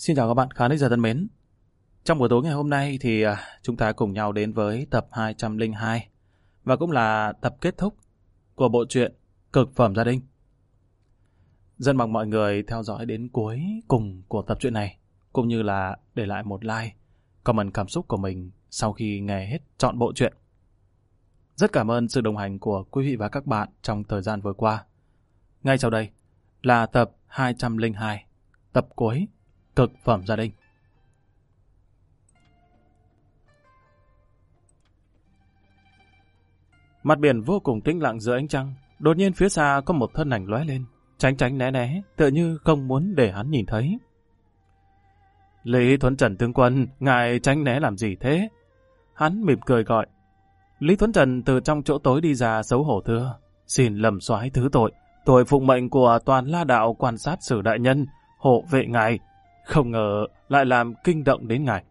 Xin chào các bạn khán giả thân mến. Trong buổi tối ngày hôm nay thì chúng ta cùng nhau đến với tập 202 và cũng là tập kết thúc của bộ truyện Cực phẩm gia đình. Rất mong mọi người theo dõi đến cuối cùng của tập truyện này, cũng như là để lại một like, comment cảm xúc của mình sau khi nghe hết trọn bộ truyện. Rất cảm ơn sự đồng hành của quý vị và các bạn trong thời gian vừa qua. Ngay sau đây là tập 202, tập cuối Cực phẩm gia đình. Mặt biển vô cùng tĩnh lặng dưới ánh trăng, đột nhiên phía xa có một thân ảnh lóe lên, tránh né né, tựa như không muốn để hắn nhìn thấy. Lý Thuấn Trần tướng quân, ngài tránh né làm gì thế? Hắn mỉm cười gọi. Lý Thuấn Trần từ trong chỗ tối đi ra xấu hổ thưa: Xin Lâm soái thứ tội, tôi phụng mệnh của toàn La Đạo quan sát sử đại nhân, hộ vệ ngài, không ngờ lại làm kinh động đến ngài.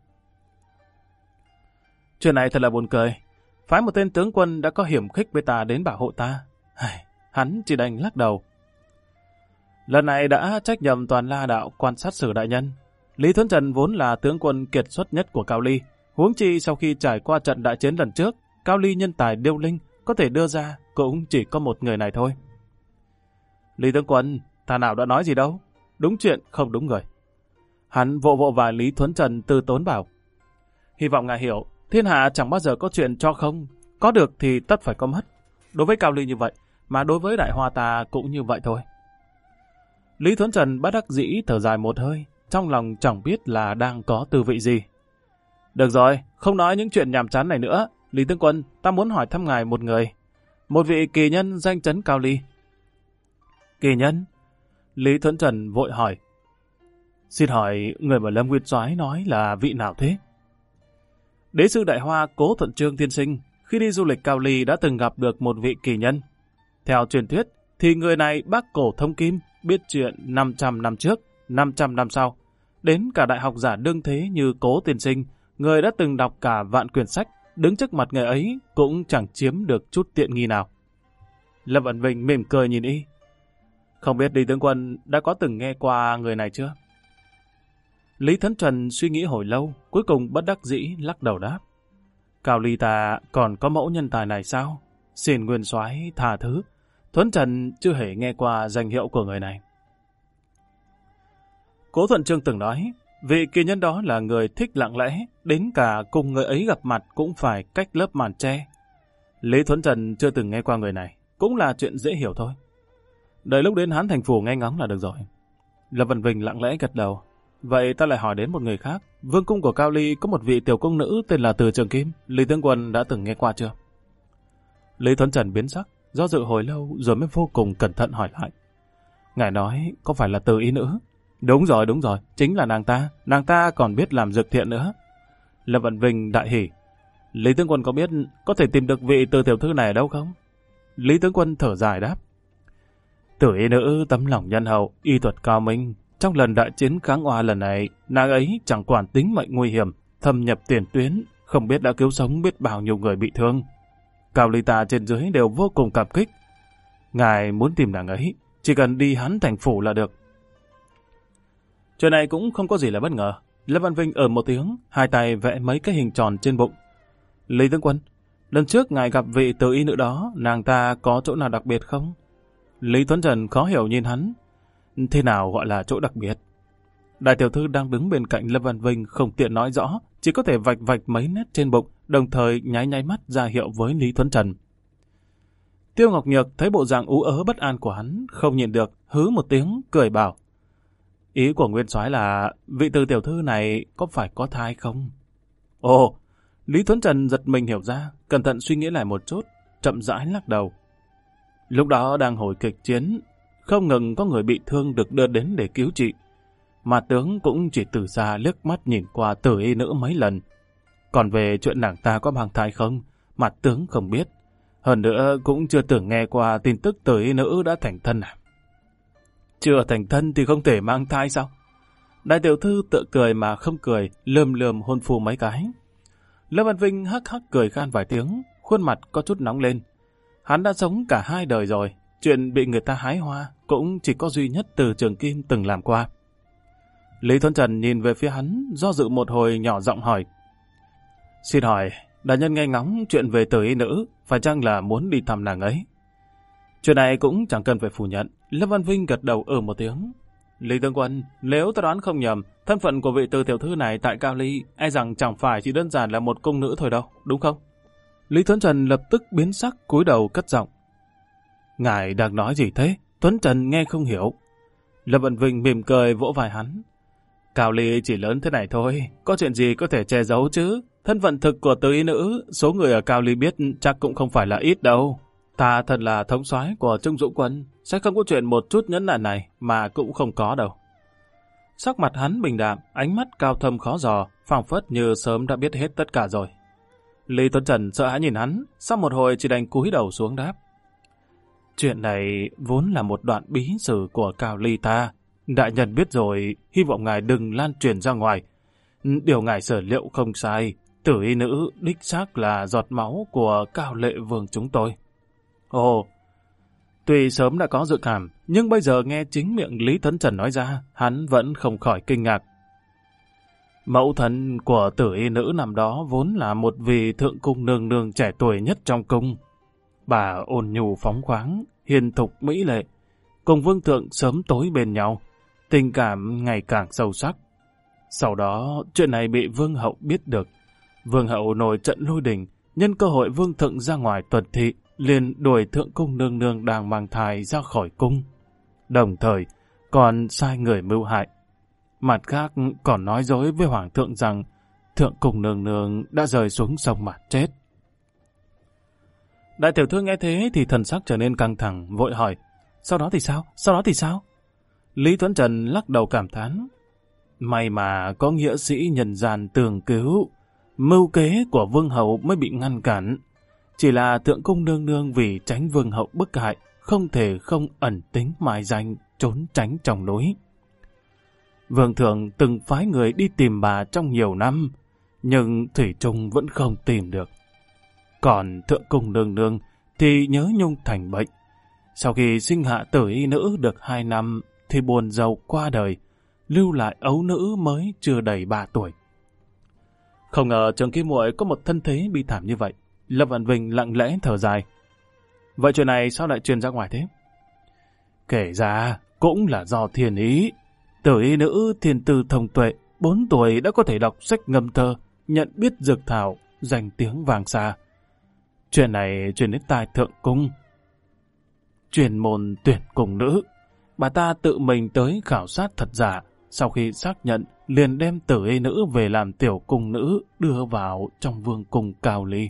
Chuyện này thật là buồn cười. Phái một tên tướng quân đã có hiểm khích với ta đến bảo hộ ta. Hắn chỉ đành lắc đầu. Lần này đã trách nhầm toàn La Đạo quan sát sử đại nhân. Lý Thuấn Trần vốn là tướng quân kiệt xuất nhất của Cao Ly. Huống chi sau khi trải qua trận đại chiến lần trước, Cao Ly nhân tài điêu linh có thể đưa ra cũng chỉ có một người này thôi. Lý tướng quân, ta nào đã nói gì đâu. Đúng chuyện không đúng người. Hắn vỗ vai Lý Thuấn Trần từ tốn bảo. Hy vọng ngài hiểu, thiên hạ chẳng bao giờ có chuyện cho không. Có được thì tất phải có mất. Đối với Cao Ly như vậy, mà đối với Đại Hoa ta cũng như vậy thôi. Lý Thuấn Trần bất đắc dĩ thở dài một hơi, trong lòng chẳng biết là đang có tư vị gì. Được rồi, không nói những chuyện nhàm chán này nữa. Lý tướng quân, ta muốn hỏi thăm ngài một người. Một vị kỳ nhân danh chấn Cao Ly. Kỳ nhân? Lý Thuấn Trần vội hỏi. Xin hỏi người mà Lâm Nguyên Soái nói là vị nào thế? Đế sư Đại Hoa Cố Thuận Trương tiên sinh khi đi du lịch Cao Ly đã từng gặp được một vị kỳ nhân. Theo truyền thuyết thì người này bác cổ thông kim, biết chuyện 500 năm trước, 500 năm sau. Đến cả đại học giả đương thế như Cố tiên sinh, người đã từng đọc cả vạn quyển sách, đứng trước mặt người ấy cũng chẳng chiếm được chút tiện nghi nào. Lâm Ẩn Vinh mỉm cười nhìn y. Không biết Lý tướng quân đã có từng nghe qua người này chưa? Lý Thuấn Trần suy nghĩ hồi lâu, cuối cùng bất đắc dĩ lắc đầu đáp. Cao Ly ta còn có mẫu nhân tài này sao? Xin Nguyên soái tha thứ. Thuấn Trần chưa hề nghe qua danh hiệu của người này. Cố Thuận Trương từng nói, vị kỳ nhân đó là người thích lặng lẽ, đến cả cùng người ấy gặp mặt cũng phải cách lớp màn che. Lý Thuấn Trần chưa từng nghe qua người này, cũng là chuyện dễ hiểu thôi. Đợi lúc đến Hán Thành Phủ nghe ngóng là được rồi. Lâm Văn Vinh lặng lẽ gật đầu. Vậy ta lại hỏi đến một người khác. Vương cung của Cao Ly có một vị tiểu công nữ tên là Từ Trường Kim. Lý tướng quân đã từng nghe qua chưa? Lý Thuấn Trần biến sắc, do dự hồi lâu rồi mới vô cùng cẩn thận hỏi lại. Ngài nói có phải là Từ y nữ? Đúng rồi, chính là nàng ta còn biết làm dược thiện nữa. Lâm Văn Vinh đại hỉ. Lý tướng quân có biết có thể tìm được vị Từ tiểu thư này ở đâu không? Lý tướng quân thở dài đáp. Từ y nữ tấm lòng nhân hậu, y thuật cao minh. Trong lần đại chiến kháng oa lần này, nàng ấy chẳng quản tính mệnh nguy hiểm, thâm nhập tiền tuyến, không biết đã cứu sống biết bao nhiêu người bị thương. Cao Ly ta trên dưới đều vô cùng cảm kích. Ngài muốn tìm nàng ấy, chỉ cần đi Hán Thành Phủ là được. Chuyện này cũng không có gì là bất ngờ. Lâm Văn Vinh một tiếng, hai tay vẽ mấy cái hình tròn trên bụng. Lý tướng quân, lần trước ngài gặp vị Từ y nữ đó, nàng ta có chỗ nào đặc biệt không? Lý Thuấn Trần khó hiểu nhìn hắn. Thế nào gọi là chỗ đặc biệt? Đại tiểu thư đang đứng bên cạnh Lâm Văn Vinh không tiện nói rõ, chỉ có thể vạch mấy nét trên bụng, đồng thời nháy mắt ra hiệu với Lý Thuấn Trần. Tiêu Ngọc Nhược thấy bộ dạng ú ớ bất an của hắn, không nhịn được, hứ một tiếng, cười bảo. Ý của Nguyên soái là vị Từ tiểu thư này có phải có thai không? Ồ, Lý Thuấn Trần giật mình hiểu ra, cẩn thận suy nghĩ lại một chút, chậm rãi lắc đầu. Lúc đó đang hồi kịch chiến, không ngừng có người bị thương được đưa đến để cứu trị. Mà tướng cũng chỉ từ xa liếc mắt nhìn qua Từ y nữ mấy lần. Còn về chuyện nàng ta có mang thai không, mặt tướng không biết. Hơn nữa cũng chưa từng nghe qua tin tức Từ y nữ đã thành thân à? Chưa thành thân thì không thể mang thai sao? Đại tiểu thư tự cười mà không cười, lườm hôn phu mấy cái. Lâm Văn Vinh hắc hắc cười khan vài tiếng, khuôn mặt có chút nóng lên. Hắn đã sống cả 2 đời rồi, chuyện bị người ta hái hoa cũng chỉ có duy nhất Từ Trường Kim từng làm qua. Lý Thuấn Trần nhìn về phía hắn, do dự một hồi nhỏ giọng hỏi. Xin hỏi, đại nhân nghe ngóng chuyện về tử y nữ, phải chăng là muốn đi thăm nàng ấy? Chuyện này cũng chẳng cần phải phủ nhận. Lâm Văn Vinh gật đầu một tiếng. Lý tướng quân, nếu ta đoán không nhầm, thân phận của vị từ tiểu thư này tại Cao Ly e rằng chẳng phải chỉ đơn giản là một cung nữ thôi đâu, đúng không? Lý Thuấn Trần lập tức biến sắc, cúi đầu cất giọng. Ngài đang nói gì thế? Thuấn Trần nghe không hiểu. Lâm Văn Vinh mỉm cười vỗ vai hắn. Cao Ly chỉ lớn thế này thôi, có chuyện gì có thể che giấu chứ? Thân phận thực của tử y nữ, số người ở Cao Ly biết chắc cũng không phải là ít đâu. Ta thật là thống soái của Trung Dũng quân, sẽ không có chuyện một chút nhẫn nại này mà cũng không có đâu. Sắc mặt hắn bình đạm, ánh mắt cao thâm khó dò, phảng phất như sớm đã biết hết tất cả rồi. Lý Tuấn Trần sợ hãi nhìn hắn, sau một hồi chỉ đành cúi đầu xuống đáp. Chuyện này vốn là một đoạn bí sử của Cao Ly ta. Đại nhân biết rồi, hy vọng ngài đừng lan truyền ra ngoài. Điều ngài sở liệu không sai, tử y nữ đích xác là giọt máu của Cao Lệ Vương chúng tôi. Ồ, tuy sớm đã có dự cảm, nhưng bây giờ nghe chính miệng Lý Tuấn Trần nói ra, hắn vẫn không khỏi kinh ngạc. Mẫu thân của tử y nữ năm đó vốn là một vị thượng cung nương nương trẻ tuổi nhất trong cung. Bà ôn nhu phóng khoáng, hiền thục mỹ lệ, cùng vương thượng sớm tối bên nhau, tình cảm ngày càng sâu sắc. Sau đó, chuyện này bị vương hậu biết được. Vương hậu nổi trận lôi đình, nhân cơ hội vương thượng ra ngoài tuần thị, liền đuổi thượng cung nương nương đang mang thai ra khỏi cung. Đồng thời, còn sai người mưu hại. Mặt khác còn nói dối với hoàng thượng rằng thượng cung nương nương đã rơi xuống sông mà chết. Đại tiểu thư nghe thế thì thần sắc trở nên căng thẳng, vội hỏi, sau đó thì sao? Sau đó thì sao? Lý Tuấn Trần lắc đầu cảm thán. May mà có nghĩa sĩ nhân gian tường cứu, mưu kế của vương hậu mới bị ngăn cản. Chỉ là thượng cung nương nương vì tránh vương hậu bức hại, không thể không ẩn tính mai danh, trốn tránh trong núi. Vương thượng từng phái người đi tìm bà trong nhiều năm, nhưng thủy chung vẫn không tìm được. Còn thượng cung nương nương thì nhớ nhung thành bệnh. Sau khi sinh hạ tử y nữ được 2 năm thì buồn giàu qua đời, lưu lại ấu nữ mới chưa đầy 3 tuổi. Không ngờ Trường Kim Muội có một thân thế bi thảm như vậy. Lâm Văn Vinh lặng lẽ thở dài. Vậy chuyện này sao lại truyền ra ngoài thế? Kể ra cũng là do thiên ý. Tử y nữ thiên tư thông tuệ, 4 tuổi đã có thể đọc sách ngâm thơ, nhận biết dược thảo, danh tiếng vang xa. Chuyện này truyền đến tai thượng cung. Truyền môn tuyển cung nữ. Bà ta tự mình tới khảo sát thật giả, sau khi xác nhận liền đem tử y nữ về làm tiểu cung nữ đưa vào trong vương cung Cao Ly.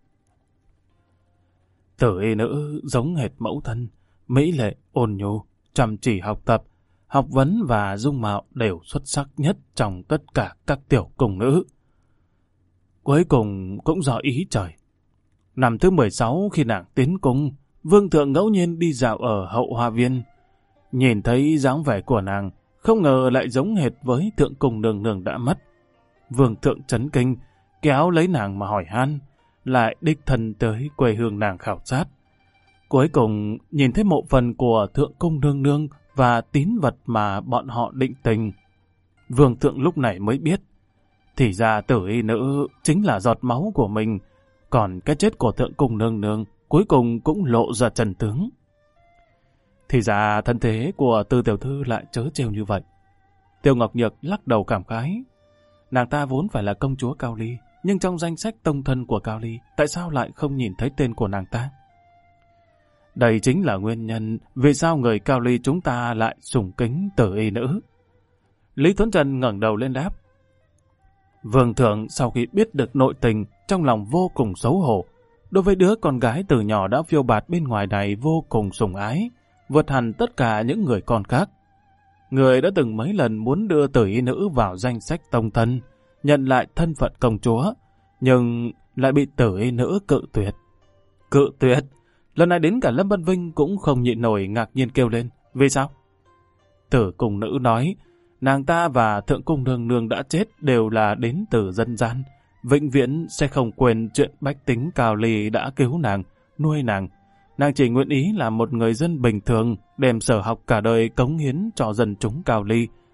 Tử y nữ giống hệt mẫu thân, mỹ lệ, ôn nhu, chăm chỉ học tập, học vấn và dung mạo đều xuất sắc nhất trong tất cả các tiểu cung nữ. Cuối cùng cũng do ý trời. Năm thứ 16 khi nàng tiến cung, vương thượng ngẫu nhiên đi dạo ở hậu hoa viên. Nhìn thấy dáng vẻ của nàng, không ngờ lại giống hệt với thượng cung nương nương đã mất. Vương thượng chấn kinh, kéo lấy nàng mà hỏi han, lại đích thân tới quê hương nàng khảo sát. Cuối cùng nhìn thấy mộ phần của thượng cung nương nương và tín vật mà bọn họ định tình. Vương thượng lúc này mới biết, thì ra tử y nữ chính là giọt máu của mình, còn cái chết của thượng cung nương nương cuối cùng cũng lộ ra chân tướng. Thì ra thân thế của Tư tiểu thư lại trớ trêu như vậy. Tiêu Ngọc Nhược lắc đầu cảm khái. Nàng ta vốn phải là công chúa Cao Ly, nhưng trong danh sách tông thân của Cao Ly, tại sao lại không nhìn thấy tên của nàng ta? Đây chính là nguyên nhân vì sao người Cao Ly chúng ta lại sùng kính tử y nữ. Lý Tuấn Trần ngẩng đầu lên đáp. Vương thượng sau khi biết được nội tình, trong lòng vô cùng xấu hổ. Đối với đứa con gái từ nhỏ đã phiêu bạt bên ngoài này vô cùng sủng ái, vượt hẳn tất cả những người con khác. Người đã từng mấy lần muốn đưa tử y nữ vào danh sách tông thân, nhận lại thân phận công chúa, nhưng lại bị tử y nữ cự tuyệt. Cự tuyệt? Lần này đến cả Lâm Văn Vinh cũng không nhịn nổi ngạc nhiên kêu lên. Vì sao? Tử cung nữ nói, nàng ta và thượng cung nương nương đã chết đều là đến từ dân gian, vĩnh viễn sẽ không quên chuyện bách tính Cao Ly đã cứu nàng, nuôi nàng. Nàng chỉ nguyện ý là một người dân bình thường, đem sở học cả đời cống hiến cho dân chúng Cao Ly.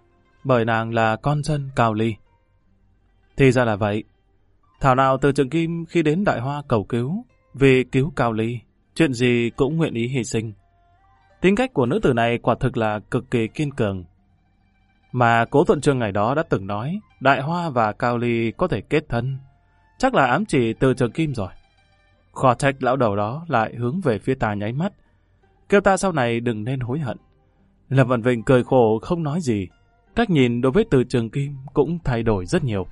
bởi nàng là con dân Cao Ly. Thì ra là vậy. Thảo nào Từ Trường Kim khi đến Đại Hoa cầu cứu, vì cứu Cao Ly, chuyện gì cũng nguyện ý hy sinh. Tính cách của nữ tử này quả thực là cực kỳ kiên cường. Mà Cố Thuận Chương ngày đó đã từng nói, Đại Hoa và Cao Ly có thể kết thân. Chắc là ám chỉ Từ Trường Kim rồi. Khó trách lão đầu đó lại hướng về phía ta nháy mắt, kêu ta sau này đừng nên hối hận. Lâm Văn Vinh cười khổ không nói gì. Cách nhìn đối với Từ Trường Kim cũng thay đổi rất nhiều.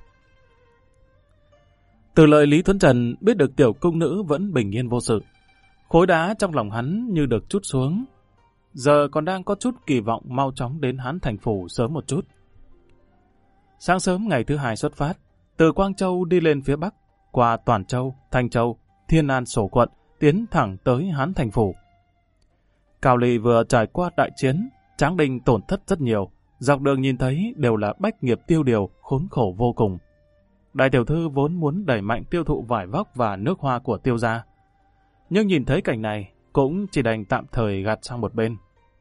Từ lời Lý Thuấn Trần biết được tiểu cung nữ vẫn bình yên vô sự. Khối đá trong lòng hắn như được trút xuống. Giờ còn đang có chút kỳ vọng mau chóng đến Hán Thành Phủ sớm một chút. Sáng sớm ngày thứ hai xuất phát, từ Quang Châu đi lên phía Bắc, qua Toàn Châu, Thanh Châu, Thiên An Sổ Quận, tiến thẳng tới Hán Thành Phủ. Cao Ly vừa trải qua đại chiến, Tráng Đinh tổn thất rất nhiều, dọc đường nhìn thấy đều là bách nghiệp tiêu điều, khốn khổ vô cùng. Đại tiểu thư vốn muốn đẩy mạnh tiêu thụ vải vóc và nước hoa của Tiêu gia, nhưng nhìn thấy cảnh này cũng chỉ đành tạm thời gạt sang một bên.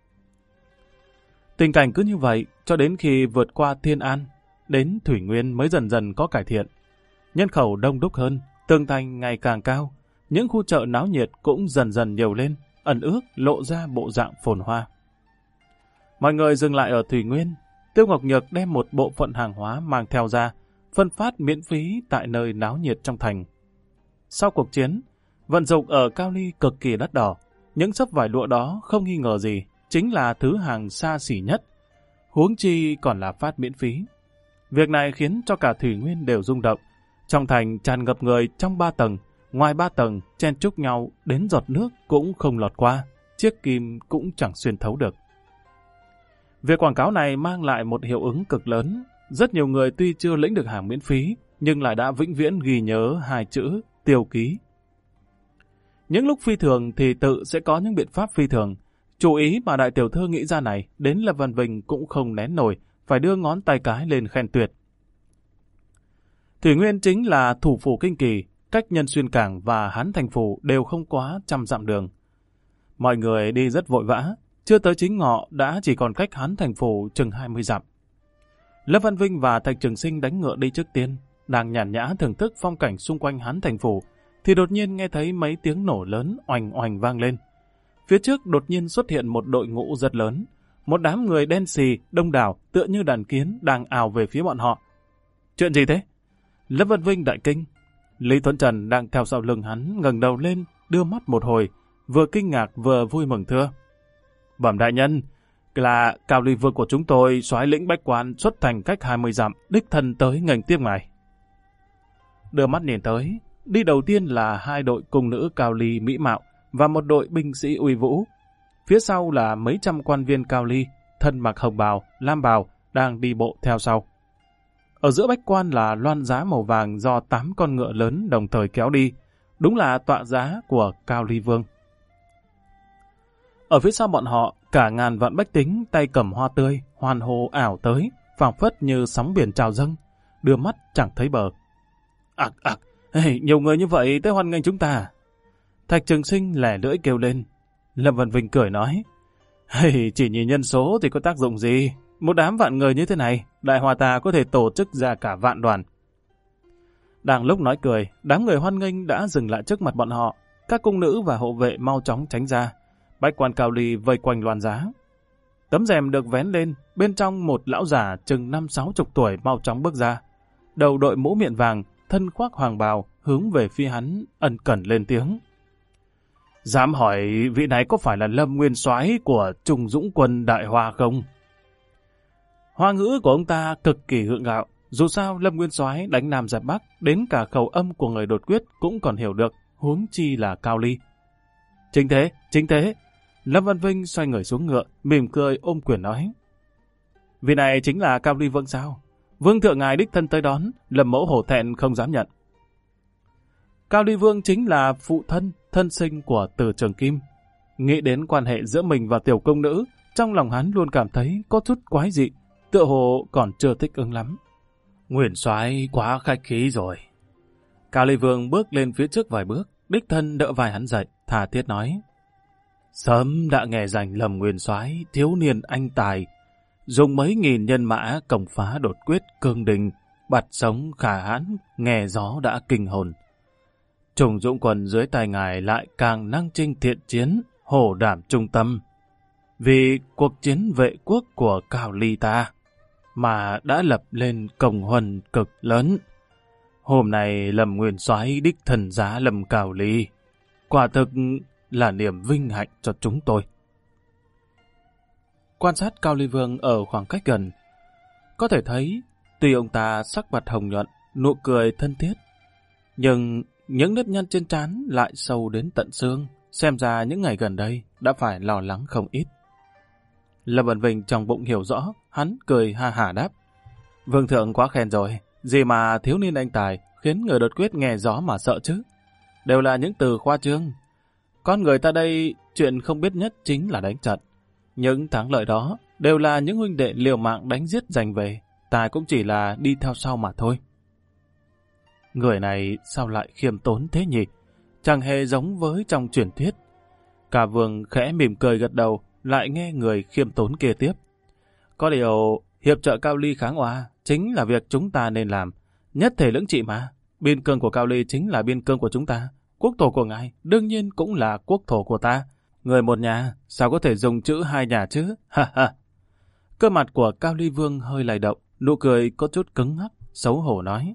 Tình cảnh cứ như vậy cho đến khi vượt qua Thiên An, đến Thủy Nguyên mới dần dần có cải thiện. Nhân khẩu đông đúc hơn, tường thành ngày càng cao, những khu chợ náo nhiệt cũng dần dần nhiều lên, ẩn ước lộ ra bộ dạng phồn hoa. Mọi người dừng lại ở Thủy Nguyên, Tiêu Ngọc Nhược đem một bộ phận hàng hóa mang theo ra, phân phát miễn phí tại nơi náo nhiệt trong thành. Sau cuộc chiến, vận dụng ở Cao Ly cực kỳ đắt đỏ, những xấp vải lụa đó không nghi ngờ gì, chính là thứ hàng xa xỉ nhất, huống chi còn là phát miễn phí. Việc này khiến cho cả Thủy Nguyên đều rung động, trong thành tràn ngập người trong 3 tầng, ngoài 3 tầng chen chúc nhau đến giọt nước cũng không lọt qua, chiếc kim cũng chẳng xuyên thấu được. Việc quảng cáo này mang lại một hiệu ứng cực lớn. Rất nhiều người tuy chưa lĩnh được hàng miễn phí, nhưng lại đã vĩnh viễn ghi nhớ 2 chữ tiêu ký. Những lúc phi thường thì tự sẽ có những biện pháp phi thường. Chủ ý mà đại tiểu thư nghĩ ra này, đến Lâm Văn Vinh cũng không nén nổi, phải đưa ngón tay cái lên khen tuyệt. Thủy Nguyên chính là thủ phủ kinh kỳ, cách Nhân Xuyên Cảng và Hán Thành Phủ đều không quá 100 dặm đường. Mọi người đi rất vội vã, chưa tới chính ngọ đã chỉ còn cách Hán Thành Phủ chừng 20 dặm. Lâm Văn Vinh và Thạch Trường Sinh đánh ngựa đi trước tiên, đang nhàn nhã thưởng thức phong cảnh xung quanh Hán Thành Phủ, thì đột nhiên nghe thấy mấy tiếng nổ lớn oành oành vang lên. Phía trước đột nhiên xuất hiện một đội ngũ rất lớn, một đám người đen xì, đông đảo, tựa như đàn kiến đang ào về phía bọn họ. Chuyện gì thế? Lâm Văn Vinh đại kinh. Lý Thuấn Trần đang theo sau lưng hắn, ngẩng đầu lên, đưa mắt một hồi, vừa kinh ngạc vừa vui mừng thưa: Bẩm đại nhân, là Cao Ly Vương của chúng tôi soái lĩnh bách quan xuất thành cách 20 dặm, đích thân tới nghênh tiếp ngài. Đưa mắt nhìn tới, đi đầu tiên là 2 đội cung nữ Cao Ly mỹ mạo và một đội binh sĩ uy vũ. Phía sau là mấy trăm quan viên Cao Ly, thân mặc hồng bào, lam bào, đang đi bộ theo sau. Ở giữa bách quan là loan giá màu vàng do 8 con ngựa lớn đồng thời kéo đi, đúng là tọa giá của Cao Ly Vương. Ở phía sau bọn họ, cả ngàn vạn bách tính tay cầm hoa tươi, hoan hô ảo tới, phảng phất như sóng biển trào dâng, đưa mắt chẳng thấy bờ. Nhiều người như vậy tới hoan nghênh chúng ta. Thạch Trường Sinh lẻ lưỡi kêu lên. Lâm Văn Vinh cười nói: Chỉ nhìn nhân số thì có tác dụng gì? Một đám vạn người như thế này, Đại Hòa ta có thể tổ chức ra cả vạn đoàn. Đang lúc nói cười, đám người hoan nghênh đã dừng lại trước mặt bọn họ. Các cung nữ và hộ vệ mau chóng tránh ra. Bách quan Cao Ly vây quanh loan giá. Tấm rèm được vén lên, bên trong một lão già chừng 50-60 tuổi mau chóng bước ra. Đầu đội mũ miệng vàng, thân khoác hoàng bào, hướng về phía hắn, ân cần lên tiếng: Dám hỏi vị này có phải là Lâm Nguyên Soái của Trung Dũng quân Đại Hoa không? Hoa ngữ của ông ta cực kỳ gượng gạo. Dù sao Lâm Nguyên Soái đánh Nam dẹp Bắc, đến cả khẩu âm của người đột quyết cũng còn hiểu được, huống chi là Cao Ly. Chính thế. Lâm Văn Vinh xoay người xuống ngựa, mỉm cười ôm quyền nói: Vị này chính là Cao Ly Vương sao? Vương thượng ngài đích thân tới đón, Lâm mẫu hổ thẹn không dám nhận. Cao Ly Vương chính là phụ thân sinh của Từ Trường Kim. Nghĩ đến quan hệ giữa mình và tiểu công nữ, trong lòng hắn luôn cảm thấy có chút quái dị, tựa hồ còn chưa thích ứng lắm. Nguyên soái quá khách khí rồi. Cao Ly Vương bước lên phía trước vài bước, đích thân đỡ vai hắn dậy, tha thiết nói: Sớm đã nghe danh Lâm Nguyên Soái thiếu niên anh tài, dùng mấy nghìn nhân mã công phá đột quyết cương đình, bạt sống khả hãn, nghe gió đã kinh hồn. Trùng dũng quân dưới tay ngài lại càng năng trinh thiện chiến, hổ đảm trung tâm. Vì cuộc chiến vệ quốc của Cao Ly ta mà đã lập lên công huân cực lớn. Hôm nay Lâm Nguyên Soái đích thần giá Lâm Cao Ly, quả thực là niềm vinh hạnh cho chúng tôi. Quan sát Cao Ly Vương ở khoảng cách gần, có thể thấy tuy ông ta sắc mặt hồng nhuận, nụ cười thân thiết, nhưng những nếp nhăn trên trán lại sâu đến tận xương, xem ra những ngày gần đây đã phải lo lắng không ít. Lâm Vân Vinh trong bụng hiểu rõ, hắn cười ha hả đáp: Vương thượng quá khen rồi, gì mà thiếu niên anh tài khiến người đột quyết nghe gió mà sợ chứ. Đều là những từ khoa trương. Con người ta đây, chuyện không biết nhất chính là đánh trận. Những thắng lợi đó đều là những huynh đệ liều mạng đánh giết giành về, ta cũng chỉ là đi theo sau mà thôi. Người này sao lại khiêm tốn thế nhỉ? Chẳng hề giống với trong truyền thuyết. Cả Vương khẽ mỉm cười gật đầu, lại nghe người khiêm tốn kia tiếp: Có điều, hiệp trợ Cao Ly kháng oa chính là việc chúng ta nên làm. Nhất thể lưỡng trị mà. Biên cương của Cao Ly chính là biên cương của chúng ta. Quốc thổ của ngài đương nhiên cũng là quốc thổ của ta. Người một nhà, sao có thể dùng chữ hai nhà chứ? Ha ha. Cơ mặt của Cao Ly Vương hơi lay động, nụ cười có chút cứng ngắc, xấu hổ nói: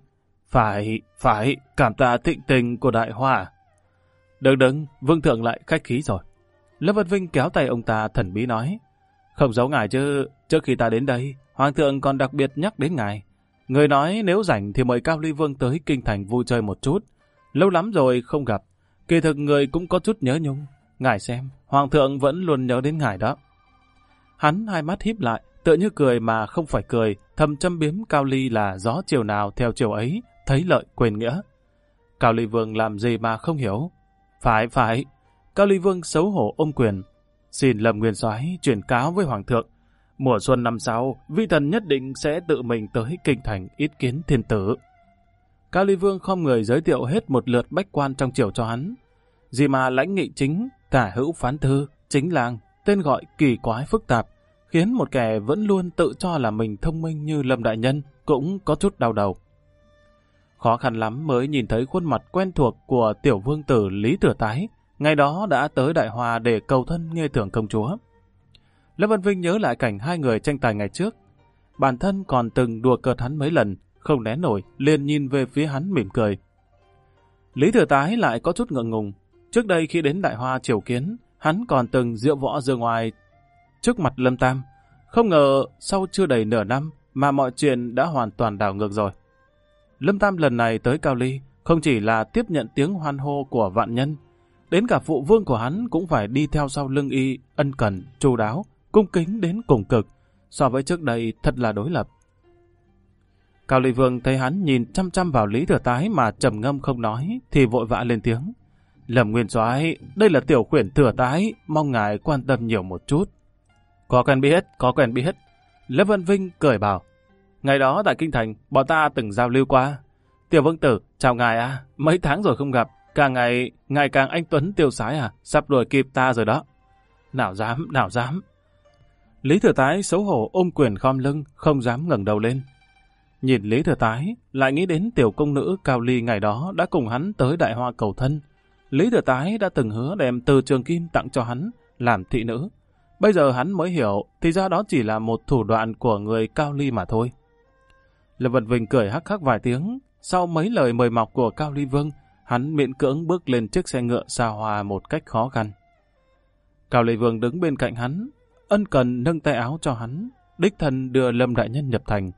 Phải, cảm tạ thịnh tình của đại hoa. Đừng, Vương thượng lại khách khí rồi. Lâm Vân Vinh kéo tay ông ta thần bí nói: Không giấu ngài chứ, trước khi ta đến đây, Hoàng thượng còn đặc biệt nhắc đến ngài. Người nói nếu rảnh thì mời Cao Ly Vương tới kinh thành vui chơi một chút. Lâu lắm rồi không gặp, kỳ thực người cũng có chút nhớ nhung. Ngài xem, Hoàng thượng vẫn luôn nhớ đến ngài đó. Hắn hai mắt híp lại, tựa như cười mà không phải cười, thầm châm biếm Cao Ly là gió chiều nào theo chiều ấy, thấy lợi quên nghĩa. Cao Ly Vương làm gì mà không hiểu? Phải. Cao Ly Vương xấu hổ ôm quyền: Xin Lâm Nguyên Soái truyền cáo với Hoàng thượng, mùa xuân năm sau, vi thần nhất định sẽ tự mình tới kinh thành ý kiến thiên tử. Cao Ly Vương khom người giới thiệu hết một lượt bách quan trong triều cho hắn. Gì mà lãnh nghị chính, tả hữu phán thư, chính lang, tên gọi kỳ quái phức tạp, khiến một kẻ vẫn luôn tự cho là mình thông minh như Lâm đại nhân cũng có chút đau đầu. Khó khăn lắm mới nhìn thấy khuôn mặt quen thuộc của tiểu vương tử Lý Thừa Tái, ngày đó đã tới Đại Hòa để cầu thân nghe thưởng công chúa. Lâm Vân Vinh nhớ lại cảnh hai người tranh tài ngày trước. Bản thân còn từng đùa cợt hắn mấy lần, không né nổi, liền nhìn về phía hắn mỉm cười. Lý Thừa Tái lại có chút ngượng ngùng. Trước đây khi đến Đại Hoa triều kiến, hắn còn từng diễu võ ra ngoài trước mặt Lâm Tam. Không ngờ sau chưa đầy nửa năm mà mọi chuyện đã hoàn toàn đảo ngược rồi. Lâm Tam lần này tới Cao Ly không chỉ là tiếp nhận tiếng hoan hô của vạn nhân, đến cả phụ vương của hắn cũng phải đi theo sau lưng y, ân cần, chu đáo, cung kính đến cùng cực. So với trước đây thật là đối lập. Cao Ly Vương thấy hắn nhìn chăm chăm vào Lý Thừa Tái mà trầm ngâm không nói, thì vội vã lên tiếng: Lâm Nguyên Soái, đây là tiểu khuyển Thừa Tái, mong ngài quan tâm nhiều một chút. Có quen biết. Lâm Vân Vinh cười bảo: Ngày đó tại kinh thành, bọn ta từng giao lưu qua. Tiểu vương tử, chào ngài à, mấy tháng rồi không gặp, càng ngày càng anh tuấn tiêu sái à, sắp đuổi kịp ta rồi đó. Nào dám. Lý Thừa Tái xấu hổ ôm quyền khom lưng, không dám ngẩng đầu lên. Nhìn Lý Thừa Tái, lại nghĩ đến tiểu công nữ Cao Ly ngày đó đã cùng hắn tới Đại Hoa cầu thân. Lý Thừa Tái đã từng hứa đem Từ Trường Kim tặng cho hắn, làm thị nữ. Bây giờ hắn mới hiểu, thì ra đó chỉ là một thủ đoạn của người Cao Ly mà thôi. Lâm Vân Vinh cười hắc hắc vài tiếng, sau mấy lời mời mọc của Cao Ly Vương, hắn miễn cưỡng bước lên chiếc xe ngựa xa hoa một cách khó khăn. Cao Ly Vương đứng bên cạnh hắn, ân cần nâng tay áo cho hắn, đích thân đưa Lâm đại nhân nhập thành.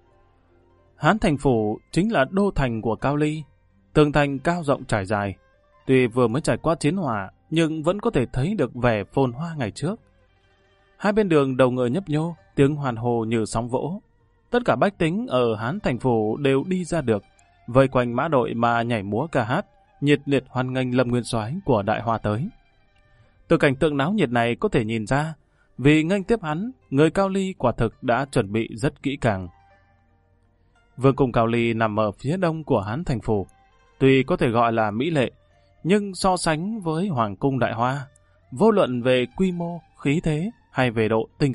Hán Thành Phủ chính là đô thành của Cao Ly, tường thành cao rộng trải dài. Tuy vừa mới trải qua chiến hỏa, nhưng vẫn có thể thấy được vẻ phồn hoa ngày trước. Hai bên đường đầu ngựa nhấp nhô, tiếng hoan hô như sóng vỗ. Tất cả bách tính ở Hán Thành Phủ đều đi ra được, vây quanh mã đội mà nhảy múa ca hát, nhiệt liệt hoan nghênh Lâm Nguyên Soái của Đại Hoa tới. Từ cảnh tượng náo nhiệt này có thể nhìn ra, vì nghênh tiếp hắn, người Cao Ly quả thực đã chuẩn bị rất kỹ càng. Vương cung Cao Ly nằm ở phía đông của Hán Thành Phủ, tuy có thể gọi là mỹ lệ, nhưng so sánh với Hoàng cung Đại Hoa, vô luận về quy mô, khí thế hay về độ tinh xảo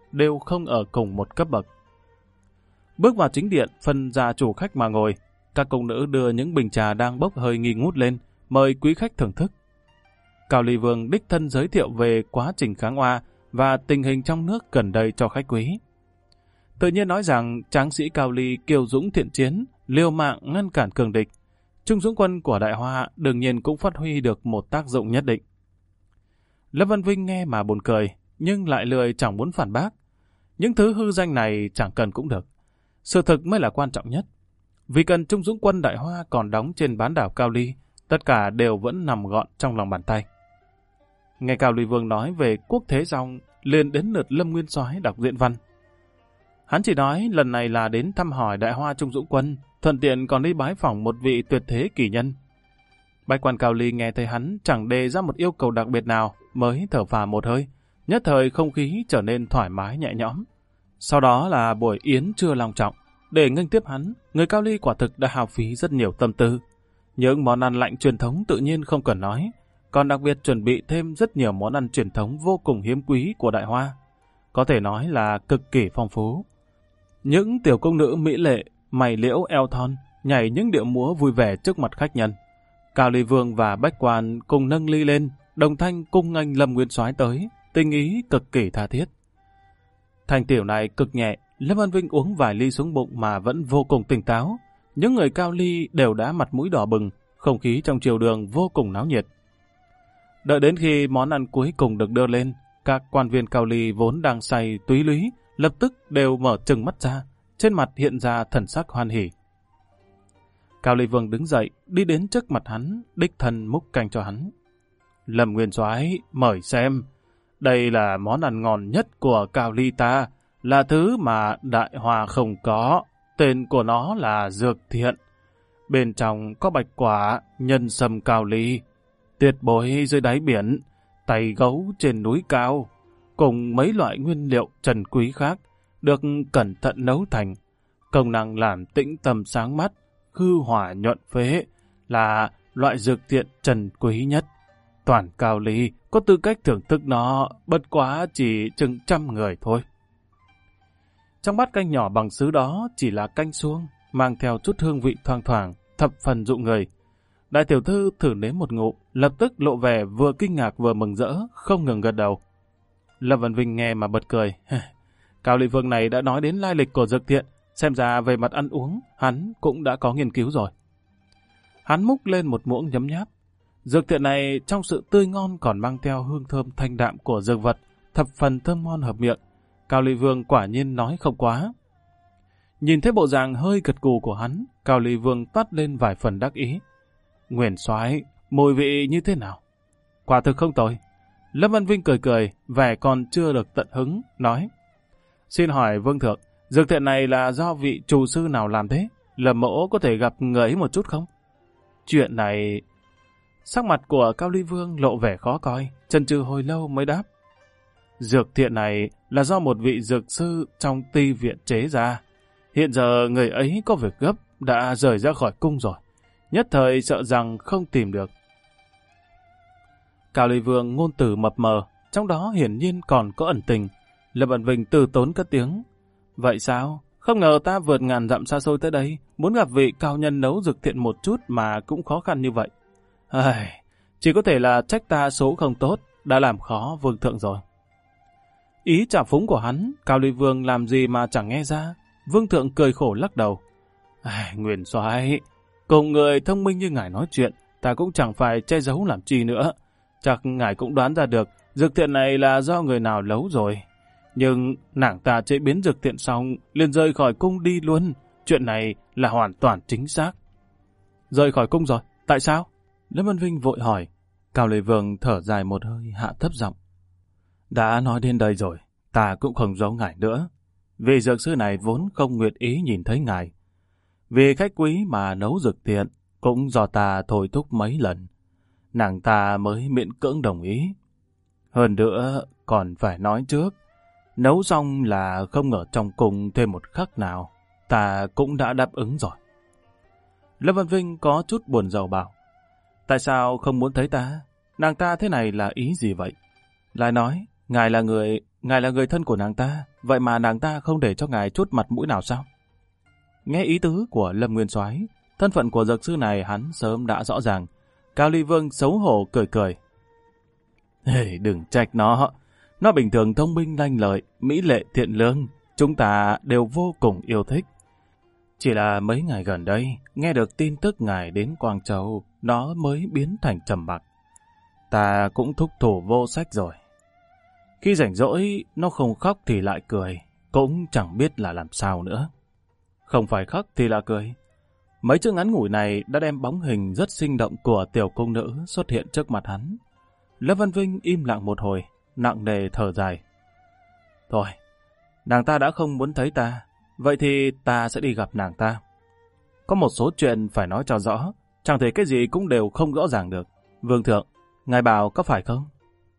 đều không ở cùng một cấp bậc. Bước vào chính điện, phân gia chủ khách mà ngồi, các công nữ đưa những bình trà đang bốc hơi nghi ngút lên, mời quý khách thưởng thức. Cao Ly Vương đích thân giới thiệu về quá trình kháng oa và tình hình trong nước gần đây cho khách quý. Tự nhiên nói rằng tráng sĩ Cao Ly kiêu dũng thiện chiến, liều mạng ngăn cản cường địch. Trung dũng quân của Đại Hoa đương nhiên cũng phát huy được một tác dụng nhất định. Lâm Văn Vinh nghe mà buồn cười, nhưng lại lười chẳng muốn phản bác. Những thứ hư danh này chẳng cần cũng được. Sự thực mới là quan trọng nhất. Vì cần Trung dũng quân Đại Hoa còn đóng trên bán đảo Cao Ly, tất cả đều vẫn nằm gọn trong lòng bàn tay. Nghe Cao Ly Vương nói về quốc thế xong, liền đến lượt Lâm Nguyên Soái đọc diễn văn. Hắn chỉ nói lần này là đến thăm hỏi Đại Hoa Trung dũng quân, thuận tiện còn đi bái phỏng một vị tuyệt thế kỳ nhân. Bạch quan Cao Ly nghe thấy hắn chẳng đề ra một yêu cầu đặc biệt nào, mới thở phào một hơi, nhất thời không khí trở nên thoải mái nhẹ nhõm. Sau đó là buổi yến trưa long trọng. Để nghênh tiếp hắn, người Cao Ly quả thực đã hao phí rất nhiều tâm tư. Những món ăn lạnh truyền thống tự nhiên không cần nói, còn đặc biệt chuẩn bị thêm rất nhiều món ăn truyền thống vô cùng hiếm quý của Đại Hoa. Có thể nói là cực kỳ phong phú. Những tiểu công nữ mỹ lệ, mày liễu eo thon, nhảy những điệu múa vui vẻ trước mặt khách nhân. Cao Ly Vương và Bách Quan cùng nâng ly lên, đồng thanh cung nghênh Lâm Nguyên Soái tới, tình ý cực kỳ tha thiết. Thành tiểu này cực nhẹ, Lâm Văn Vinh uống vài ly xuống bụng mà vẫn vô cùng tỉnh táo. Những người Cao Ly đều đã mặt mũi đỏ bừng, không khí trong triều đường vô cùng náo nhiệt. Đợi đến khi món ăn cuối cùng được đưa lên, các quan viên Cao Ly vốn đang say túy lúy, lập tức đều mở trừng mắt ra, trên mặt hiện ra thần sắc hoan hỉ. Cao Ly Vương đứng dậy, đi đến trước mặt hắn, đích thân múc canh cho hắn. Lâm Nguyên Soái mời xem, đây là món ăn ngon nhất của Cao Ly ta, là thứ mà Đại Hoa không có, tên của nó là dược thiện. Bên trong có bạch quả, nhân sâm Cao Ly, tiệt bối dưới đáy biển, tay gấu trên núi cao, cùng mấy loại nguyên liệu trần quý khác, được cẩn thận nấu thành. Công năng làm tĩnh tâm sáng mắt, hư hỏa nhuận phế, là loại dược thiện trần quý nhất. Toàn Cao Ly có tư cách thưởng thức nó, bất quá chỉ chừng 100 người thôi. Trong bát canh nhỏ bằng sứ đó chỉ là canh suông, mang theo chút hương vị thoang thoảng, thập phần dụ người. Đại tiểu thư thử nếm một ngụm, lập tức lộ vẻ vừa kinh ngạc vừa mừng rỡ, không ngừng gật đầu. Lâm Văn Vinh nghe mà bật cười. Cao Ly Vương này đã nói đến lai lịch của dược thiện, xem ra về mặt ăn uống, hắn cũng đã có nghiên cứu rồi. Hắn múc lên một muỗng nhấm nháp. Dược thiện này trong sự tươi ngon còn mang theo hương thơm thanh đạm của dược vật, thập phần thơm ngon hợp miệng. Cao Ly Vương quả nhiên nói không quá. Nhìn thấy bộ dạng hơi gật gù của hắn, Cao Ly Vương toát lên vài phần đắc ý. Nguyên Soái, mùi vị như thế nào? Quả thực không tồi. Lâm Văn Vinh cười cười, vẻ còn chưa được tận hứng, nói. Xin hỏi Vương Thượng, dược thiện này là do vị chủ sư nào làm thế? Lâm mỗ có thể gặp người ấy một chút không? Chuyện này... Sắc mặt của Cao Ly Vương lộ vẻ khó coi, chần chừ hồi lâu mới đáp. Dược thiện này là do một vị dược sư trong ty viện chế ra. Hiện giờ người ấy có việc gấp, đã rời ra khỏi cung rồi. Nhất thời sợ rằng không tìm được. Cao Ly Vương ngôn từ mập mờ, trong đó hiển nhiên còn có ẩn tình. Lâm Văn Vinh từ tốn cất tiếng. Vậy sao? Không ngờ ta vượt ngàn dặm xa xôi tới đây, muốn gặp vị cao nhân nấu dược thiện một chút mà cũng khó khăn như vậy. Chỉ có thể là trách ta số không tốt, đã làm khó Vương Thượng rồi. Ý trào phúng của hắn, Cao Ly Vương làm gì mà chẳng nghe ra. Vương Thượng cười khổ lắc đầu. Nguyên Soái, cùng người thông minh như ngài nói chuyện, ta cũng chẳng phải che giấu làm chi nữa. Chắc ngài cũng đoán ra được, dược thiện này là do người nào nấu rồi. Nhưng nàng ta chế biến dược thiện xong, liền rời khỏi cung đi luôn. Chuyện này là hoàn toàn chính xác. Rời khỏi cung rồi, tại sao? Lâm Văn Vinh vội hỏi. Cao Ly Vương thở dài một hơi, hạ thấp giọng. Đã nói đến đây rồi, ta cũng không giấu ngài nữa. Vì dược sư này vốn không nguyện ý nhìn thấy ngài. Vì khách quý mà nấu dược thiện, cũng do ta thôi thúc mấy lần. Nàng ta mới miễn cưỡng đồng ý. Hơn nữa, còn phải nói trước, nấu xong là không ở trong cung thêm một khắc nào, ta cũng đã đáp ứng rồi. Lâm Văn Vinh có chút buồn rầu bảo. Tại sao không muốn thấy ta? Nàng ta thế này là ý gì vậy? Lại nói, ngài là người ngài là người thân của nàng ta, vậy mà nàng ta không để cho ngài chút mặt mũi nào sao? Nghe ý tứ của Lâm Nguyên Soái, thân phận của dược sư này hắn sớm đã rõ ràng. Cao Ly Vương xấu hổ cười cười. Đừng trách nó bình thường thông minh lanh lợi, mỹ lệ thiện lương, chúng ta đều vô cùng yêu thích. Chỉ là mấy ngày gần đây, nghe được tin tức ngài đến Quang Châu, nó mới biến thành trầm mặc. Ta cũng thúc thủ vô sách rồi. Khi rảnh rỗi, nó không khóc thì lại cười, cũng chẳng biết là làm sao nữa. Không phải khóc thì là cười. Mấy chữ ngắn ngủi này đã đem bóng hình rất sinh động của tiểu cung nữ xuất hiện trước mặt hắn. Lâm Văn Vinh im lặng một hồi, nặng nề thở dài. Thôi, nàng ta đã không muốn thấy ta, vậy thì ta sẽ đi gặp nàng ta. Có một số chuyện phải nói cho rõ, chẳng thể cái gì cũng đều không rõ ràng được. Vương thượng, ngài bảo có phải không?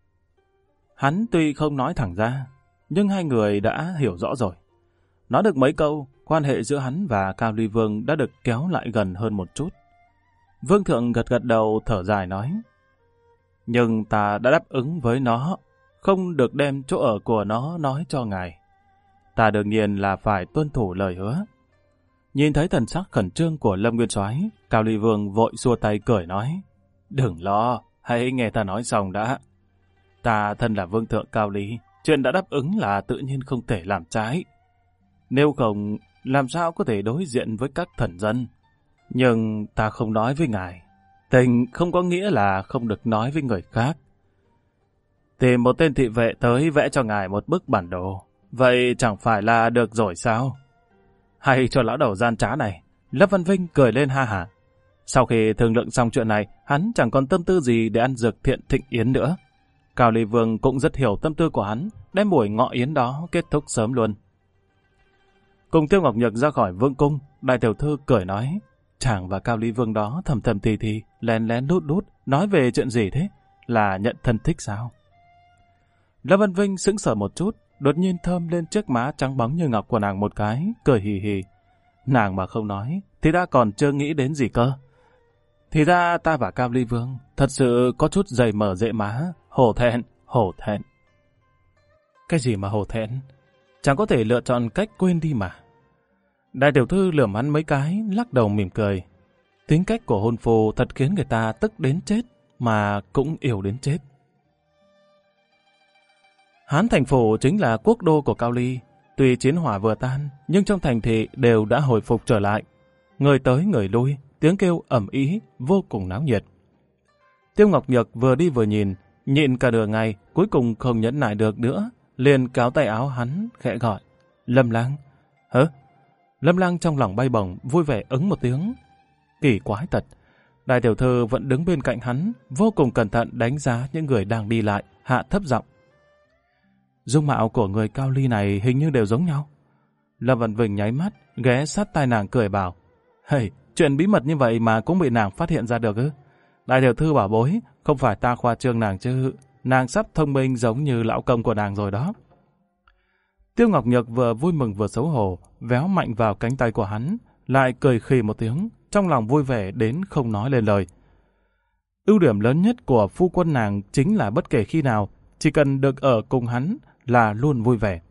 Hắn tuy không nói thẳng ra, nhưng hai người đã hiểu rõ rồi. Nói được mấy câu, quan hệ giữa hắn và Cao Ly Vương đã được kéo lại gần hơn một chút. Vương thượng gật gật đầu thở dài nói. Nhưng ta đã đáp ứng với nó, không được đem chỗ ở của nó nói cho ngài. Ta đương nhiên là phải tuân thủ lời hứa. Nhìn thấy thần sắc khẩn trương của Lâm Nguyên Soái, Cao Ly Vương vội xua tay cười nói. Đừng lo, hãy nghe ta nói xong đã. Ta thân là vương thượng Cao Ly, chuyện đã đáp ứng là tự nhiên không thể làm trái. Nếu không, làm sao có thể đối diện với các thần dân? Nhưng ta không nói với ngài. Tình không có nghĩa là không được nói với người khác. Tìm một tên thị vệ tới vẽ cho ngài một bức bản đồ. Vậy chẳng phải là được rồi sao? Hay cho lão đầu gian trá này. Lâm Văn Vinh cười lên ha hả. Sau khi thương lượng xong chuyện này, hắn chẳng còn tâm tư gì để ăn dược thiện thịnh yến nữa. Cao Ly Vương cũng rất hiểu tâm tư của hắn, đem buổi ngọ yến đó kết thúc sớm luôn. Cùng Tiêu Ngọc Nhược ra khỏi vương cung, đại tiểu thư cười nói. Chàng và Cao Ly Vương đó thầm thầm thì, lén lén đút đút, nói về chuyện gì thế? Là nhận thân thích sao? Lâm Văn Vinh sững sờ một chút, đột nhiên thơm lên chiếc má trắng bóng như ngọc của nàng một cái, cười hì hì. Nàng mà không nói, thì đã còn chưa nghĩ đến gì cơ. Thì ra ta và Cao Ly Vương thật sự có chút dày mở dễ má, hổ thẹn. Cái gì mà hổ thẹn? Chẳng có thể lựa chọn cách quên đi mà. Đại tiểu thư lườm hắn mấy cái, lắc đầu mỉm cười. Tính cách của hôn phu thật khiến người ta tức đến chết, mà cũng yêu đến chết. Hán thành phủ chính là quốc đô của Cao Ly. Tuy chiến hỏa vừa tan, nhưng trong thành thị đều đã hồi phục trở lại. Người tới người lui, tiếng kêu ầm ĩ, vô cùng náo nhiệt. Tiêu Ngọc Nhược vừa đi vừa nhìn, nhịn cả nửa ngày, cuối cùng không nhẫn nại được nữa, liền cáo tay áo hắn, khẽ gọi. Lâm Lang. Hả? Lâm Lang trong lòng bay bổng, vui vẻ ứng một tiếng. Kỳ quái thật. Đại tiểu thư vẫn đứng bên cạnh hắn, vô cùng cẩn thận đánh giá những người đang đi lại, hạ thấp giọng. Dung mạo của người Cao Ly này hình như đều giống nhau. Lâm Văn Vinh nháy mắt, ghé sát tai nàng cười bảo. Hey, chuyện bí mật như vậy mà cũng bị nàng phát hiện ra được ư? Đại tiểu thư bảo bối, không phải ta khoa trương nàng chứ, nàng sắp thông minh giống như lão công của nàng rồi đó. Tiêu Ngọc Nhược vừa vui mừng vừa xấu hổ, véo mạnh vào cánh tay của hắn, lại cười khì một tiếng, trong lòng vui vẻ đến không nói lên lời. Ưu điểm lớn nhất của phu quân nàng chính là bất kể khi nào, chỉ cần được ở cùng hắn là luôn vui vẻ.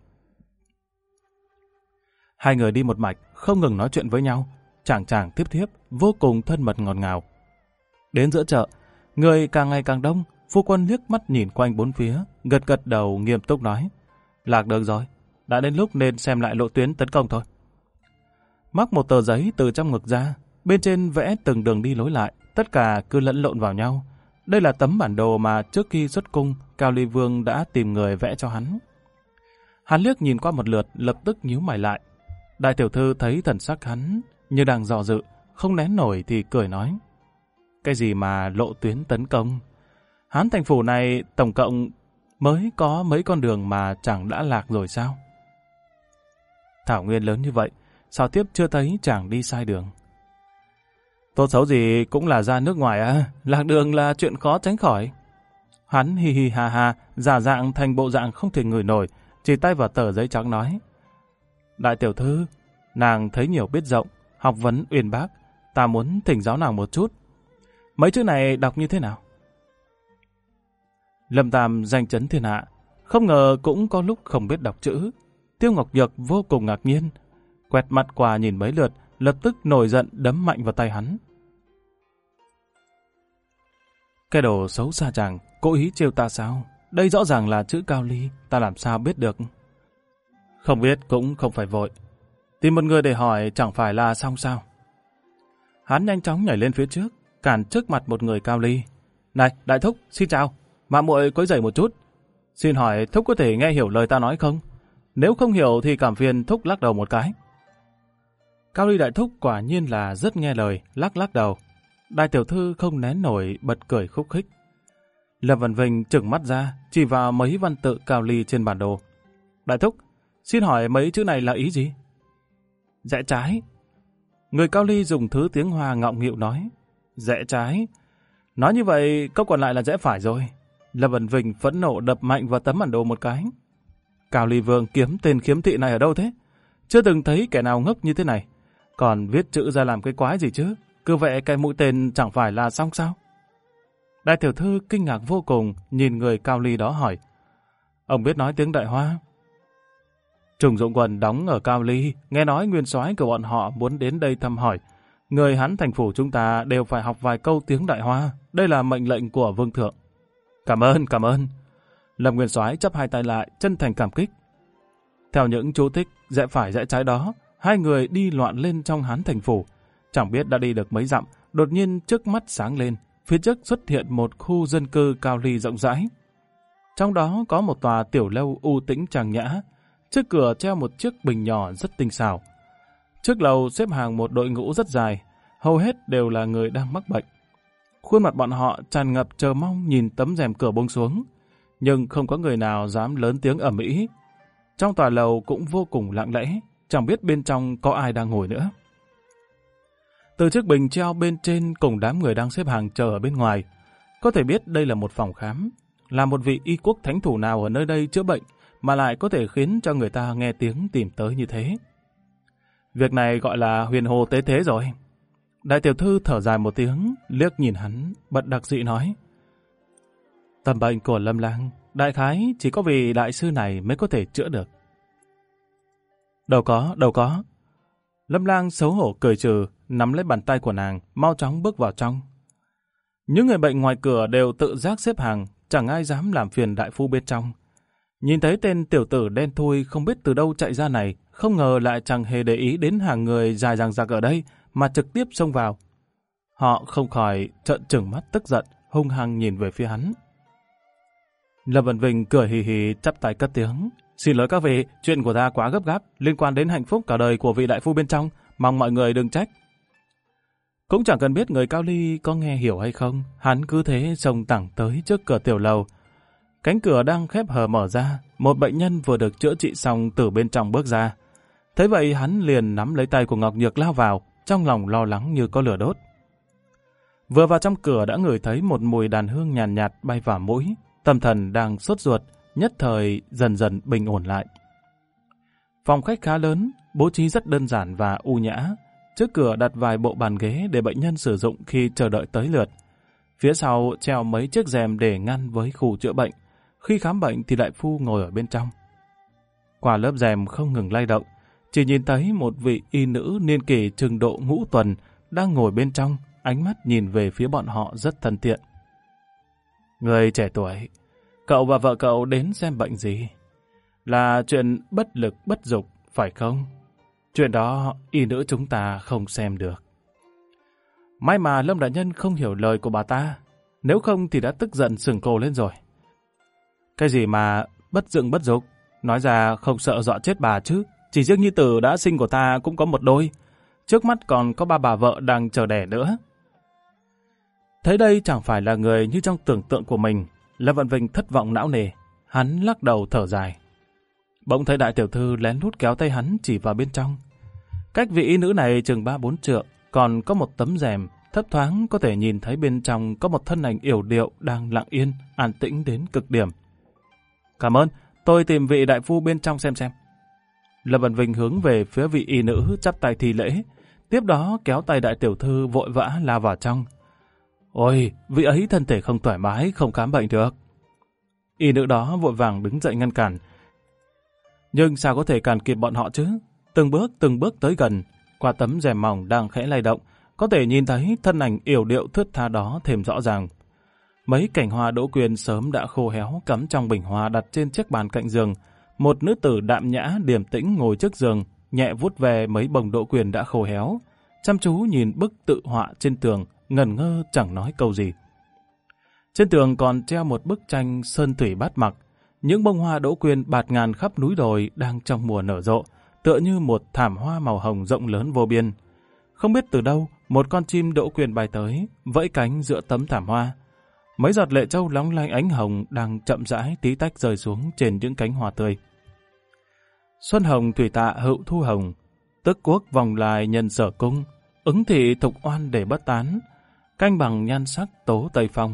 Hai người đi một mạch, không ngừng nói chuyện với nhau, chàng chàng tiếp thiếp, vô cùng thân mật ngọt ngào. Đến giữa chợ, người càng ngày càng đông, phu quân liếc mắt nhìn quanh bốn phía, gật gật đầu nghiêm túc nói. Lạc đường rồi, đã đến lúc nên xem lại lộ tuyến tấn công thôi. Móc một tờ giấy từ trong ngực ra, bên trên vẽ từng đường đi lối lại, tất cả cứ lẫn lộn vào nhau. Đây là tấm bản đồ mà trước khi xuất cung, Cao Ly Vương đã tìm người vẽ cho hắn. Hắn liếc nhìn qua một lượt, lập tức nhíu mày lại. Đại tiểu thư thấy thần sắc hắn như đang dò dự, không nén nổi thì cười nói. Cái gì mà lộ tuyến tấn công? Hán thành phủ này tổng cộng mới có mấy con đường mà chẳng đã lạc rồi sao? Thảo nguyên lớn như vậy, sao tiếp chưa thấy chàng đi sai đường? Tốt xấu gì cũng là ra nước ngoài à, lạc đường là chuyện khó tránh khỏi. Hắn hi hi ha ha, giả dạng thành bộ dạng không thể ngửi nổi, chỉ tay vào tờ giấy trắng nói. Đại tiểu thư, nàng thấy nhiều biết rộng, học vấn uyên bác, ta muốn thỉnh giáo nàng một chút. Mấy chữ này đọc như thế nào? Lâm Tam danh chấn thiên hạ, Không ngờ cũng có lúc không biết đọc chữ. Tiêu Ngọc Nhược vô cùng ngạc nhiên, quẹt mặt qua nhìn mấy lượt, lập tức nổi giận đấm mạnh vào tay hắn. Cái đồ xấu xa chàng, cố ý trêu ta sao? Đây rõ ràng là chữ Cao Ly, ta làm sao biết được? Không biết cũng không phải vội. Tìm một người để hỏi chẳng phải là xong sao? Hắn nhanh chóng nhảy lên phía trước, cản trước mặt một người Cao Ly. Này, đại thúc, xin chào. Mạng muội quấy rầy một chút. Xin hỏi thúc có thể nghe hiểu lời ta nói không? Nếu không hiểu thì cảm phiền thúc lắc đầu một cái. Cao Ly đại thúc quả nhiên là rất nghe lời, lắc đầu. Đại tiểu thư không nén nổi bật cười khúc khích. Lâm Vân Vinh trừng mắt ra, chỉ vào mấy văn tự Cao Ly trên bản đồ. Đại thúc, xin hỏi mấy chữ này là ý gì? Rẽ trái. Người Cao Ly dùng thứ tiếng Hoa ngọng nghịu nói. Rẽ trái. Nói như vậy, câu còn lại là rẽ phải rồi. Lâm Vân Vinh phẫn nộ đập mạnh vào tấm bản đồ một cái. Cao Ly Vương kiếm tên khiếm thị này ở đâu thế? Chưa từng thấy kẻ nào ngốc như thế này. Còn viết chữ ra làm cái quái gì chứ? Cứ vậy cái mũi tên chẳng phải là xong sao? Đại tiểu thư kinh ngạc vô cùng, nhìn người Cao Ly đó hỏi. Ông biết nói tiếng Đại Hoa? Trùng Dụng Quần đóng ở Cao Ly, nghe nói nguyên soái của bọn họ muốn đến đây thăm hỏi. Người hắn thành phủ chúng ta đều phải học vài câu tiếng Đại Hoa. Đây là mệnh lệnh của vương thượng. Cảm ơn. Lâm nguyên soái chắp hai tay lại, chân thành cảm kích. Theo những chú thích rẽ phải rẽ trái đó, hai người đi loạn lên trong Hán thành phủ. Chẳng biết đã đi được mấy dặm, đột nhiên trước mắt sáng lên, phía trước xuất hiện một khu dân cư Cao Ly rộng rãi. Trong đó có một tòa tiểu lâu u tĩnh trang nhã, trước cửa treo một chiếc bình nhỏ rất tinh xảo. Trước lầu xếp hàng một đội ngũ rất dài, hầu hết đều là người đang mắc bệnh. Khuôn mặt bọn họ tràn ngập chờ mong nhìn tấm rèm cửa buông xuống, nhưng không có người nào dám lớn tiếng ầm ĩ. Trong tòa lầu cũng vô cùng lặng lẽ, chẳng biết bên trong có ai đang ngồi nữa. Từ chiếc bình treo bên trên cùng đám người đang xếp hàng chờ ở bên ngoài, có thể biết đây là một phòng khám, là một vị y quốc thánh thủ nào ở nơi đây chữa bệnh mà lại có thể khiến cho người ta nghe tiếng tìm tới như thế. Việc này gọi là huyền hồ tế thế rồi. Đại tiểu thư thở dài một tiếng, liếc nhìn hắn, bật đặc dị nói. Tầm bệnh của Lâm Lang, đại khái chỉ có vị đại sư này mới có thể chữa được. Đâu có. Lâm Lang xấu hổ cười trừ, nắm lấy bàn tay của nàng, mau chóng bước vào trong. Những người bệnh ngoài cửa đều tự giác xếp hàng, chẳng ai dám làm phiền đại phu bên trong. Nhìn thấy tên tiểu tử đen thui không biết từ đâu chạy ra này, không ngờ lại chẳng hề để ý đến hàng người dài dằng dặc ở đây, mà trực tiếp xông vào. Họ không khỏi trợn trừng mắt tức giận, hung hăng nhìn về phía hắn. Lâm Vân Vinh cười hì hì chắp tay cất tiếng. Xin lỗi các vị, chuyện của ta quá gấp gáp, liên quan đến hạnh phúc cả đời của vị đại phu bên trong, mong mọi người đừng trách. Cũng chẳng cần biết người Cao Ly có nghe hiểu hay không, hắn cứ thế xông thẳng tới trước cửa tiểu lầu. Cánh cửa đang khép hờ mở ra, một bệnh nhân vừa được chữa trị xong từ bên trong bước ra. Thế vậy hắn liền nắm lấy tay của Ngọc Nhược lao vào, trong lòng lo lắng như có lửa đốt. Vừa vào trong cửa đã ngửi thấy một mùi đàn hương nhàn nhạt bay vào mũi, tâm thần đang sốt ruột, nhất thời dần dần bình ổn lại. Phòng khách khá lớn, bố trí rất đơn giản và u nhã. Trước cửa đặt vài bộ bàn ghế để bệnh nhân sử dụng khi chờ đợi tới lượt. Phía sau treo mấy chiếc rèm để ngăn với khu chữa bệnh. Khi khám bệnh thì đại phu ngồi ở bên trong. Qua lớp rèm không ngừng lay động, chỉ nhìn thấy một vị y nữ niên kỷ chừng độ ngũ tuần đang ngồi bên trong, ánh mắt nhìn về phía bọn họ rất thân thiện. Người trẻ tuổi, cậu và vợ cậu đến xem bệnh gì? Là chuyện bất lực bất dục, phải không? Chuyện đó y nữ chúng ta không xem được. May mà Lâm đại nhân không hiểu lời của bà ta, nếu không thì đã tức giận sừng cổ lên rồi. Cái gì mà bất dựng bất dục? Nói ra không sợ dọa chết bà chứ. Chỉ riêng nhi tử đã sinh của ta cũng có một đôi. Trước mắt còn có ba bà vợ đang chờ đẻ nữa. Thấy đây chẳng phải là người như trong tưởng tượng của mình, Lâm Vân Vinh thất vọng não nề. Hắn lắc đầu thở dài. Bỗng thấy đại tiểu thư lén lút kéo tay hắn chỉ vào bên trong. Cách vị y nữ này chừng 3-4 trượng, còn có một tấm rèm, thấp thoáng có thể nhìn thấy bên trong có một thân ảnh yểu điệu đang lặng yên, an tĩnh đến cực điểm. Cảm ơn, tôi tìm vị đại phu bên trong xem. Lâm Vân Vinh hướng về phía vị y nữ chắp tay thi lễ, tiếp đó kéo tay đại tiểu thư vội vã lao vào trong. Ôi, vị ấy thân thể không thoải mái, không khám bệnh được. Y nữ đó vội vàng đứng dậy ngăn cản. Nhưng sao có thể cản kịp bọn họ chứ? Từng bước tới gần, qua tấm rèm mỏng đang khẽ lay động, có thể nhìn thấy thân ảnh yểu điệu thướt tha đó thêm rõ ràng. Mấy cành hoa đỗ quyên sớm đã khô héo cắm trong bình hoa đặt trên chiếc bàn cạnh giường. Một nữ tử đạm nhã điềm tĩnh ngồi trước giường, nhẹ vuốt về mấy bông đỗ quyên đã khô héo, chăm chú nhìn bức tự họa trên tường, ngẩn ngơ chẳng nói câu gì. Trên tường còn treo một bức tranh sơn thủy bát mặc, những bông hoa đỗ quyên bạt ngàn khắp núi đồi đang trong mùa nở rộ, tựa như một thảm hoa màu hồng rộng lớn vô biên. Không biết từ đâu, một con chim đỗ quyên bay tới, vẫy cánh giữa tấm thảm hoa. Mấy giọt lệ châu lóng lánh ánh hồng đang chậm rãi tí tách rơi xuống trên những cánh hoa tươi. Xuân hồng thủy tạ hữu thu hồng, tức quốc vòng lại nhân sở cung, ứng thị thục oan để bất tán, canh bằng nhan sắc tố tây phong.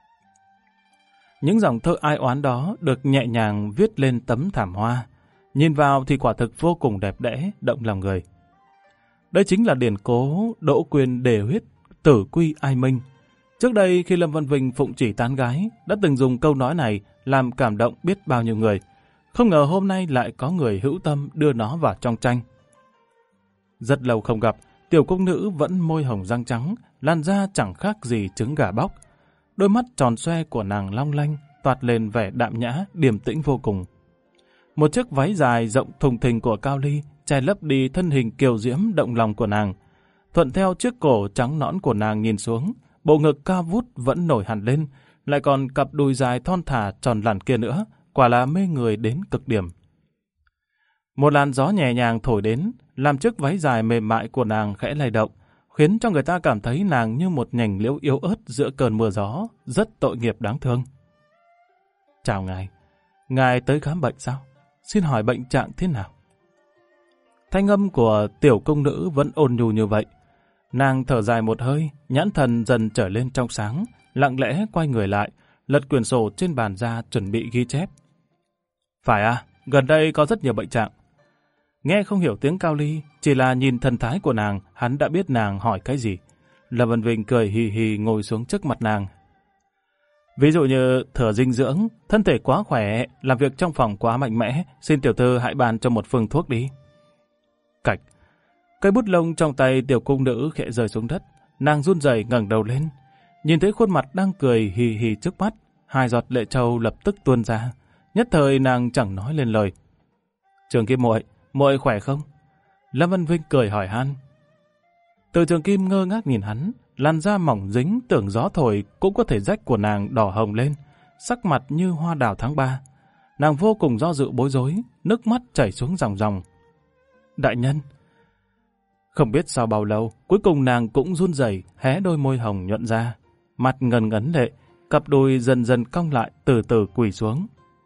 Những dòng thơ ai oán đó được nhẹ nhàng viết lên tấm thảm hoa, nhìn vào thì quả thực vô cùng đẹp đẽ, động lòng người. Đây chính là điển cố đỗ quyên đề huyết, tử quy ai minh. Trước đây khi Lâm Văn Vinh phụng chỉ tán gái, đã từng dùng câu nói này làm cảm động biết bao nhiêu người. Không ngờ hôm nay lại có người hữu tâm đưa nó vào trong tranh. Rất lâu không gặp, tiểu cung nữ vẫn môi hồng răng trắng, làn da chẳng khác gì trứng gà bóc. Đôi mắt tròn xoe của nàng long lanh, toát lên vẻ đạm nhã, điềm tĩnh vô cùng. Một chiếc váy dài rộng thùng thình của Cao Ly che lấp đi thân hình kiều diễm động lòng của nàng. Thuận theo chiếc cổ trắng nõn của nàng nhìn xuống, bộ ngực cao vút vẫn nổi hẳn lên, lại còn cặp đùi dài thon thả tròn làn kia nữa, quả là mê người đến cực điểm. Một làn gió nhẹ nhàng thổi đến, làm chiếc váy dài mềm mại của nàng khẽ lay động, khiến cho người ta cảm thấy nàng như một nhành liễu yếu ớt giữa cơn mưa gió, rất tội nghiệp đáng thương. Chào ngài, ngài tới khám bệnh sao? Xin hỏi bệnh trạng thế nào? Thanh âm của tiểu công nữ vẫn ôn nhu như vậy. Nàng thở dài một hơi, nhãn thần dần trở lên trong sáng, lặng lẽ quay người lại, lật quyển sổ trên bàn ra chuẩn bị ghi chép. Phải à, gần đây có rất nhiều bệnh trạng. Nghe không hiểu tiếng Cao Ly, chỉ là nhìn thần thái của nàng, hắn đã biết nàng hỏi cái gì. Lâm Văn Vinh cười hì hì ngồi xuống trước mặt nàng. Ví dụ như thừa dinh dưỡng, thân thể quá khỏe, làm việc trong phòng quá mạnh mẽ, xin tiểu thư hãy bàn cho một phương thuốc đi. Cạch. Cây bút lông trong tay tiểu cung nữ khẽ rơi xuống đất, nàng run rẩy ngẩng đầu lên, nhìn thấy khuôn mặt đang cười hì hì trước mắt, hai giọt lệ trâu lập tức tuôn ra, nhất thời nàng chẳng nói lên lời. Trường Kim muội khỏe không? Lâm Văn Vinh cười hỏi han. Từ Trường Kim ngơ ngác nhìn hắn, làn da mỏng dính tưởng gió thổi cũng có thể rách của nàng đỏ hồng lên, sắc mặt như hoa đào tháng 3. Nàng vô cùng do dự bối rối, nước mắt chảy xuống ròng ròng. Đại nhân. Không biết sau bao lâu, cuối cùng nàng cũng run rẩy hé đôi môi hồng nhuận ra, mặt ngần ngấn lệ, cặp đùi dần dần cong lại, từ từ quỳ xuống.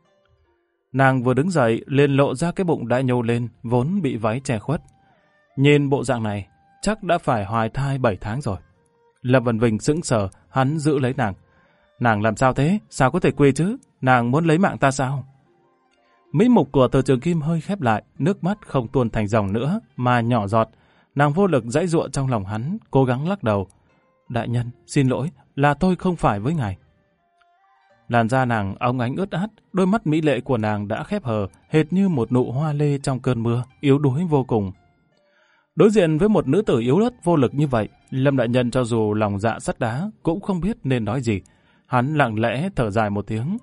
Nàng vừa đứng dậy liền lộ ra cái bụng đã nhô lên, vốn bị váy che khuất. Nhìn bộ dạng này, chắc đã phải hoài thai 7 tháng rồi. Lâm Văn Vinh sững sờ, hắn giữ lấy nàng. Nàng làm sao thế? Sao có thể quỳ chứ? Nàng muốn lấy mạng ta sao? Mỹ mục của Từ Trường Kim hơi khép lại, nước mắt không tuôn thành dòng nữa, mà nhỏ giọt. Nàng vô lực giãy giụa trong lòng hắn, cố gắng lắc đầu. Đại nhân, xin lỗi, là tôi không phải với ngài. Làn da nàng óng ánh ướt át, đôi mắt mỹ lệ của nàng đã khép hờ, hệt như một nụ hoa lê trong cơn mưa, yếu đuối vô cùng. Đối diện với một nữ tử yếu ớt vô lực như vậy, Lâm đại nhân cho dù lòng dạ sắt đá cũng không biết nên nói gì. Hắn lặng lẽ thở dài một tiếng.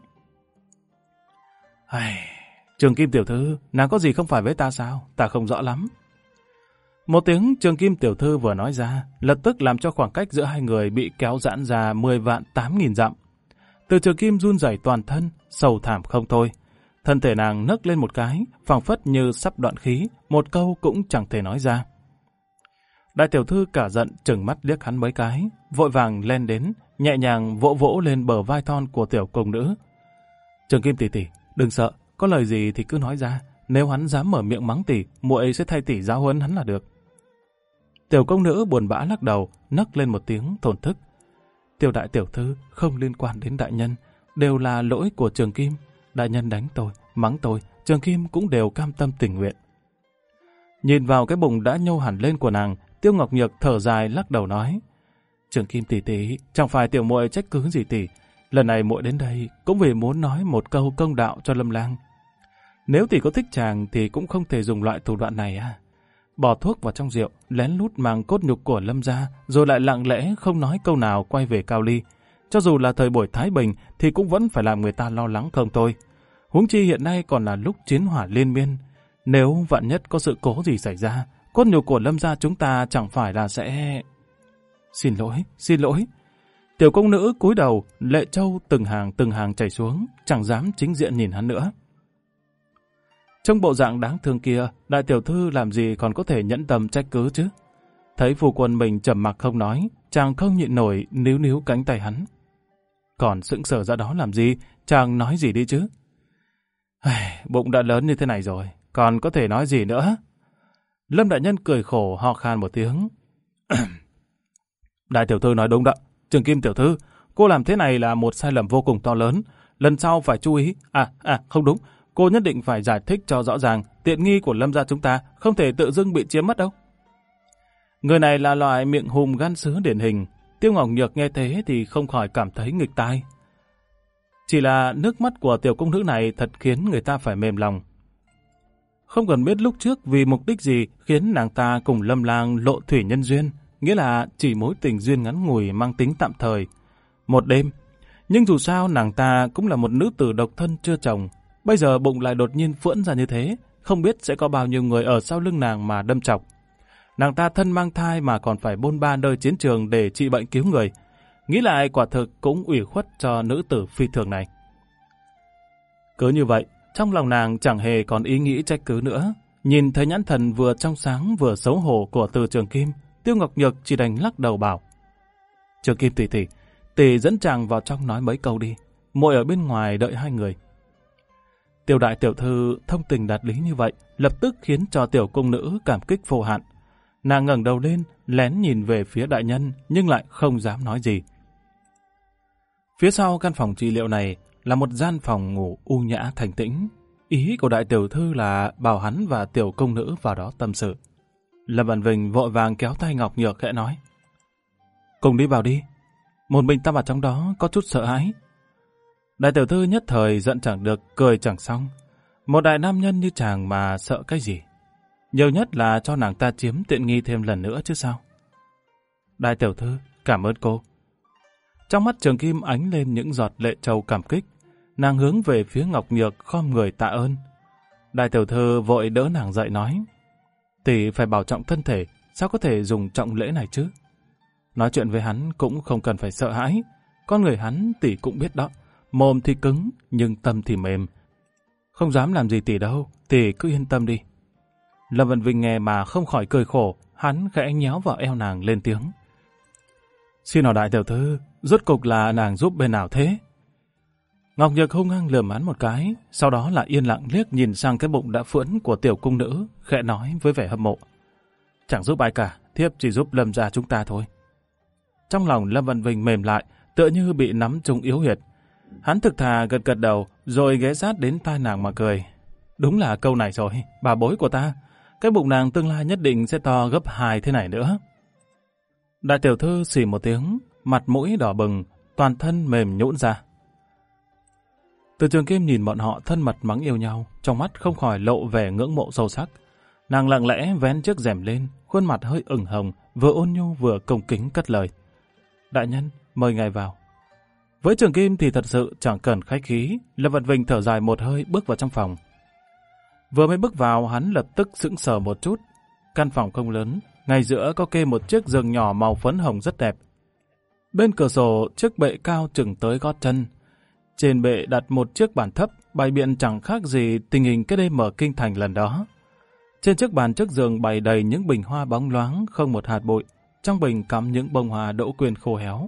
Trường Kim tiểu thư, nàng có gì không phải với ta sao? Ta không rõ lắm. Một tiếng Trường Kim tiểu thư vừa nói ra, lập tức làm cho khoảng cách giữa hai người bị kéo giãn ra 10.800.000 dặm. Từ Trường Kim run rẩy toàn thân, sầu thảm không thôi. Thân thể nàng nấc lên một cái, phảng phất như sắp đoạn khí, một câu cũng chẳng thể nói ra. Đại tiểu thư cả giận trừng mắt liếc hắn mấy cái, vội vàng len đến, nhẹ nhàng vỗ vỗ lên bờ vai thon của tiểu công nữ. Trường Kim tỷ tỷ, đừng sợ, có lời gì thì cứ nói ra, nếu hắn dám mở miệng mắng tỷ, muội sẽ thay tỷ giáo huấn hắn là được. Tiểu công nữ buồn bã lắc đầu, nấc lên một tiếng thổn thức. Tiểu đại tiểu thư không liên quan đến đại nhân, đều là lỗi của Trường Kim. Đại nhân đánh tôi, mắng tôi, Trường Kim cũng đều cam tâm tình nguyện. Nhìn vào cái bụng đã nhô hẳn lên của nàng, Tiêu Ngọc Nhược thở dài lắc đầu nói. Trường Kim tỷ tỷ, chẳng phải tiểu muội trách cứ gì tỷ, Lần này muội đến đây cũng vì muốn nói một câu công đạo cho Lâm Lang. Nếu tỷ có thích chàng thì cũng không thể dùng loại thủ đoạn này à. Bỏ thuốc vào trong rượu, lén lút mang cốt nhục của Lâm ra, rồi lại lặng lẽ không nói câu nào quay về Cao Ly. Cho dù là thời buổi Thái Bình thì cũng vẫn phải làm người ta lo lắng không thôi. Huống chi hiện nay còn là lúc chiến hỏa liên miên. Nếu vạn nhất có sự cố gì xảy ra, cốt nhục của Lâm gia chúng ta chẳng phải là sẽ... Xin lỗi. Tiểu công nữ cúi đầu, lệ trâu từng hàng chảy xuống, chẳng dám chính diện nhìn hắn nữa. Trong bộ dạng đáng thương kia, đại tiểu thư làm gì còn có thể nhẫn tâm trách cứ chứ? Thấy phu quân mình trầm mặc không nói, chàng không nhịn nổi níu cánh tay hắn. Còn sững sờ ra đó làm gì, chàng nói gì đi chứ? Bụng đã lớn như thế này rồi, còn có thể nói gì nữa? Lâm đại nhân cười khổ ho khan một tiếng. Đại tiểu thư nói đúng đó. Trường Kim tiểu thư, cô làm thế này là một sai lầm vô cùng to lớn. Lần sau phải chú ý. Không đúng. Cô nhất định phải giải thích cho rõ ràng. Tiện nghi của Lâm gia chúng ta không thể tự dưng bị chiếm mất đâu. Người này là loại miệng hùm gan sứ điển hình. Tiêu Ngọc Nhược nghe thế thì không khỏi cảm thấy nghịch tai. Chỉ là nước mắt của tiểu công nữ này thật khiến người ta phải mềm lòng. Không cần biết lúc trước vì mục đích gì khiến nàng ta cùng Lâm Lang lộ thủy nhân duyên, nghĩa là chỉ mối tình duyên ngắn ngủi mang tính tạm thời, một đêm. Nhưng dù sao nàng ta cũng là một nữ tử độc thân chưa chồng, bây giờ bụng lại đột nhiên phưỡn ra như thế, không biết sẽ có bao nhiêu người ở sau lưng nàng mà đâm chọc. Nàng ta thân mang thai mà còn phải bôn ba nơi chiến trường để trị bệnh cứu người. Nghĩ lại quả thực cũng ủy khuất cho nữ tử phi thường này. Cứ như vậy, trong lòng nàng chẳng hề còn ý nghĩ trách cứ nữa. Nhìn thấy nhãn thần vừa trong sáng vừa xấu hổ của Từ Trường Kim, Tiêu Ngọc Nhược chỉ đành lắc đầu bảo: Trường Kim tỷ dẫn chàng vào trong nói mấy câu đi, muội ở bên ngoài đợi hai người. Tiêu đại tiểu thư thông tình đạt lý như vậy, lập tức khiến cho tiểu cung nữ cảm kích vô hạn. Nàng ngẩng đầu lên, lén nhìn về phía đại nhân, nhưng lại không dám nói gì. Phía sau căn phòng trị liệu này là một gian phòng ngủ u nhã thanh tĩnh. Ý của đại tiểu thư là bảo hắn và tiểu công nữ vào đó tâm sự. Lâm Vạn Vinh vội vàng kéo tay Ngọc Nhược khẽ nói: Cùng đi vào đi. Một mình ta vào trong đó có chút sợ hãi. Đại tiểu thư nhất thời giận chẳng được, cười chẳng xong. Một đại nam nhân như chàng mà sợ cái gì? Nhiều nhất là cho nàng ta chiếm tiện nghi thêm lần nữa chứ sao. Đại tiểu thư, cảm ơn cô. Trong mắt Trường Kim ánh lên những giọt lệ trầu cảm kích. Nàng hướng về phía Ngọc Nhược khom người tạ ơn. Đại tiểu thư vội đỡ nàng dậy nói: Tỷ phải bảo trọng thân thể, sao có thể dùng trọng lễ này chứ? Nói chuyện với hắn cũng không cần phải sợ hãi. Con người hắn tỷ cũng biết đó, mồm thì cứng nhưng tâm thì mềm. Không dám làm gì tỷ đâu, tỷ cứ yên tâm đi. Lâm Vân Vinh nghe mà không khỏi cười khổ, hắn khẽ nhéo vào eo nàng lên tiếng: Xin hỏi đại tiểu thư, rốt cục là nàng giúp bên nào thế? Ngọc Nhược hung hăng lườm hắn một cái, sau đó là yên lặng liếc nhìn sang cái bụng đã phưỡn của tiểu cung nữ, khẽ nói với vẻ hâm mộ: Chẳng giúp ai cả, thiếp chỉ giúp Lâm gia chúng ta thôi. Trong lòng Lâm Văn Vinh mềm lại, tựa như bị nắm trúng yếu huyệt. Hắn thực thà gật gật đầu, rồi ghé sát đến tai nàng mà cười: Đúng là câu này rồi, bà bối của ta. Cái bụng nàng tương lai nhất định sẽ to gấp 2 thế này nữa. Đại tiểu thư xì một tiếng, mặt mũi đỏ bừng, toàn thân mềm nhũn ra. Từ Trường Kim nhìn bọn họ thân mật mắng yêu nhau, trong mắt không khỏi lộ vẻ ngưỡng mộ sâu sắc. Nàng lặng lẽ vén chiếc rèm lên, khuôn mặt hơi ửng hồng, vừa ôn nhu vừa cung kính cất lời: Đại nhân, mời ngài vào. Với Trường Kim thì thật sự chẳng cần khách khí, Lâm Văn Vinh thở dài một hơi bước vào trong phòng. Vừa mới bước vào, hắn lập tức sững sờ một chút. Căn phòng không lớn, ngay giữa có kê một chiếc giường nhỏ màu phấn hồng rất đẹp. Bên cửa sổ, chiếc bệ cao chừng tới gót chân. Trên bệ đặt một chiếc bàn thấp, bày biện chẳng khác gì tình hình cái đêm ở kinh thành lần đó. Trên chiếc bàn trước giường bày đầy những bình hoa bóng loáng, không một hạt bụi. Trong bình cắm những bông hoa đỗ quyên khô héo.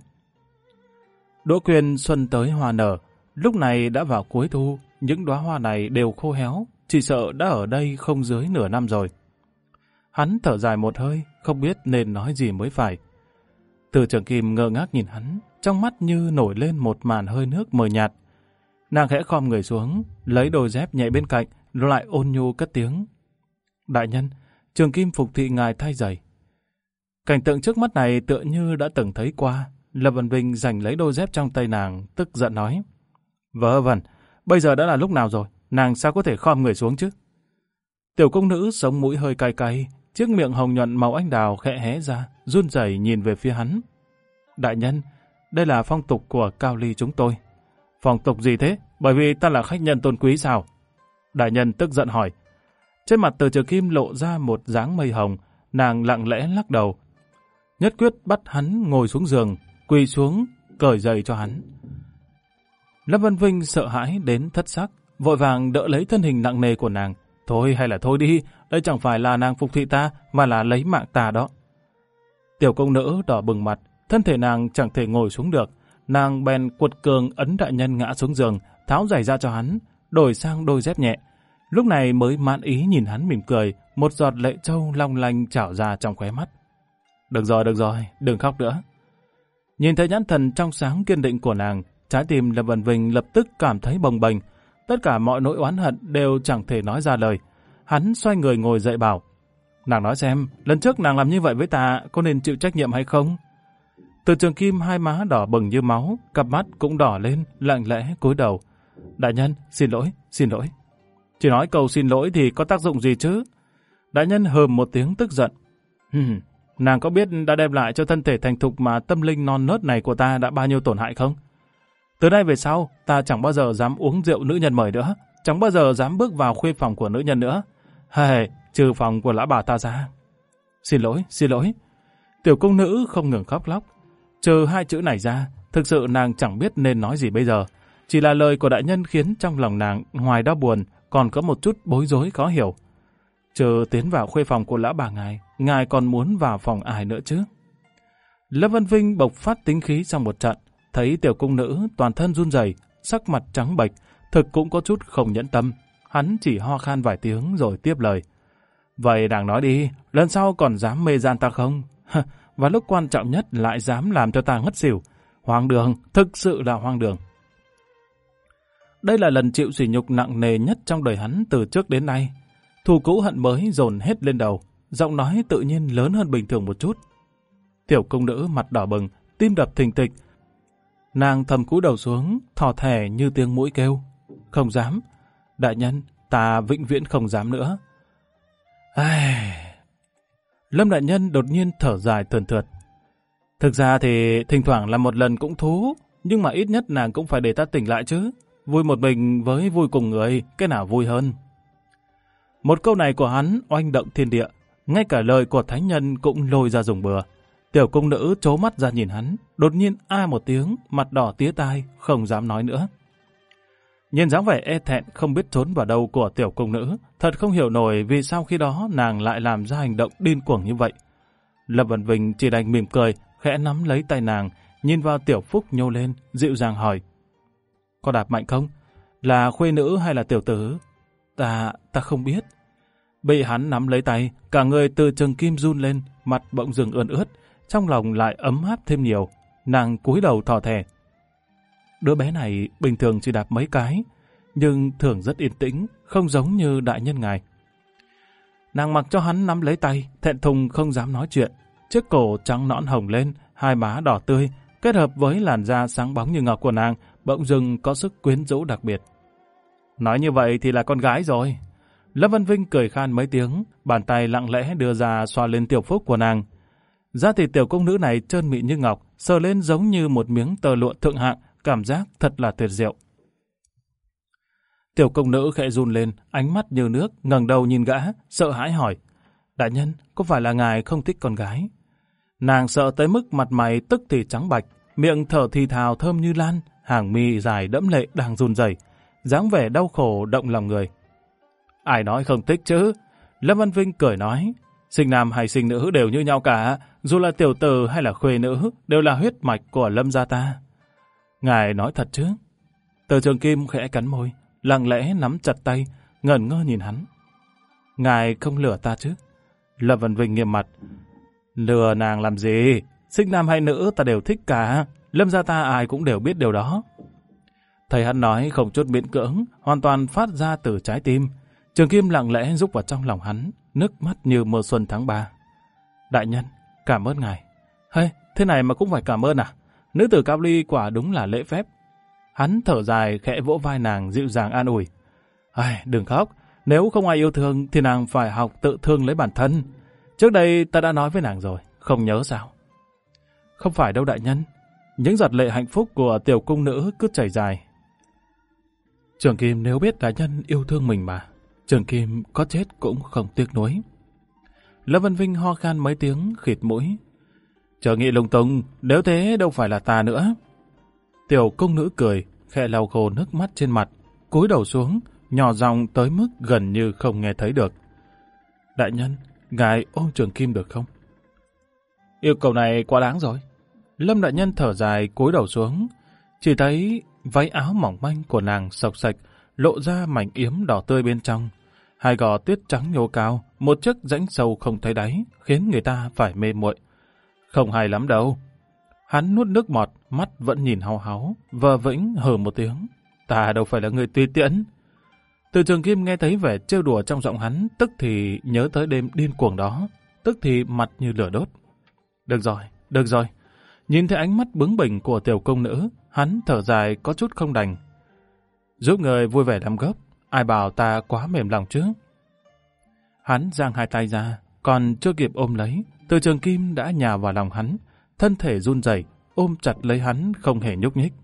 Đỗ quyên xuân tới hoa nở, lúc này đã vào cuối thu, những đóa hoa này đều khô héo, chỉ sợ đã ở đây không dưới nửa năm rồi. Hắn thở dài một hơi, không biết nên nói gì mới phải. Từ Trường Kim ngơ ngác nhìn hắn, trong mắt như nổi lên một màn hơi nước mờ nhạt. Nàng khẽ khom người xuống, lấy đôi dép nhẹ bên cạnh, rồi lại ôn nhu cất tiếng: Đại nhân, Trường Kim phục thị ngài thay giày. Cảnh tượng trước mắt này tựa như đã từng thấy qua. Lâm Vân Vinh giành lấy đôi dép trong tay nàng, tức giận nói. Vớ vẩn, bây giờ đã là lúc nào rồi, nàng sao có thể khom người xuống chứ? Tiểu công nữ sống mũi hơi cay cay, chiếc miệng hồng nhuận màu anh đào khẽ hé ra, run rẩy nhìn về phía hắn. Đại nhân, đây là phong tục của Cao Ly chúng tôi. Phong tục gì thế? Bởi vì ta là khách nhân tôn quý sao? Đại nhân tức giận hỏi. Trên mặt Từ Trường Kim lộ ra một dáng mây hồng, nàng lặng lẽ lắc đầu. Nhất quyết bắt hắn ngồi xuống giường, quỳ xuống, cởi giày cho hắn. Lâm Vân Vinh sợ hãi đến thất sắc, vội vàng đỡ lấy thân hình nặng nề của nàng. Thôi hay là thôi đi, đây chẳng phải là nàng phục thị ta, mà là lấy mạng ta đó. Tiểu công nữ đỏ bừng mặt, thân thể nàng chẳng thể ngồi xuống được. Nàng bèn quật cường ấn đại nhân ngã xuống giường, tháo giày ra cho hắn, đổi sang đôi dép nhẹ. Lúc này mới mãn ý nhìn hắn mỉm cười, một giọt lệ trâu long lanh trào ra trong khóe mắt. Được rồi, đừng khóc nữa. Nhìn thấy nhãn thần trong sáng kiên định của nàng, trái tim Lâm Vân Vinh lập tức cảm thấy bồng bềnh. Tất cả mọi nỗi oán hận đều chẳng thể nói ra lời. Hắn xoay người ngồi dậy bảo, nàng nói xem, lần trước nàng làm như vậy với ta có nên chịu trách nhiệm hay không? Từ Trường Kim hai má đỏ bừng như máu, cặp mắt cũng đỏ lên, lặng lẽ cúi đầu. Đại nhân, xin lỗi. Chỉ nói câu xin lỗi thì có tác dụng gì chứ? Đại nhân hờm một tiếng tức giận. Nàng có biết đã đem lại cho thân thể thành thục mà tâm linh non nớt này của ta đã bao nhiêu tổn hại không? Từ nay về sau, ta chẳng bao giờ dám uống rượu nữ nhân mời nữa, chẳng bao giờ dám bước vào khuê phòng của nữ nhân nữa. Trừ phòng của lão bà ta ra. Xin lỗi. Tiểu công nữ không ngừng khóc lóc. Trừ hai chữ này ra, thực sự nàng chẳng biết nên nói gì bây giờ. Chỉ là lời của đại nhân khiến trong lòng nàng ngoài đau buồn còn có một chút bối rối khó hiểu. Trừ tiến vào khuê phòng của lão bà ngài còn muốn vào phòng ai nữa chứ? Lâm Vân Vinh bộc phát tính khí trong một trận, thấy tiểu cung nữ toàn thân run rẩy, sắc mặt trắng bệch, thực cũng có chút không nhẫn tâm. Hắn chỉ ho khan vài tiếng rồi tiếp lời. Vậy nàng nói đi, lần sau còn dám mê gian ta không? Và lúc quan trọng nhất lại dám làm cho ta ngất xỉu. Hoang đường, thực sự là hoang đường. Đây là lần chịu sỉ nhục nặng nề nhất trong đời hắn từ trước đến nay. Thù cũ hận mới dồn hết lên đầu, giọng nói tự nhiên lớn hơn bình thường một chút. Tiểu công nữ mặt đỏ bừng, tim đập thình thịch. Nàng thầm cúi đầu xuống, thò thẻ như tiếng mũi kêu. Không dám. Đại nhân, ta vĩnh viễn không dám nữa. Lâm đại nhân đột nhiên thở dài thườn thượt. Thực ra thì thỉnh thoảng làm một lần cũng thú, nhưng mà ít nhất nàng cũng phải để ta tỉnh lại chứ. Vui một mình với vui cùng người, cái nào vui hơn. Một câu này của hắn oanh động thiên địa, ngay cả lời của thánh nhân cũng lôi ra dùng bừa. Tiểu cung nữ trố mắt ra nhìn hắn, đột nhiên a một tiếng, mặt đỏ tía tai, không dám nói nữa. Nhìn dáng vẻ e thẹn không biết trốn vào đâu của tiểu cung nữ, thật không hiểu nổi vì sao khi đó nàng lại làm ra hành động điên cuồng như vậy. Lâm Vân Vinh chỉ đành mỉm cười, khẽ nắm lấy tay nàng, nhìn vào tiểu phúc nhô lên, dịu dàng hỏi. Có đạp mạnh không? Là khuê nữ hay là tiểu tử? Ta không biết. Bị hắn nắm lấy tay, cả người Từ Trường Kim run lên, mặt bỗng dưng ươn ướt, trong lòng lại ấm áp thêm nhiều. Nàng cúi đầu thò thẻ. Đứa bé này bình thường chỉ đạp mấy cái, nhưng thường rất yên tĩnh, không giống như đại nhân ngài. Nàng mặc cho hắn nắm lấy tay, thẹn thùng không dám nói chuyện. Chiếc cổ trắng nõn hồng lên, hai má đỏ tươi, kết hợp với làn da sáng bóng như ngọc của nàng, bỗng dưng có sức quyến rũ đặc biệt. Nói như vậy thì là con gái rồi. Lâm Vân Vinh cười khan mấy tiếng, bàn tay lặng lẽ đưa ra xoa lên tiểu phúc của nàng. Da thịt tiểu công nữ này trơn mịn như ngọc, sờ lên giống như một miếng tơ lụa thượng hạng, cảm giác thật là tuyệt diệu. Tiểu công nữ khẽ run lên, ánh mắt như nước, ngẩng đầu nhìn gã, sợ hãi hỏi. Đại nhân, có phải là ngài không thích con gái? Nàng sợ tới mức mặt mày tức thì trắng bạch, miệng thở thì thào thơm như lan, hàng mi dài đẫm lệ đang run rẩy, dáng vẻ đau khổ động lòng người. Ai nói không thích chứ? Lâm Văn Vinh cười nói, sinh nam hay sinh nữ đều như nhau cả, dù là tiểu tử hay là khuê nữ, đều là huyết mạch của Lâm gia ta. Ngài nói thật chứ? Từ Trường Kim khẽ cắn môi, lặng lẽ nắm chặt tay, ngẩn ngơ nhìn hắn. Ngài không lừa ta chứ? Lâm Văn Vinh nghiêm mặt. Lừa nàng làm gì? Sinh nam hay nữ ta đều thích cả, Lâm gia ta ai cũng đều biết điều đó. Thầy hắn nói không chút miễn cưỡng, hoàn toàn phát ra từ trái tim. Trường Kim lặng lẽ rúc vào trong lòng hắn, nước mắt như mưa xuân tháng 3. Đại nhân, cảm ơn ngài. Thế này mà cũng phải cảm ơn à? Nữ tử Cao Ly quả đúng là lễ phép. Hắn thở dài khẽ vỗ vai nàng dịu dàng an ủi. Ai, đừng khóc, nếu không ai yêu thương thì nàng phải học tự thương lấy bản thân. Trước đây ta đã nói với nàng rồi, không nhớ sao? Không phải đâu đại nhân. Những giọt lệ hạnh phúc của tiểu cung nữ cứ chảy dài. Trường Kim nếu biết đại nhân yêu thương mình mà, Trường Kim có chết cũng không tiếc nuối. Lâm Vân Vinh ho khan mấy tiếng khịt mũi. Chờ nghĩ lung tung, nếu thế đâu phải là ta nữa. Tiểu cung nữ cười, khẽ lau khô nước mắt trên mặt, cúi đầu xuống, nhỏ giọng tới mức gần như không nghe thấy được. Đại nhân, ngài ôm Trường Kim được không? Yêu cầu này quá đáng rồi. Lâm đại nhân thở dài cúi đầu xuống, chỉ thấy váy áo mỏng manh của nàng xộc xệch, lộ ra mảnh yếm đỏ tươi bên trong. Hai gò tuyết trắng nhô cao, một chiếc rãnh sâu không thấy đáy, khiến người ta phải mê muội. Không hay lắm đâu. Hắn nuốt nước bọt, mắt vẫn nhìn hau háu, vờ vĩnh hừ một tiếng. Ta đâu phải là người tùy tiện. Từ Trường Kim nghe thấy vẻ trêu đùa trong giọng hắn, tức thì nhớ tới đêm điên cuồng đó, tức thì mặt như lửa đốt. Được rồi. Nhìn thấy ánh mắt bướng bỉnh của tiểu công nữ, hắn thở dài có chút không đành. Giúp người vui vẻ đám gốc, ai bảo ta quá mềm lòng chứ. Hắn giang hai tay ra, còn chưa kịp ôm lấy, Từ Trường Kim đã nhào vào lòng hắn, thân thể run rẩy, ôm chặt lấy hắn không hề nhúc nhích.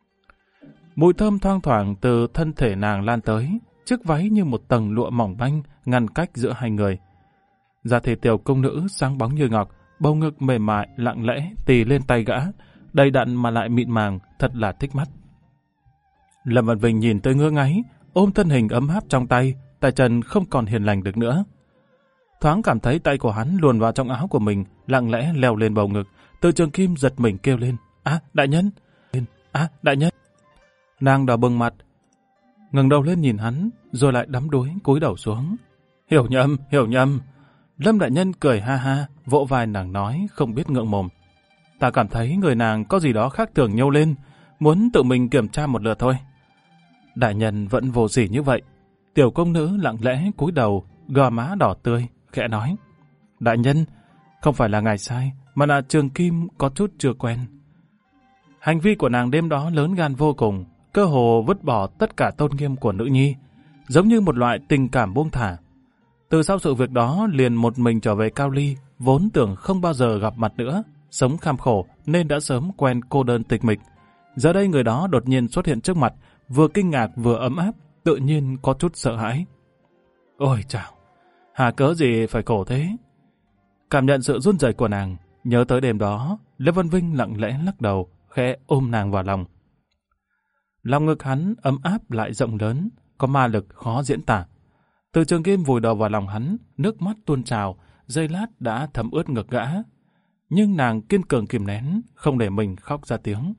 Mùi thơm thoang thoảng từ thân thể nàng lan tới, chiếc váy như một tầng lụa mỏng manh ngăn cách giữa hai người. Da thịt tiểu công nữ sáng bóng như ngọc, bầu ngực mềm mại lặng lẽ tì lên tay gã, đầy đặn mà lại mịn màng, thật là thích mắt. Lâm Văn Vinh nhìn tới ngứa ngáy, ôm thân hình ấm áp trong tay, tay chân không còn hiền lành được nữa. Thoáng cảm thấy tay của hắn luồn vào trong áo của mình, lặng lẽ leo lên bầu ngực. Từ Trường Kim giật mình kêu lên, đại nhân! Đại nhân! Nàng đỏ bừng mặt, ngẩng đầu lên nhìn hắn, rồi lại đắm đuối cúi đầu xuống. Hiểu nhầm. Lâm đại nhân cười ha ha, vỗ vai nàng nói không biết ngượng mồm. Ta cảm thấy người nàng có gì đó khác thường nhô lên, muốn tự mình kiểm tra một lượt thôi. Đại nhân vẫn vô sỉ như vậy. Tiểu công nữ lặng lẽ cúi đầu, gò má đỏ tươi, khẽ nói. Đại nhân, không phải là ngài sai, mà là Trường Kim có chút chưa quen. Hành vi của nàng đêm đó lớn gan vô cùng, cơ hồ vứt bỏ tất cả tôn nghiêm của nữ nhi, giống như một loại tình cảm buông thả. Từ sau sự việc đó liền một mình trở về Cao Ly, vốn tưởng không bao giờ gặp mặt nữa, sống kham khổ nên đã sớm quen cô đơn tịch mịch. Giờ đây người đó đột nhiên xuất hiện trước mặt, vừa kinh ngạc vừa ấm áp, tự nhiên có chút sợ hãi. Ôi chào, hà cớ gì phải khổ thế? Cảm nhận sự run rẩy của nàng, nhớ tới đêm đó, Lê Văn Vinh lặng lẽ lắc đầu, khẽ ôm nàng vào lòng. Lòng ngực hắn ấm áp lại rộng lớn, có ma lực khó diễn tả. Từ Trường Kim vùi đầu vào lòng hắn, nước mắt tuôn trào, giây lát đã thấm ướt ngực gã. Nhưng nàng kiên cường kìm nén, không để mình khóc ra tiếng.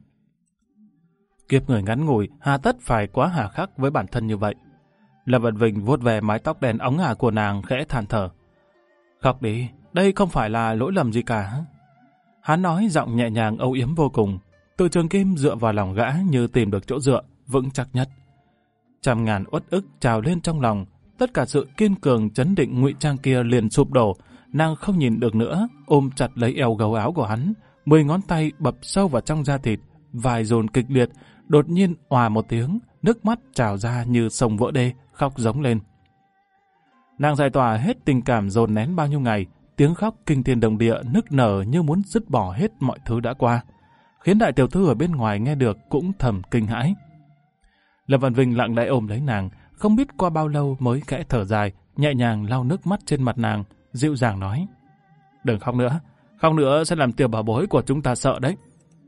Kiếp người ngắn ngủi, hà tất phải quá hà khắc với bản thân như vậy. Lâm Văn Vinh vuốt về mái tóc đen óng ả của nàng khẽ than thở. Khóc đi, đây không phải là lỗi lầm gì cả. Hắn nói giọng nhẹ nhàng âu yếm vô cùng. Từ Trường Kim dựa vào lòng gã như tìm được chỗ dựa, vững chắc nhất. Trăm ngàn uất ức trào lên trong lòng, tất cả sự kiên cường trấn định ngụy trang kia liền sụp đổ. Nàng không nhìn được nữa, ôm chặt lấy eo gấu áo của hắn, 10 ngón tay bập sâu vào trong da thịt, vai dồn kịch liệt, đột nhiên òa một tiếng, nước mắt trào ra như sông vỡ đê, khóc giống lên. Nàng giải tỏa hết tình cảm dồn nén bao nhiêu ngày, tiếng khóc kinh thiên động địa nức nở như muốn dứt bỏ hết mọi thứ đã qua, khiến đại tiểu thư ở bên ngoài nghe được cũng thầm kinh hãi. Lâm Văn Vinh lặng lẽ ôm lấy nàng, không biết qua bao lâu mới khẽ thở dài, nhẹ nhàng lau nước mắt trên mặt nàng, dịu dàng nói: đừng khóc nữa sẽ làm tiểu bảo bối của chúng ta sợ đấy.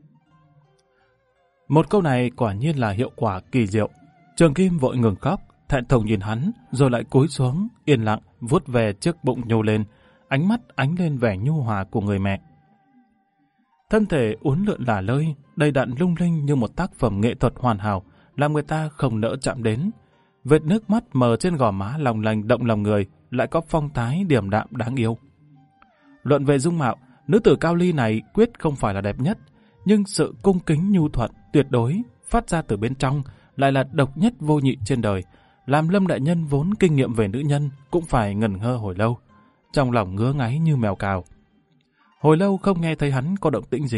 Một câu này quả nhiên là hiệu quả kỳ diệu. Trường Kim vội ngừng khóc, thẹn thùng nhìn hắn, rồi lại cúi xuống, yên lặng vuốt về chiếc bụng nhô lên, ánh mắt ánh lên vẻ nhu hòa của người mẹ. Thân thể uốn lượn lả lơi, đầy đặn lung linh như một tác phẩm nghệ thuật hoàn hảo, làm người ta không nỡ chạm đến. Vệt nước mắt mờ trên gò má lòng lành động lòng người, lại có phong thái điềm đạm đáng yêu. Luận về dung mạo, nữ tử Cao Ly này quyết không phải là đẹp nhất, nhưng sự cung kính nhu thuận tuyệt đối phát ra từ bên trong lại là độc nhất vô nhị trên đời, làm Lâm đại nhân vốn kinh nghiệm về nữ nhân cũng phải ngẩn ngơ hồi lâu, trong lòng ngứa ngáy như mèo cào. Hồi lâu không nghe thấy hắn có động tĩnh gì,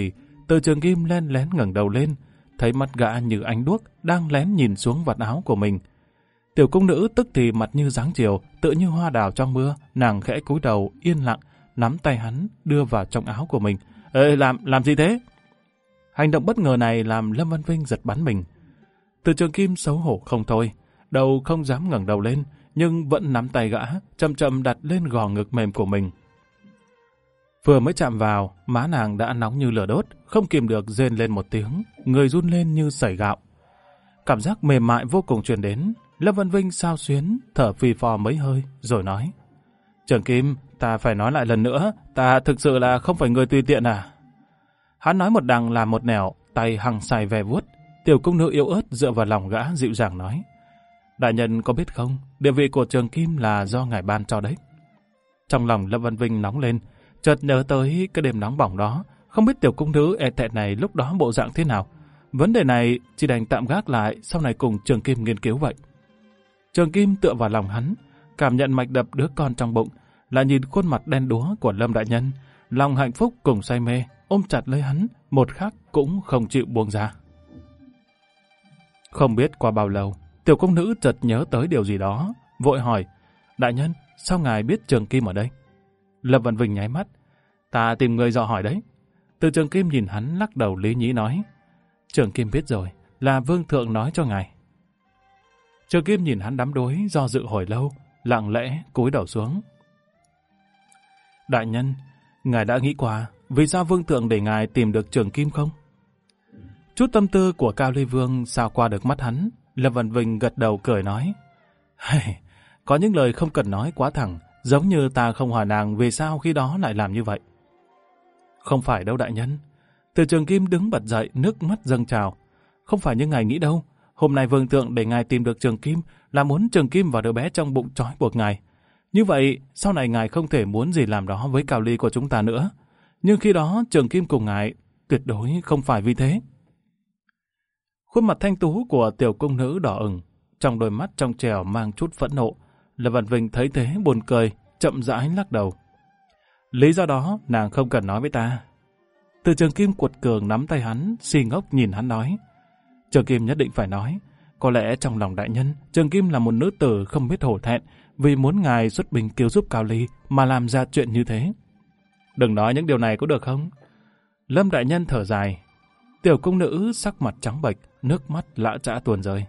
Từ Trường Kim lén lén ngẩng đầu lên, thấy mắt gã như ánh đuốc đang lén nhìn xuống vạt áo của mình. Tiểu cung nữ tức thì mặt như dáng chiều, tựa như hoa đào trong mưa, nàng khẽ cúi đầu yên lặng, nắm tay hắn đưa vào trong áo của mình. Ê, làm gì thế? Hành động bất ngờ này làm Lâm Văn Vinh giật bắn mình. Từ Trường Kim xấu hổ không thôi, đầu không dám ngẩng đầu lên, nhưng vẫn nắm tay gã, chậm chậm đặt lên gò ngực mềm của mình. Vừa mới chạm vào, má nàng đã nóng như lửa đốt, không kìm được rên lên một tiếng, người run lên như sẩy gạo. Cảm giác mềm mại vô cùng truyền đến, Lâm Văn Vinh xao xuyến, thở phì phò mấy hơi, rồi nói: Trường Kim, ta phải nói lại lần nữa, ta thực sự là không phải người tùy tiện à? Hắn nói một đằng làm một nẻo, tay hằng xài ve vuốt. Tiểu cung nữ yếu ớt dựa vào lòng gã dịu dàng nói: Đại nhân có biết không, địa vị của Trường Kim là do ngài ban cho đấy. Trong lòng Lâm Văn Vinh nóng lên, chợt nhớ tới cái đêm nóng bỏng đó, không biết tiểu cung nữ e thẹn này lúc đó bộ dạng thế nào. Vấn đề này chỉ đành tạm gác lại, sau này cùng Trường Kim nghiên cứu vậy. Trường Kim tựa vào lòng hắn, cảm nhận mạch đập đứa con trong bụng, lại nhìn khuôn mặt đen đúa của Lâm đại nhân, lòng hạnh phúc cùng say mê, ôm chặt lấy hắn, một khắc cũng không chịu buông ra. Không biết qua bao lâu, tiểu cung nữ chợt nhớ tới điều gì đó, vội hỏi: Đại nhân, sao ngài biết Trường Kim ở đây? Lâm Văn Vinh nháy mắt: Ta tìm người dò hỏi đấy. Từ Trường Kim nhìn hắn lắc đầu lý nhí nói: Trường Kim biết rồi, là vương thượng nói cho ngài. Trường Kim nhìn hắn đắm đuối, do dự hồi lâu, lặng lẽ cúi đầu xuống. Đại nhân, ngài đã nghĩ qua vì sao vương thượng để ngài tìm được Trường Kim không? Chút tâm tư của Cao Ly Vương sao qua được mắt hắn. Lâm Văn Vinh gật đầu cười nói: Có những lời không cần nói quá thẳng, giống như ta không hỏi nàng vì sao khi đó lại làm như vậy. Không phải đâu đại nhân. Từ Trường Kim đứng bật dậy, nước mắt dâng trào. Không phải như ngài nghĩ đâu. Hôm nay vương thượng để ngài tìm được Trường Kim là muốn Trường Kim và đứa bé trong bụng trói buộc ngài. Như vậy, sau này ngài không thể muốn gì làm đó với Cao Ly của chúng ta nữa. Nhưng khi đó Trường Kim cùng ngài tuyệt đối không phải vì thế. Khuôn mặt thanh tú của tiểu cung nữ đỏ ửng, trong đôi mắt trong trẻo mang chút phẫn nộ. Lâm Văn Vinh thấy thế buồn cười, chậm rãi lắc đầu. Lý do đó nàng không cần nói với ta. Từ Trường Kim cuột cường nắm tay hắn, si ngốc nhìn hắn nói: Trường Kim nhất định phải nói. Có lẽ trong lòng đại nhân, Trường Kim là một nữ tử không biết hổ thẹn vì muốn ngài xuất binh cứu giúp Cao Ly mà làm ra chuyện như thế. Đừng nói những điều này có được không? Lâm đại nhân thở dài. Tiểu cung nữ sắc mặt trắng bệch, nước mắt lã chã tuôn rơi.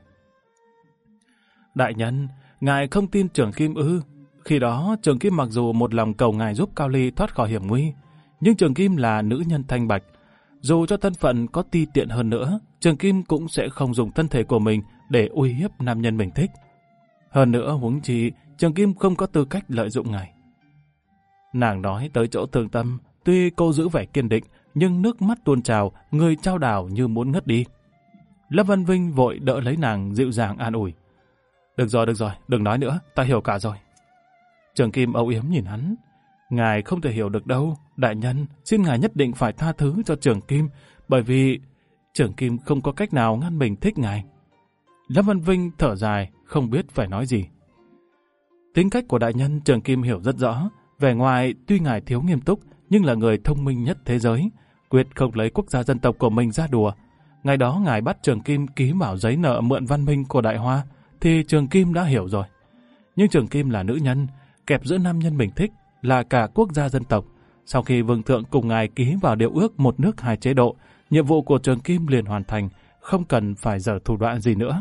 Đại nhân, ngài không tin Trường Kim ư? Khi đó Trường Kim mặc dù một lòng cầu ngài giúp Cao Ly thoát khỏi hiểm nguy, nhưng Trường Kim là nữ nhân thanh bạch. Dù cho thân phận có ti tiện hơn nữa, Trường Kim cũng sẽ không dùng thân thể của mình để uy hiếp nam nhân mình thích. Hơn nữa huống chi, Trường Kim không có tư cách lợi dụng ngài. Nàng nói tới chỗ thương tâm, tuy cô giữ vẻ kiên định, nhưng nước mắt tuôn trào, người trao đảo như muốn ngất đi. Lâm Văn Vinh vội đỡ lấy nàng, dịu dàng an ủi. Được rồi, đừng nói nữa, ta hiểu cả rồi. Trường Kim âu yếm nhìn hắn. Ngài không thể hiểu được đâu, đại nhân, xin ngài nhất định phải tha thứ cho Trường Kim, bởi vì Trường Kim không có cách nào ngăn mình thích ngài. Lâm Văn Vinh thở dài, không biết phải nói gì. Tính cách của đại nhân Trường Kim hiểu rất rõ, vẻ ngoài tuy ngài thiếu nghiêm túc, nhưng là người thông minh nhất thế giới, quyết không lấy quốc gia dân tộc của mình ra đùa. Ngày đó ngài bắt Trường Kim ký vào giấy nợ mượn Văn Minh của Đại Hoa, thì Trường Kim đã hiểu rồi. Nhưng Trường Kim là nữ nhân, kẹp giữa nam nhân mình thích, là cả quốc gia dân tộc. Sau khi vương thượng cùng ngài ký vào điều ước một nước hai chế độ, nhiệm vụ của Trường Kim liền hoàn thành, không cần phải giở thủ đoạn gì nữa.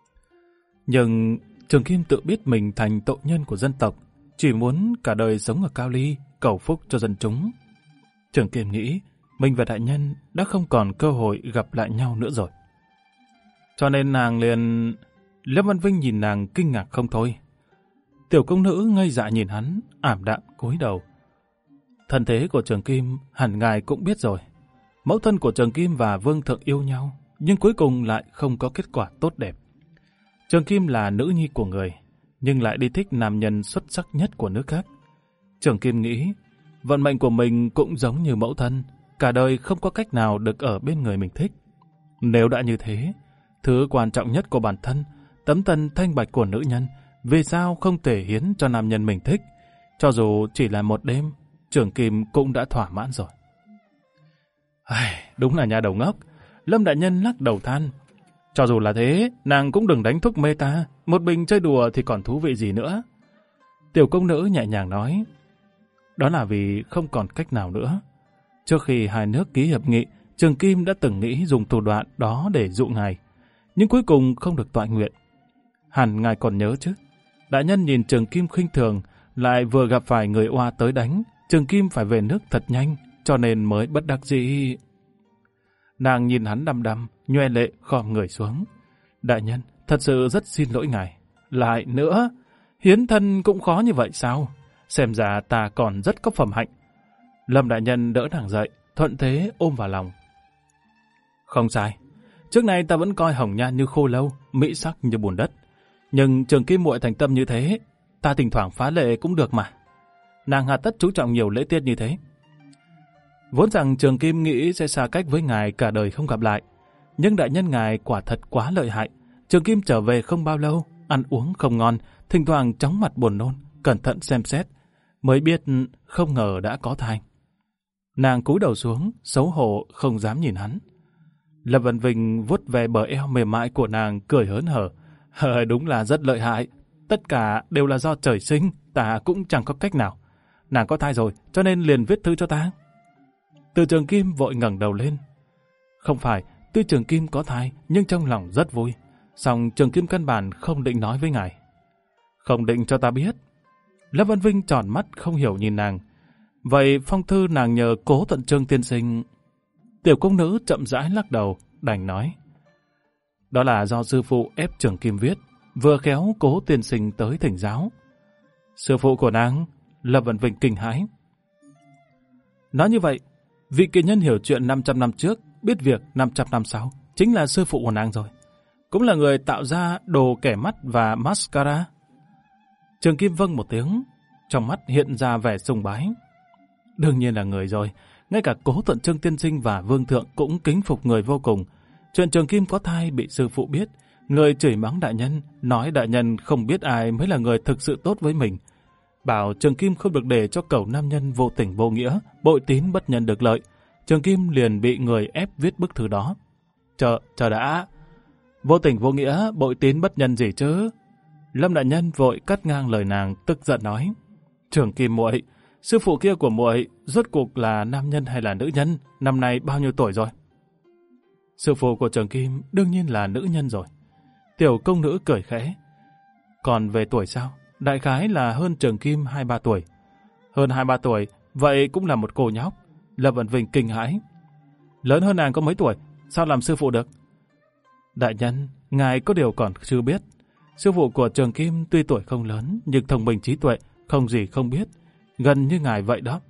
Nhưng Trường Kim tự biết mình thành tội nhân của dân tộc, chỉ muốn cả đời sống ở Cao Ly, cầu phúc cho dân chúng. Trường Kim nghĩ mình và đại nhân đã không còn cơ hội gặp lại nhau nữa rồi. Cho nên nàng liền... Lâm Văn Vinh nhìn nàng kinh ngạc không thôi. Tiểu công nữ ngây dạ nhìn hắn, ảm đạm cúi đầu. Thân thế của Trường Kim hẳn ngài cũng biết rồi. Mẫu thân của Trường Kim và vương thượng yêu nhau, nhưng cuối cùng lại không có kết quả tốt đẹp. Trường Kim là nữ nhi của người, nhưng lại đi thích nam nhân xuất sắc nhất của nước khác. Trường Kim nghĩ, vận mệnh của mình cũng giống như mẫu thân, cả đời không có cách nào được ở bên người mình thích. Nếu đã như thế, thứ quan trọng nhất của bản thân, tấm thân thanh bạch của nữ nhân, vì sao không thể hiến cho nam nhân mình thích? Cho dù chỉ là một đêm, Trường Kim cũng đã thỏa mãn rồi. Đúng là nhà đầu ngốc. Lâm đại nhân lắc đầu than. Cho dù là thế, nàng cũng đừng đánh thuốc mê ta. Một mình chơi đùa thì còn thú vị gì nữa. Tiểu công nữ nhẹ nhàng nói. Đó là vì không còn cách nào nữa. Trước khi hai nước ký hiệp nghị, Trường Kim đã từng nghĩ dùng thủ đoạn đó để dụ ngài. Nhưng cuối cùng không được toại nguyện. Hẳn ngài còn nhớ chứ. Đại nhân nhìn Trường Kim khinh thường, lại vừa gặp phải người oa tới đánh. Trường Kim phải về nước thật nhanh, cho nên mới bất đắc dĩ. Nàng nhìn hắn đăm đăm, nhoe lệ khom người xuống. Đại nhân, thật sự rất xin lỗi ngài. Lại nữa, hiến thân cũng khó như vậy sao? Xem ra ta còn rất có phẩm hạnh. Lâm đại nhân đỡ nàng dậy, thuận thế ôm vào lòng. Không sai. Trước nay ta vẫn coi hồng nhan như khô lâu, mỹ sắc như bùn đất. Nhưng Trường Kim muội thành tâm như thế, ta thỉnh thoảng phá lệ cũng được mà. Nàng hà tất chú trọng nhiều lễ tiết như thế. Vốn rằng Trường Kim nghĩ sẽ xa cách với ngài cả đời không gặp lại. Nhưng đại nhân ngài quả thật quá lợi hại. Trường Kim trở về không bao lâu, ăn uống không ngon, thỉnh thoảng chóng mặt buồn nôn, cẩn thận xem xét, mới biết không ngờ đã có thai. Nàng cúi đầu xuống, xấu hổ không dám nhìn hắn. Lâm Vân Vinh vuốt về bờ eo mềm mại của nàng, cười hớn hở. Đúng là rất lợi hại. Tất cả đều là do trời sinh, ta cũng chẳng có cách nào. Nàng có thai rồi, cho nên liền viết thư cho ta. Từ Trường Kim vội ngẩng đầu lên. Không phải, tuy Trường Kim có thai, nhưng trong lòng rất vui. Song Trường Kim căn bản không định nói với ngài. Không định cho ta biết. Lâm Vân Vinh tròn mắt không hiểu nhìn nàng. Vậy phong thư nàng nhờ Cố Thuận Trương tiên sinh. Tiểu công nữ chậm rãi lắc đầu, đành nói. Đó là do sư phụ ép Trường Kim viết, vừa khéo Cố tiên sinh tới thỉnh giáo. Sư phụ của nàng, Lâm Vân Vinh kinh hãi. Nói như vậy, vị kỳ nhân hiểu chuyện 500 năm trước, biết việc 500 năm sau, chính là sư phụ của nàng rồi. Cũng là người tạo ra đồ kẻ mắt và mascara. Trường Kim vâng một tiếng, trong mắt hiện ra vẻ sùng bái. Đương nhiên là người rồi, ngay cả Cố Thuận Trương tiên sinh và Vương Thượng cũng kính phục người vô cùng. Chuyện Trường Kim có thai bị sư phụ biết, người chửi mắng đại nhân, nói đại nhân không biết ai mới là người thực sự tốt với mình. Bảo Trường Kim không được để cho cẩu nam nhân vô tình vô nghĩa, bội tín bất nhân được lợi. Trường Kim liền bị người ép viết bức thư đó. Chờ đã, vô tình vô nghĩa, bội tín bất nhân gì chứ? Lâm đại nhân vội cắt ngang lời nàng, tức giận nói. Trường Kim muội, sư phụ kia của muội rốt cuộc là nam nhân hay là nữ nhân? Năm nay bao nhiêu tuổi rồi? Sư phụ của Trường Kim đương nhiên là nữ nhân rồi. Tiểu công nữ cười khẽ. Còn về tuổi sao? Đại khái là hơn Trường Kim 2-3 tuổi. Hơn 2-3 tuổi, vậy cũng là một cô nhóc. Lâm Vân Vinh kinh hãi. Lớn hơn nàng có mấy tuổi, sao làm sư phụ được? Đại nhân, ngài có điều còn chưa biết. Sư phụ của Trường Kim tuy tuổi không lớn, nhưng thông minh trí tuệ, không gì không biết. Gần như ngài vậy đó.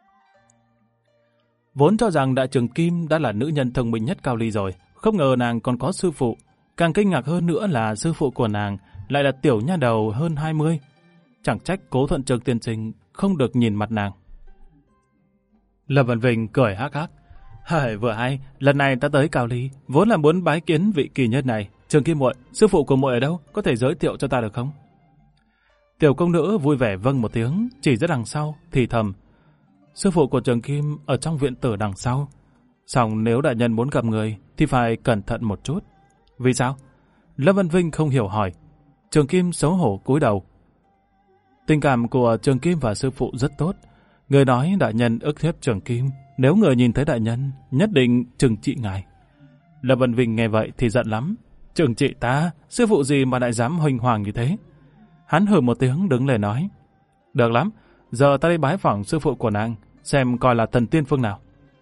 Vốn cho rằng Đại Trường Kim đã là nữ nhân thông minh nhất Cao Ly rồi, không ngờ nàng còn có sư phụ. Càng kinh ngạc hơn nữa là sư phụ của nàng lại là tiểu nha đầu hơn 20. Chẳng trách Cố Thuận Trương tiên sinh không được nhìn mặt nàng. Lâm Vân Vinh cười hắc hắc. Vừa hay, lần này ta tới Cao Ly, vốn là muốn bái kiến vị kỳ nhân này. Trường Kim muội, sư phụ của muội ở đâu? Có thể giới thiệu cho ta được không? Tiểu công nữ vui vẻ vâng một tiếng, chỉ ra đằng sau, thì thầm. Sư phụ của Trường Kim ở trong viện tử đằng sau. Song nếu đại nhân muốn gặp người, thì phải cẩn thận một chút. Vì sao? Lâm Vân Vinh không hiểu hỏi. Trường Kim xấu hổ cúi đầu. Tình cảm của Trường Kim và sư phụ rất tốt. Người nói đại nhân ức hiếp Trường Kim, nếu người nhìn thấy đại nhân, nhất định trừng trị ngài. Lâm Vân Vinh nghe vậy thì giận lắm. Trừng trị ta, sư phụ gì mà lại dám huỳnh hoàng như thế? Hắn hừ một tiếng đứng lên nói. Được lắm, giờ ta đi bái phỏng sư phụ của nàng, xem coi là thần tiên phương nào.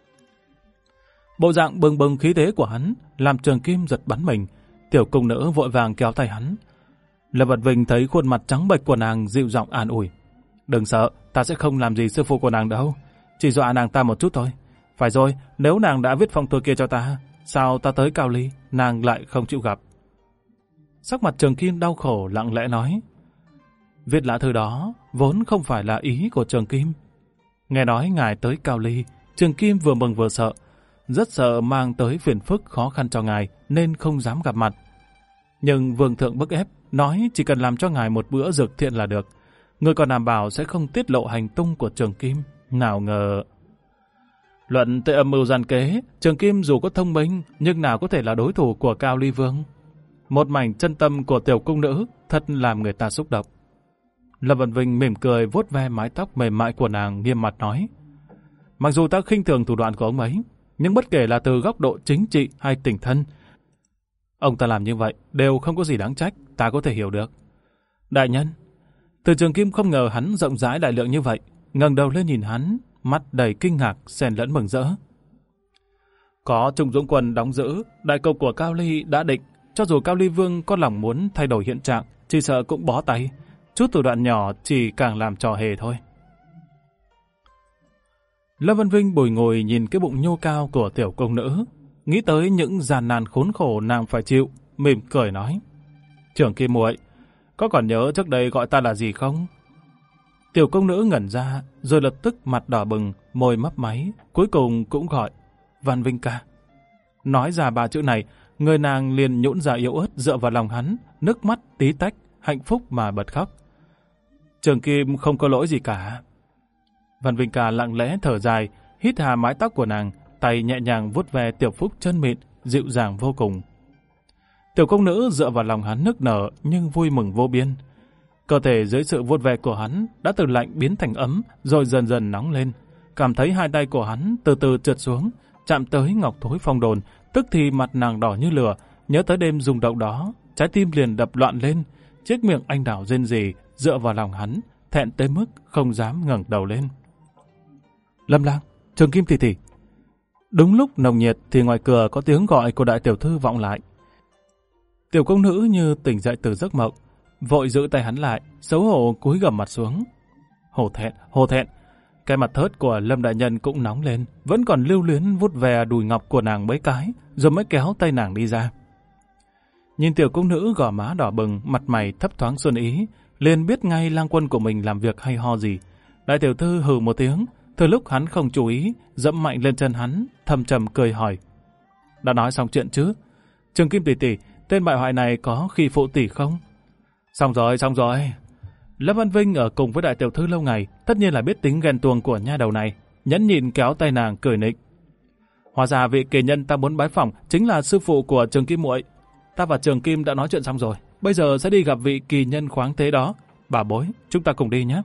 Bộ dạng bừng bừng khí thế của hắn làm Trường Kim giật bắn mình. Tiểu công nữ vội vàng kéo tay hắn. Lâm Vật Vinh thấy khuôn mặt trắng bệch của nàng, dịu giọng an ủi. Đừng sợ, ta sẽ không làm gì sư phụ của nàng đâu. Chỉ dọa nàng ta một chút thôi. Phải rồi, nếu nàng đã viết phong thư kia cho ta, sao ta tới Cao Ly, nàng lại không chịu gặp? Sắc mặt Trường Kim đau khổ lặng lẽ nói. Viết lá thư đó vốn không phải là ý của Trường Kim. Nghe nói ngài tới Cao Ly, Trường Kim vừa mừng vừa sợ. Rất sợ mang tới phiền phức khó khăn cho ngài nên không dám gặp mặt. Nhưng Vương Thượng bức ép, nói chỉ cần làm cho ngài một bữa dược thiện là được. Người còn đảm bảo sẽ không tiết lộ hành tung của Trường Kim. Nào ngờ... Luận tới âm mưu gian kế, Trường Kim dù có thông minh, nhưng nào có thể là đối thủ của Cao Ly Vương. Một mảnh chân tâm của tiểu cung nữ thật làm người ta xúc động. Lâm Vân Vinh mỉm cười vuốt ve mái tóc mềm mại của nàng, nghiêm mặt nói: mặc dù ta khinh thường thủ đoạn của ông ấy, nhưng bất kể là từ góc độ chính trị hay tình thân, ông ta làm như vậy đều không có gì đáng trách, ta có thể hiểu được. Đại nhân. Từ Trường Kim không ngờ hắn rộng rãi đại lượng như vậy, ngẩng đầu lên nhìn hắn, mắt đầy kinh ngạc xen lẫn mừng rỡ. Có Trung Dũng Quân đóng giữ, đại cục của Cao Ly đã định, cho dù Cao Ly Vương có lòng muốn thay đổi hiện trạng, chỉ sợ cũng bó tay. Chút thủ đoạn nhỏ chỉ càng làm trò hề thôi. Lâm Vân Vinh bồi ngồi nhìn cái bụng nhô cao của tiểu công nữ, nghĩ tới những gian nan khốn khổ nàng phải chịu, mỉm cười nói: Trưởng Kim muội, có còn nhớ trước đây gọi ta là gì không? Tiểu công nữ ngẩn ra, rồi lập tức mặt đỏ bừng, môi mấp máy, cuối cùng cũng gọi: Văn Vinh ca. Nói ra ba chữ này, người nàng liền nhũn ra yếu ớt dựa vào lòng hắn, nước mắt tí tách, hạnh phúc mà bật khóc. Trường Kim không có lỗi gì cả. Văn Vinh ca lặng lẽ thở dài, hít hà mái tóc của nàng, tay nhẹ nhàng vuốt ve tiểu phúc chân mịn, dịu dàng vô cùng. Tiểu công nữ dựa vào lòng hắn nức nở nhưng vui mừng vô biên. Cơ thể dưới sự vuốt ve của hắn đã từ lạnh biến thành ấm, rồi dần dần nóng lên. Cảm thấy hai tay của hắn từ từ trượt xuống, chạm tới ngọc thối phong đồn, tức thì mặt nàng đỏ như lửa. Nhớ tới đêm rung động đó, trái tim liền đập loạn lên. Chiếc miệng anh đào rên rỉ dựa vào lòng hắn, thẹn tới mức không dám ngẩng đầu lên. Lâm Lang, Trường Kim tỷ tỷ. Đúng lúc nồng nhiệt thì ngoài cửa có tiếng gọi của đại tiểu thư vọng lại. Tiểu công nữ như tỉnh dậy từ giấc mộng, vội giữ tay hắn lại, xấu hổ cúi gằm mặt xuống. Hổ thẹn. Cái mặt thớt của Lâm đại nhân cũng nóng lên, vẫn còn lưu luyến vuốt ve đùi ngọc của nàng mấy cái, rồi mới kéo tay nàng đi ra. Nhìn tiểu công nữ gò má đỏ bừng, mặt mày thấp thoáng xuân ý, liền biết ngay lang quân của mình làm việc hay ho gì. Đại tiểu thư hừ một tiếng, từ lúc hắn không chú ý, dẫm mạnh lên chân hắn, thầm trầm cười hỏi: đã nói xong chuyện chứ? Trường Kim tỷ tỷ, tên bại hoại này có khi phụ tỷ không? Xong rồi. Lâm Văn Vinh ở cùng với đại tiểu thư lâu ngày, tất nhiên là biết tính ghen tuông của nha đầu này, nhẫn nhịn kéo tay nàng cười nịnh. Hóa ra vị kỳ nhân ta muốn bái phỏng chính là sư phụ của Trường Kim muội. Ta và Trường Kim đã nói chuyện xong rồi, bây giờ sẽ đi gặp vị kỳ nhân khoáng thế đó. Bà bối, chúng ta cùng đi nhé.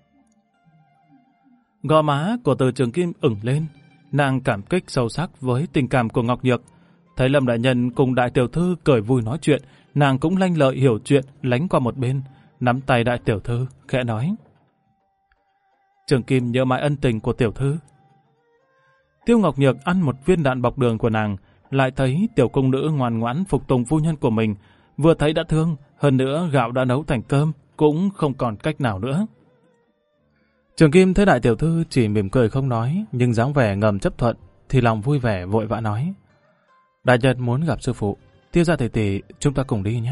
Gò má của Từ Trường Kim ửng lên, nàng cảm kích sâu sắc với tình cảm của Ngọc Nhược. Thấy Lâm đại nhân cùng đại tiểu thư cười vui nói chuyện, nàng cũng lanh lợi hiểu chuyện, lánh qua một bên, nắm tay đại tiểu thư, khẽ nói: Trường Kim nhớ mãi ân tình của tiểu thư. Tiêu Ngọc Nhược ăn một viên đạn bọc đường của nàng, lại thấy tiểu công nữ ngoan ngoãn phục tùng phu nhân của mình, vừa thấy đã thương, hơn nữa gạo đã nấu thành cơm, cũng không còn cách nào nữa. Trường Kim thấy đại tiểu thư chỉ mỉm cười không nói, nhưng dáng vẻ ngầm chấp thuận, thì lòng vui vẻ vội vã nói: đại nhân muốn gặp sư phụ, Tiêu gia tỷ tỷ, chúng ta cùng đi nhé.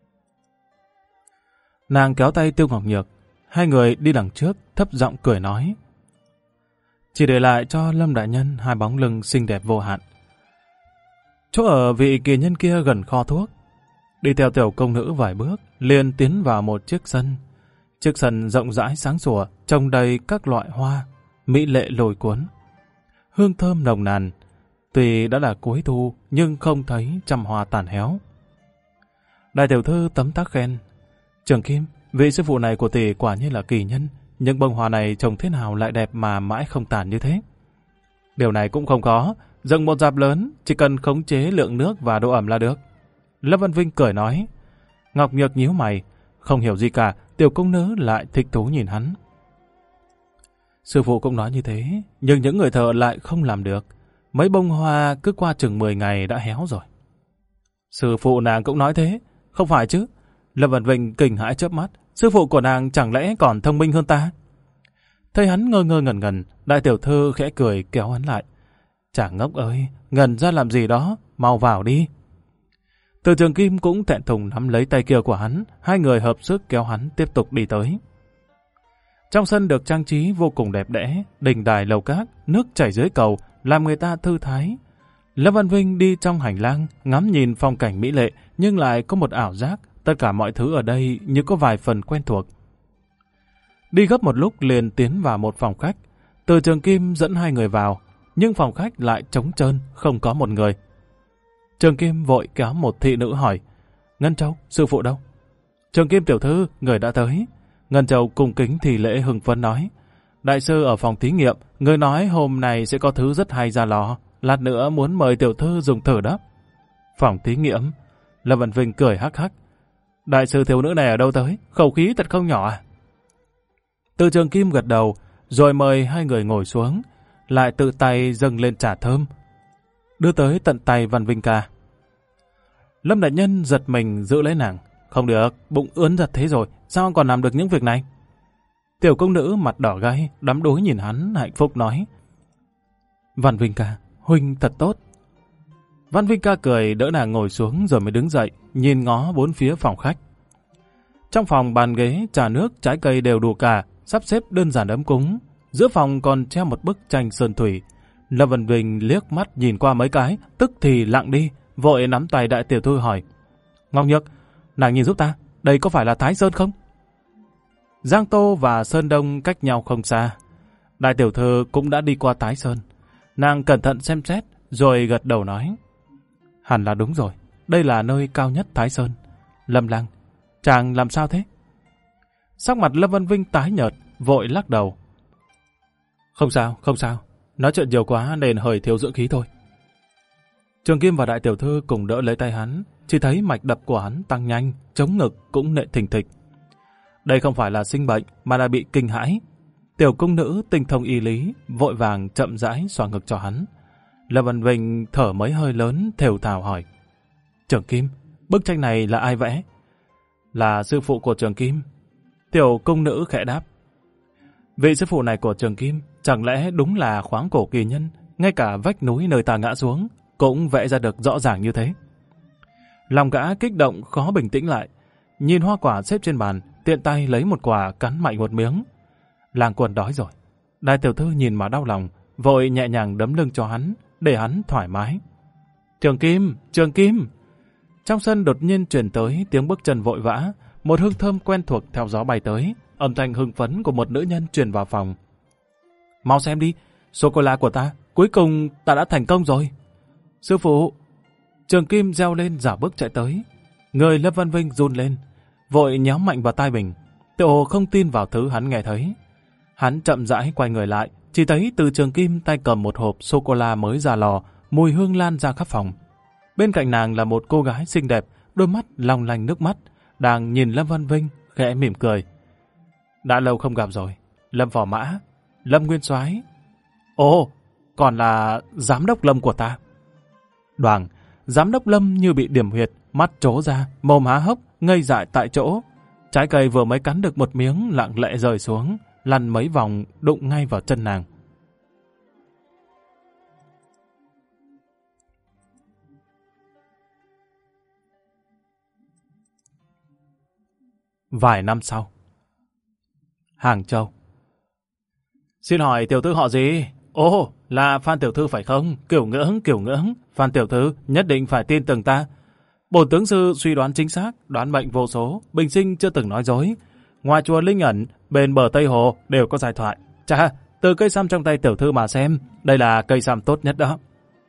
Nàng kéo tay Tiêu Ngọc Nhược, hai người đi đằng trước, thấp giọng cười nói. Chỉ để lại cho Lâm đại nhân hai bóng lưng xinh đẹp vô hạn. Chỗ ở vị kỳ nhân kia gần kho thuốc. Đi theo tiểu công nữ vài bước, liền tiến vào một chiếc sân. Chiếc sân rộng rãi sáng sủa, trồng đầy các loại hoa, mỹ lệ lôi cuốn. Hương thơm nồng nàn, tuy đã là cuối thu nhưng không thấy trăm hoa tàn héo. Đại tiểu thư tấm tắc khen. Trường Kim, vị sư phụ này của tỷ quả nhiên là kỳ nhân, nhưng bông hoa này trồng thế nào lại đẹp mà mãi không tàn như thế? Điều này cũng không khó, dựng một dạp lớn, chỉ cần khống chế lượng nước và độ ẩm là được. Lâm Văn Vinh cười nói. Ngọc Nhược nhíu mày, không hiểu gì cả, tiểu công nữ lại thích thú nhìn hắn. Sư phụ cũng nói như thế, nhưng những người thợ lại không làm được. Mấy bông hoa cứ qua chừng 10 ngày đã héo rồi. Sư phụ nàng cũng nói thế, không phải chứ? Lâm Văn Vinh kinh hãi chớp mắt, sư phụ của nàng chẳng lẽ còn thông minh hơn ta? Thấy hắn ngơ ngơ ngẩn ngẩn, đại tiểu thư khẽ cười kéo hắn lại. Chả ngốc ơi, ngẩn ra làm gì đó, mau vào đi. Từ Trường Kim cũng thẹn thùng nắm lấy tay kia của hắn, hai người hợp sức kéo hắn tiếp tục đi tới. Trong sân được trang trí vô cùng đẹp đẽ, đình đài lầu cát, nước chảy dưới cầu, làm người ta thư thái. Lâm Văn Vinh đi trong hành lang, ngắm nhìn phong cảnh mỹ lệ, nhưng lại có một ảo giác, tất cả mọi thứ ở đây như có vài phần quen thuộc. Đi gấp một lúc liền tiến vào một phòng khách, Từ Trường Kim dẫn hai người vào. nhưng phòng khách lại trống trơn, không có một người. Trường Kim vội kéo một thị nữ hỏi, Ngân Châu, sư phụ đâu? Trường Kim tiểu thư, người đã tới. Ngân Châu cung kính thì lễ hưng phấn nói, đại sư ở phòng thí nghiệm, người nói hôm nay sẽ có thứ rất hay ra lò, lát nữa muốn mời tiểu thư dùng thử đó. Phòng thí nghiệm? Lâm Vân Vinh cười hắc hắc. Đại sư thiếu nữ này ở đâu tới? Khẩu khí thật không nhỏ à? Từ Trường Kim gật đầu, rồi mời hai người ngồi xuống, lại tự tay dâng lên trà thơm, đưa tới tận tay Văn Vinh ca. Lâm đại nhân giật mình giữ lấy nàng. Không được, bụng ướn giật thế rồi, sao còn làm được những việc này? Tiểu công nữ mặt đỏ gay, đắm đuối nhìn hắn, hạnh phúc nói, Văn Vinh ca, huynh thật tốt. Văn Vinh ca cười đỡ nàng ngồi xuống rồi mới đứng dậy, nhìn ngó bốn phía phòng khách. Trong phòng bàn ghế, trà nước, trái cây đều đủ cả, sắp xếp đơn giản ấm cúng. Giữa phòng còn treo một bức tranh sơn thủy. Lâm Vân Vinh liếc mắt nhìn qua mấy cái, tức thì lặng đi, vội nắm tay đại tiểu thư hỏi, Ngọc Nhược, nàng nhìn giúp ta, đây có phải là Thái Sơn không? Giang Tô và Sơn Đông cách nhau không xa. Đại tiểu thư cũng đã đi qua Thái Sơn. Nàng cẩn thận xem xét, rồi gật đầu nói, hẳn là đúng rồi, đây là nơi cao nhất Thái Sơn. Lâm Lang, chàng làm sao thế? Sắc mặt Lâm Vân Vinh tái nhợt, vội lắc đầu. Không sao, không sao, nói chuyện nhiều quá nên hơi thiếu dưỡng khí thôi. Trường Kim và đại tiểu thư cùng đỡ lấy tay hắn, chỉ thấy mạch đập của hắn tăng nhanh, chống ngực cũng nện thình thịch. Đây không phải là sinh bệnh mà là bị kinh hãi. Tiểu cung nữ tinh thông y lý, vội vàng chậm rãi xoa ngực cho hắn. Lâm Vân Vinh thở mấy hơi lớn, thều thào hỏi, Trường Kim, bức tranh này là ai vẽ? Là sư phụ của Trường Kim. Tiểu cung nữ khẽ đáp. Vị sư phụ này của Trường Kim chẳng lẽ đúng là khoáng cổ kỳ nhân, ngay cả vách núi nơi ta ngã xuống cũng vẽ ra được rõ ràng như thế. Lòng gã kích động khó bình tĩnh lại, nhìn hoa quả xếp trên bàn, tiện tay lấy một quả cắn mạnh một miếng. Lang Quân đói rồi. Đại tiểu thư nhìn mà đau lòng, vội nhẹ nhàng đấm lưng cho hắn, để hắn thoải mái. Trường Kim, Trường Kim! Trong sân đột nhiên truyền tới tiếng bước chân vội vã, một hương thơm quen thuộc theo gió bay tới, âm thanh hưng phấn của một nữ nhân truyền vào phòng. Mau xem đi, sô-cô-la của ta, cuối cùng ta đã thành công rồi. Sư phụ! Trường Kim reo lên dạo bước chạy tới. Người Lâm Văn Vinh run lên, vội nhéo mạnh vào tai mình. Tiểu Hồ không tin vào thứ hắn nghe thấy. Hắn chậm rãi quay người lại, chỉ thấy từ Trường Kim tay cầm một hộp sô-cô-la mới ra lò, mùi hương lan ra khắp phòng. Bên cạnh nàng là một cô gái xinh đẹp, đôi mắt long lanh nước mắt, đang nhìn Lâm Văn Vinh, khẽ mỉm cười. Đã lâu không gặp rồi, Lâm Phò Mã, Lâm Nguyên Soái. Ồ, còn là giám đốc Lâm của ta. Đoàng, giám đốc Lâm như bị điểm huyệt, mắt trố ra, mồm há hốc, ngây dại tại chỗ. Trái cây vừa mới cắn được một miếng lặng lẽ rơi xuống, lăn mấy vòng đụng ngay vào chân nàng. Vài năm sau, Hàng Châu. Xin hỏi tiểu thư họ gì? Ồ, là Phan tiểu thư phải không? Kiểu ngưỡng. Phan tiểu thư nhất định phải tin tưởng ta. Bổn tướng sư suy đoán chính xác, đoán mệnh vô số, bình sinh chưa từng nói dối. Ngoài chùa Linh Ẩn, bên bờ Tây Hồ đều có giải thoại. Chà, từ cây săm trong tay tiểu thư mà xem, đây là cây săm tốt nhất đó.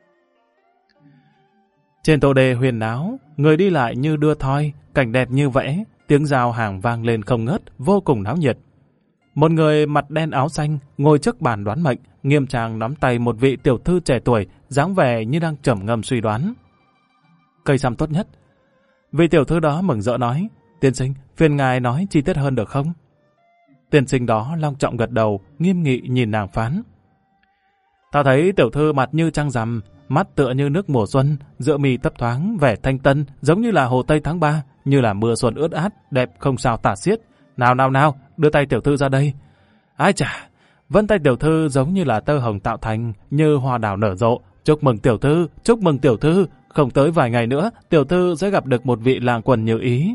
Trên tô đề huyền náo, người đi lại như đưa thoi, cảnh đẹp như vẽ, tiếng giao hàng vang lên không ngớt, vô cùng náo nhiệt. Một người mặt đen áo xanh ngồi trước bàn đoán mệnh, nghiêm trang nắm tay một vị tiểu thư trẻ tuổi, dáng vẻ như đang trầm ngâm suy đoán. Cây săm tốt nhất. Vị tiểu thư đó mừng rỡ nói, tiên sinh, phiền ngài nói chi tiết hơn được không? Tiên sinh đó long trọng gật đầu, nghiêm nghị nhìn nàng phán. Ta thấy tiểu thư mặt như trăng rằm, mắt tựa như nước mùa xuân, giữa mi thấp thoáng, vẻ thanh tân, giống như là hồ Tây tháng 3, như là mưa xuân ướt át, đẹp không sao tả xiết. Nào, đưa tay tiểu thư ra đây. Ái chà, vân tay tiểu thư giống như là tơ hồng tạo thành, như hoa đào nở rộ. Chúc mừng tiểu thư, không tới vài ngày nữa, tiểu thư sẽ gặp được một vị làng quần như ý.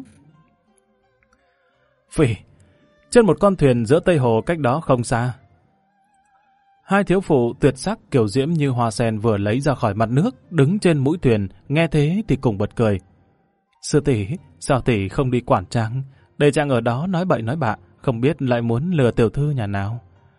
Phỉ, trên một con thuyền giữa Tây Hồ cách đó không xa. Hai thiếu phụ tuyệt sắc kiểu diễm như hoa sen vừa lấy ra khỏi mặt nước, đứng trên mũi thuyền, nghe thế thì cùng bật cười. Sư tỷ, sao tỷ không đi quản Trang? Để Trang ở đó nói bậy nói bạ, không biết lại muốn lừa tiểu thư nhà nào.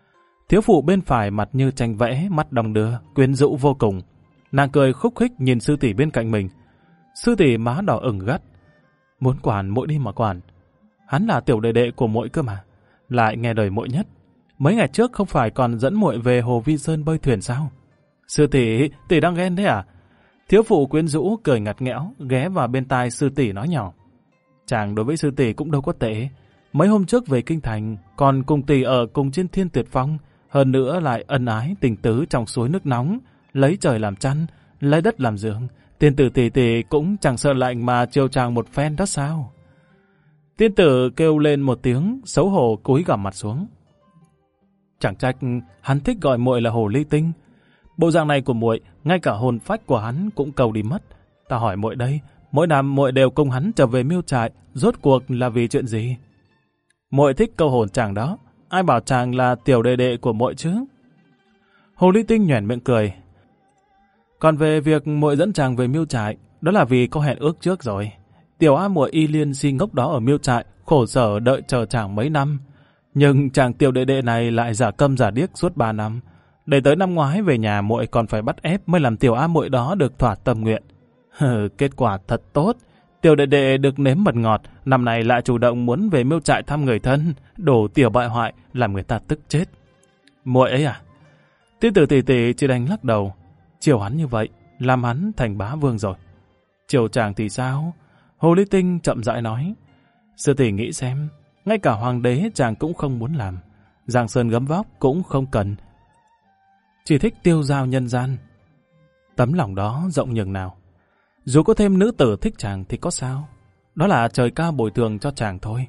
Thiếu phụ bên phải mặt như tranh vẽ, mắt đong đưa, quyến rũ vô cùng. Nàng cười khúc khích nhìn sư tỷ bên cạnh mình. Sư tỷ má đỏ ửng gắt. Muốn quản muội đi mà quản. Hắn là tiểu đệ đệ của muội cơ mà. Lại nghe lời muội nhất. Mấy ngày trước không phải còn dẫn muội về Hồ Vi Sơn bơi thuyền sao? Sư tỷ, tỷ đang ghen đấy à? Thiếu phụ quyến rũ cười ngặt nghẽo, ghé vào bên tai sư tỷ nói nhỏ. Chàng đối với sư tỷ cũng đâu có tệ. Mấy hôm trước về kinh thành, còn cùng tỷ ở cùng trên Thiên Tuyệt Phong, hơn nữa lại ân ái tình tứ trong suối nước nóng, lấy trời làm chăn, lấy đất làm giường. Tiên tử tỷ tỷ cũng chẳng sợ lạnh mà chiều chàng một phen đó sao? Tiên tử kêu lên một tiếng, xấu hổ cúi gằm mặt xuống. Chẳng trách hắn thích gọi muội là hồ ly tinh. Bộ dạng này của muội, ngay cả hồn phách của hắn cũng cầu đi mất. Ta hỏi muội đây, mỗi năm muội đều cùng hắn trở về miêu trại, rốt cuộc là vì chuyện gì? Muội thích câu hồn chàng đó, ai bảo chàng là tiểu đệ đệ của muội chứ? Hồ ly tinh nhoẻn miệng cười. Còn về việc muội dẫn chàng về miêu trại, đó là vì có hẹn ước trước rồi. Tiểu A muội y liên si ngốc đó ở miêu trại, khổ sở đợi chờ chàng mấy năm. Nhưng chàng tiểu đệ đệ này lại giả câm giả điếc suốt 3 năm. Để tới năm ngoái về nhà muội còn phải bắt ép mới làm tiểu A muội đó được thỏa tâm nguyện. Kết quả thật tốt. Tiểu đệ đệ được nếm mật ngọt, năm nay lại chủ động muốn về miêu trại thăm người thân, đổ tiểu bại hoại, làm người ta tức chết. Muội ấy à? Tiên tử tỷ tỷ chỉ đành lắc đầu. Chiều hắn như vậy, làm hắn thành bá vương rồi. Chiều chàng thì sao? Hồ ly tinh chậm rãi nói. Sư tỷ nghĩ xem, ngay cả hoàng đế chàng cũng không muốn làm. Giang sơn gấm vóc cũng không cần. Chỉ thích tiêu dao nhân gian. Tấm lòng đó rộng nhường nào. Dù có thêm nữ tử thích chàng thì có sao? Đó là trời cao bồi thường cho chàng thôi.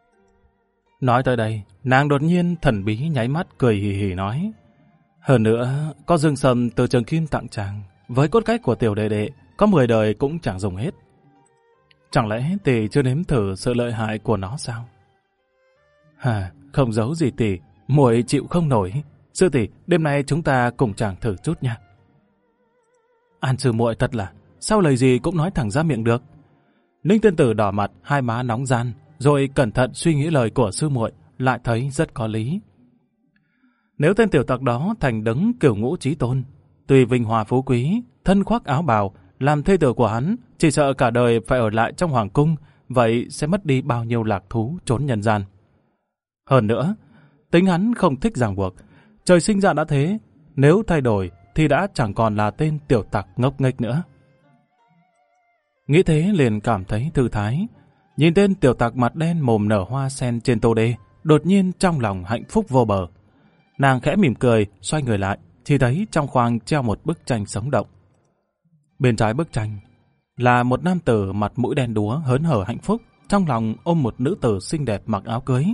Nói tới đây, nàng đột nhiên thần bí nháy mắt cười hì hì nói. Hơn nữa, có dương sầm từ Trường Kim tặng chàng, với cốt cách của tiểu đệ đệ, có 10 đời cũng chẳng dùng hết. Chẳng lẽ tỷ chưa nếm thử sự lợi hại của nó sao? Không giấu gì tỷ, muội chịu không nổi. Sư tỷ, đêm nay chúng ta cùng chàng thử chút nha. An sư muội thật là, sao lời gì cũng nói thẳng ra miệng được. Ninh tiên tử đỏ mặt, hai má nóng gian, rồi cẩn thận suy nghĩ lời của sư muội, lại thấy rất có lý. Nếu tên tiểu tặc đó thành đấng cửu ngũ chí tôn, tuy vinh hoa phú quý, thân khoác áo bào, làm thê tử của hắn, chỉ sợ cả đời phải ở lại trong hoàng cung, vậy sẽ mất đi bao nhiêu lạc thú trốn nhân gian. Hơn nữa, tính hắn không thích ràng buộc, trời sinh ra đã thế, nếu thay đổi thì đã chẳng còn là tên tiểu tặc ngốc nghếch nữa. Nghĩ thế liền cảm thấy thư thái, nhìn tên tiểu tặc mặt đen mồm nở hoa sen trên tô đê, đột nhiên trong lòng hạnh phúc vô bờ. Nàng khẽ mỉm cười, xoay người lại, chỉ thấy trong khoang treo một bức tranh sống động. Bên trái bức tranh là một nam tử mặt mũi đen đúa hớn hở hạnh phúc, trong lòng ôm một nữ tử xinh đẹp mặc áo cưới.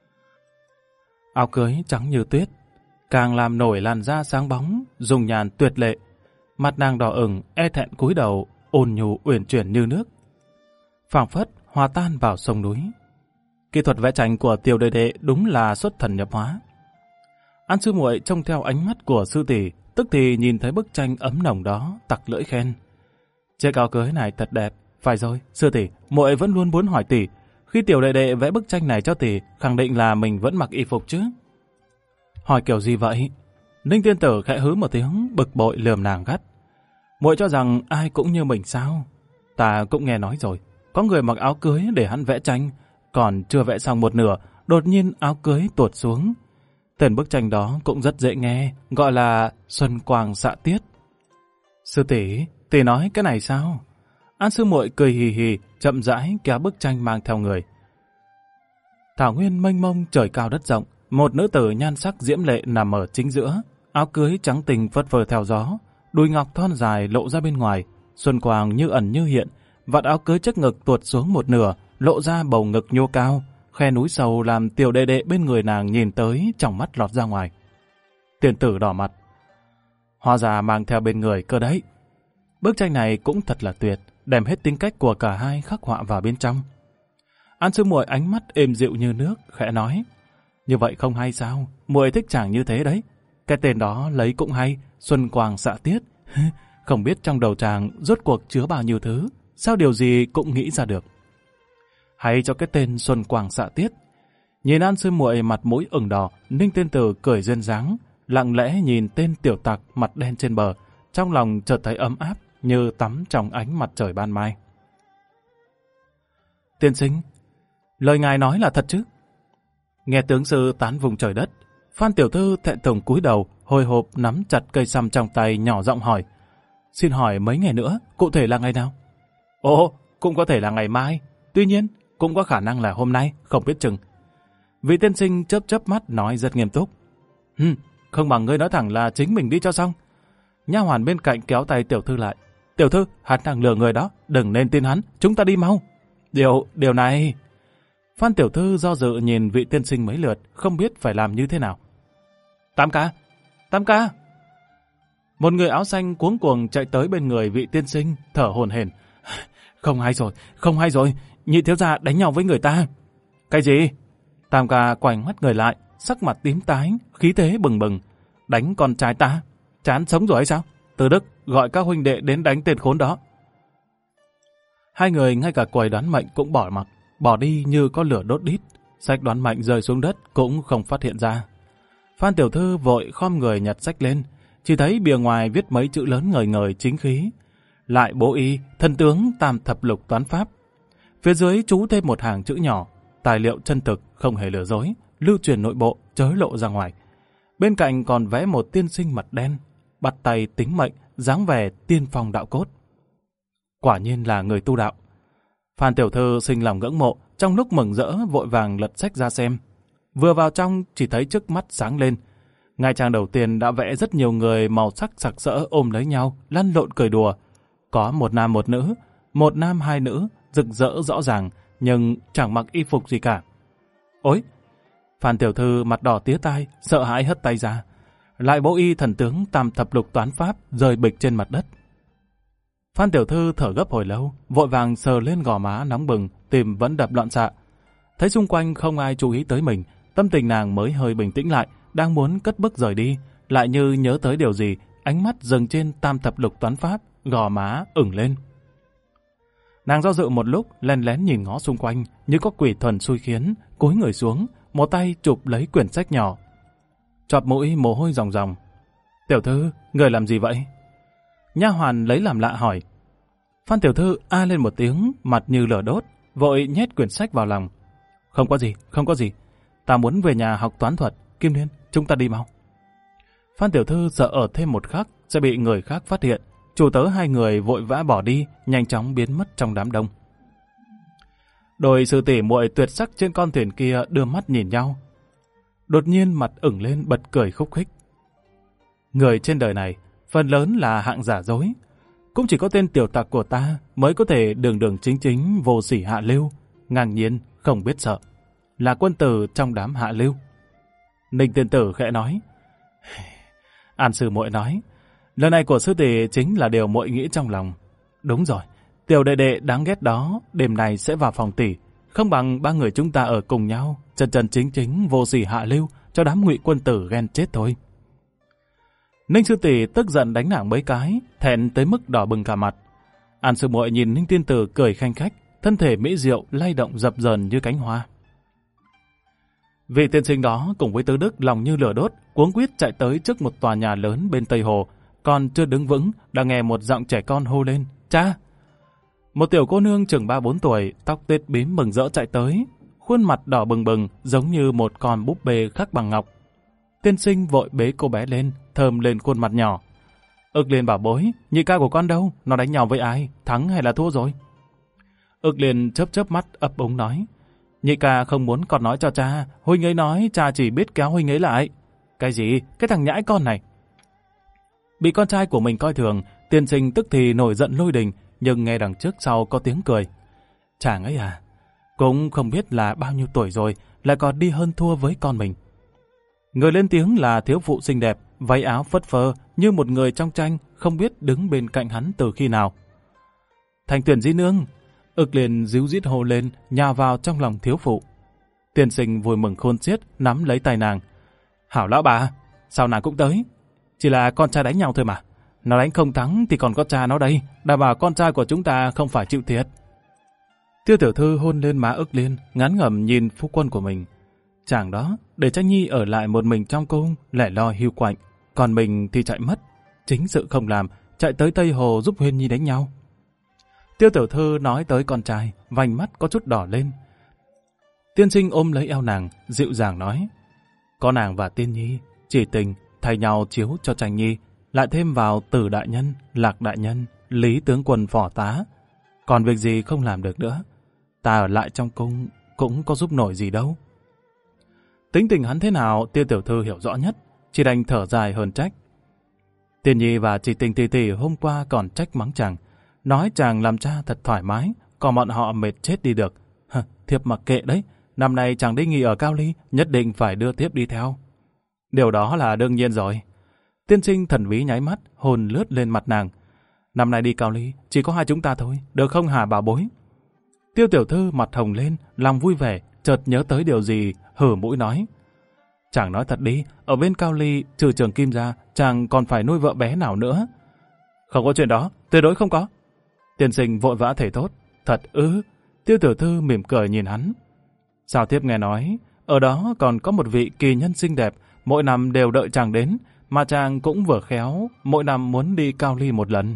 Áo cưới trắng như tuyết, càng làm nổi làn da sáng bóng, dùng nhàn tuyệt lệ. Mặt nàng đỏ ửng, e thẹn cúi đầu, ôn nhu uyển chuyển như nước, phảng phất hòa tan vào sông núi. Kỹ thuật vẽ tranh của tiểu đệ đệ đúng là xuất thần nhập hóa. An sư muội trông theo ánh mắt của sư tỷ, tức thì nhìn thấy bức tranh ấm nồng đó, tặc lưỡi khen. Chiếc áo cưới này thật đẹp. Phải rồi, sư tỷ, muội vẫn luôn muốn hỏi tỷ, khi tiểu đệ đệ vẽ bức tranh này cho tỷ, khẳng định là mình vẫn mặc y phục chứ? Hỏi kiểu gì vậy? Ninh tiên tử khẽ hứ một tiếng, bực bội lườm nàng gắt. Muội cho rằng ai cũng như mình sao? Ta cũng nghe nói rồi, có người mặc áo cưới để hắn vẽ tranh, còn chưa vẽ xong một nửa, đột nhiên áo cưới tuột xuống. Tên bức tranh đó cũng rất dễ nghe, gọi là Xuân Quang Xạ Tiết. Sư tỷ, tỷ nói cái này sao? An sư muội cười hì hì, chậm rãi kéo bức tranh mang theo người. Thảo nguyên mênh mông, trời cao đất rộng, một nữ tử nhan sắc diễm lệ nằm ở chính giữa, áo cưới trắng tình phất phơ theo gió, đùi ngọc thon dài lộ ra bên ngoài, xuân quang như ẩn như hiện, vạt áo cưới trước ngực tuột xuống một nửa, lộ ra bầu ngực nhô cao, khe núi sầu làm tiểu đệ đệ bên người nàng nhìn tới trong mắt lọt ra ngoài. Tiền tử đỏ mặt. Hóa ra mang theo bên người cơ đấy. Bức tranh này cũng thật là tuyệt, đem hết tính cách của cả hai khắc họa vào bên trong. An sư muội ánh mắt êm dịu như nước, khẽ nói. Như vậy không hay sao? Muội thích chàng như thế đấy. Cái tên đó lấy cũng hay, Xuân Quang Xạ Tiết. Không biết trong đầu chàng rốt cuộc chứa bao nhiêu thứ, sao điều gì cũng nghĩ ra được. Hay cho cái tên Xuân Quang Xạ Tiết. Nhìn An Sư Muội mặt mũi ửng đỏ, Ninh Tiên Tử cười duyên dáng, lặng lẽ nhìn tên tiểu tặc mặt đen trên bờ, trong lòng chợt thấy ấm áp như tắm trong ánh mặt trời ban mai. Tiên sinh, lời ngài nói là thật chứ? Nghe tướng sư tán vùng trời đất, Phan tiểu thư thẹn thùng cúi đầu, hồi hộp nắm chặt cây săm trong tay, nhỏ giọng hỏi: xin hỏi mấy ngày nữa, cụ thể là ngày nào? Ồ, cũng có thể là ngày mai, tuy nhiên cũng có khả năng là hôm nay, không biết chừng. Vị tiên sinh chớp chớp mắt nói rất nghiêm túc. Không bằng ngươi nói thẳng là chính mình đi cho xong. Nha hoàn bên cạnh kéo tay tiểu thư lại. Tiểu thư, hắn đang lừa người đó, đừng nên tin hắn, chúng ta đi mau. Điều này... Phan tiểu thư do dự nhìn vị tiên sinh mấy lượt, không biết phải làm như thế nào. Tam ca! Một người áo xanh cuống cuồng chạy tới bên người vị tiên sinh, thở hổn hển. Không hay rồi, nhị thiếu gia đánh nhau với người ta. Cái gì? Tam ca quay mắt người lại, sắc mặt tím tái, khí thế bừng bừng. Đánh con trai ta? Chán sống rồi hay sao? Từ Đức, gọi các huynh đệ đến đánh tên khốn đó. Hai người ngay cả quầy đoán mệnh cũng bỏ mặc, bỏ đi như có lửa đốt đít. Sách đoán mệnh rơi xuống đất cũng không phát hiện ra. Phan tiểu thư vội khom người nhặt sách lên, chỉ thấy bìa ngoài viết mấy chữ lớn ngời ngời chính khí. Lại bố y, thân tướng tam thập lục toán pháp. Phía dưới chú thêm một hàng chữ nhỏ, tài liệu chân thực, không hề lừa dối, lưu truyền nội bộ, chớ lộ ra ngoài. Bên cạnh còn vẽ một tiên sinh mặt đen, bắt tay tính mệnh, dáng vẻ tiên phong đạo cốt. Quả nhiên là người tu đạo. Phan tiểu thư sinh lòng ngưỡng mộ, trong lúc mừng rỡ vội vàng lật sách ra xem. Vừa vào trong chỉ thấy trước mắt sáng lên. Ngay trang đầu tiên đã vẽ rất nhiều người màu sắc sặc sỡ ôm lấy nhau, lăn lộn cười đùa. Có một nam một nữ, một nam hai nữ, rực rỡ rõ ràng, nhưng chẳng mặc y phục gì cả. Ôi! Phan tiểu thư mặt đỏ tía tai, sợ hãi hất tay ra. Lại bố y thần tướng tam thập lục toán pháp rơi bịch trên mặt đất. Phan tiểu thư thở gấp hồi lâu, vội vàng sờ lên gò má nóng bừng, tim vẫn đập loạn xạ. Thấy xung quanh không ai chú ý tới mình, tâm tình nàng mới hơi bình tĩnh lại, đang muốn cất bước rời đi, lại như nhớ tới điều gì, ánh mắt dừng trên tam thập lục toán pháp, gò má ửng lên. Nàng do dự một lúc, lén lén nhìn ngó xung quanh, như có quỷ thuần xui khiến, cúi người xuống, một tay chụp lấy quyển sách nhỏ. Chọt mũi mồ hôi ròng ròng. Tiểu thư, người làm gì vậy? Nha hoàn lấy làm lạ hỏi. Phan tiểu thư a lên một tiếng, mặt như lửa đốt, vội nhét quyển sách vào lòng. Không có gì. Ta muốn về nhà học toán thuật. Kim Liên, chúng ta đi mau. Phan tiểu thư sợ ở thêm một khắc sẽ bị người khác phát hiện. Chủ tớ hai người vội vã bỏ đi, nhanh chóng biến mất trong đám đông. Đôi sư tỷ muội tuyệt sắc trên con thuyền kia đưa mắt nhìn nhau. Đột nhiên mặt ửng lên bật cười khúc khích. Người trên đời này, phần lớn là hạng giả dối. Cũng chỉ có tên tiểu tặc của ta mới có thể đường đường chính chính vô sỉ hạ lưu, ngang nhiên, không biết sợ. Là quân tử trong đám hạ lưu. Ninh tiên tử khẽ nói. An sư muội nói, lần này của sư tỷ chính là điều muội nghĩ trong lòng. Đúng rồi, tiểu đệ đệ đáng ghét đó đêm nay sẽ vào phòng tỷ, không bằng ba người chúng ta ở cùng nhau, chân chân chính chính vô sỉ hạ lưu, cho đám ngụy quân tử ghen chết thôi. Ninh sư tỷ tức giận đánh nàng mấy cái, thẹn tới mức đỏ bừng cả mặt. An sư muội nhìn Ninh tiên tử cười khanh khách, thân thể mỹ diệu lay động dập dờn như cánh hoa. Vị tiên sinh đó cùng với Tứ Đức lòng như lửa đốt, cuống quýt chạy tới trước một tòa nhà lớn bên Tây Hồ, còn chưa đứng vững đã nghe một giọng trẻ con hô lên: "Cha!" Một tiểu cô nương chừng 3-4 tuổi, tóc tết bím mừng rỡ chạy tới, khuôn mặt đỏ bừng bừng giống như một con búp bê khắc bằng ngọc. Tiên sinh vội bế cô bé lên, thơm lên khuôn mặt nhỏ. Ức Liên bảo bối, nhị ca của con đâu? Nó đánh nhau với ai? Thắng hay là thua rồi? Ức Liên chớp chớp mắt ấp úng nói: Nhị ca không muốn con nói cho cha, huynh ấy nói cha chỉ biết kéo huynh ấy lại. Cái gì? Cái thằng nhãi con này. Bị con trai của mình coi thường, tiên sinh tức thì nổi giận lôi đình, nhưng nghe đằng trước sau có tiếng cười. Chàng ấy à, cũng không biết là bao nhiêu tuổi rồi, lại còn đi hơn thua với con mình. Người lên tiếng là thiếu phụ xinh đẹp, váy áo phất phơ như một người trong tranh, không biết đứng bên cạnh hắn từ khi nào. Thành Tuyển di nương. Ức Liên díu dít hô lên, nhào vào trong lòng thiếu phụ. Tiên sinh vui mừng khôn xiết, nắm lấy tay nàng. Hảo lão bà, sao nàng cũng tới? Chỉ là con trai đánh nhau thôi mà. Nó đánh không thắng thì còn có cha nó đây, đảm bảo con trai của chúng ta không phải chịu thiệt. Tiêu tiểu thư hôn lên má Ức Liên, ngán ngẩm nhìn phu quân của mình. Chàng đó để Tranh Nhi ở lại một mình trong cung, lẻ loi hiu quạnh, còn mình thì chạy mất. Chính sự không làm, chạy tới Tây Hồ giúp Huyên Nhi đánh nhau. Tiêu tiểu thư nói tới con trai, vành mắt có chút đỏ lên. Tiên sinh ôm lấy eo nàng, dịu dàng nói: có nàng và Tiên Nhi, chỉ tình thay nhau chiếu cho Tranh Nhi, lại thêm vào Tử đại nhân, Lạc đại nhân, Lý tướng quân phò tá. Còn việc gì không làm được nữa, ta ở lại trong cung cũng có giúp nổi gì đâu. Tính tình hắn thế nào Tiêu tiểu thư hiểu rõ nhất, chỉ đành thở dài hơn trách. Tiên Nhi và chỉ tình tỷ hôm qua còn trách mắng chàng, nói chàng làm cha thật thoải mái, còn bọn họ mệt chết đi được. Thiếp mặc kệ đấy, năm nay chàng đi nghỉ ở Cao Ly, nhất định phải đưa Thiếp đi theo. Điều đó là đương nhiên rồi. Tiên sinh thần bí nháy mắt, hồn lướt lên mặt nàng. Năm nay đi Cao Ly, chỉ có hai chúng ta thôi, được không hả bảo bối? Tiêu tiểu thư mặt hồng lên, lòng vui vẻ, chợt nhớ tới điều gì, hử mũi nói: chàng nói thật đi, ở bên Cao Ly, trừ Trường Kim ra, chàng còn phải nuôi vợ bé nào nữa? Không có chuyện đó, tuyệt đối không có. Tiên sinh vội vã thề thốt: thật ư? Tiêu tiểu thư mỉm cười nhìn hắn. Sao Thiếp nghe nói, ở đó còn có một vị kỳ nhân xinh đẹp, mỗi năm đều đợi chàng đến, mà chàng cũng vừa khéo, mỗi năm muốn đi Cao Ly một lần.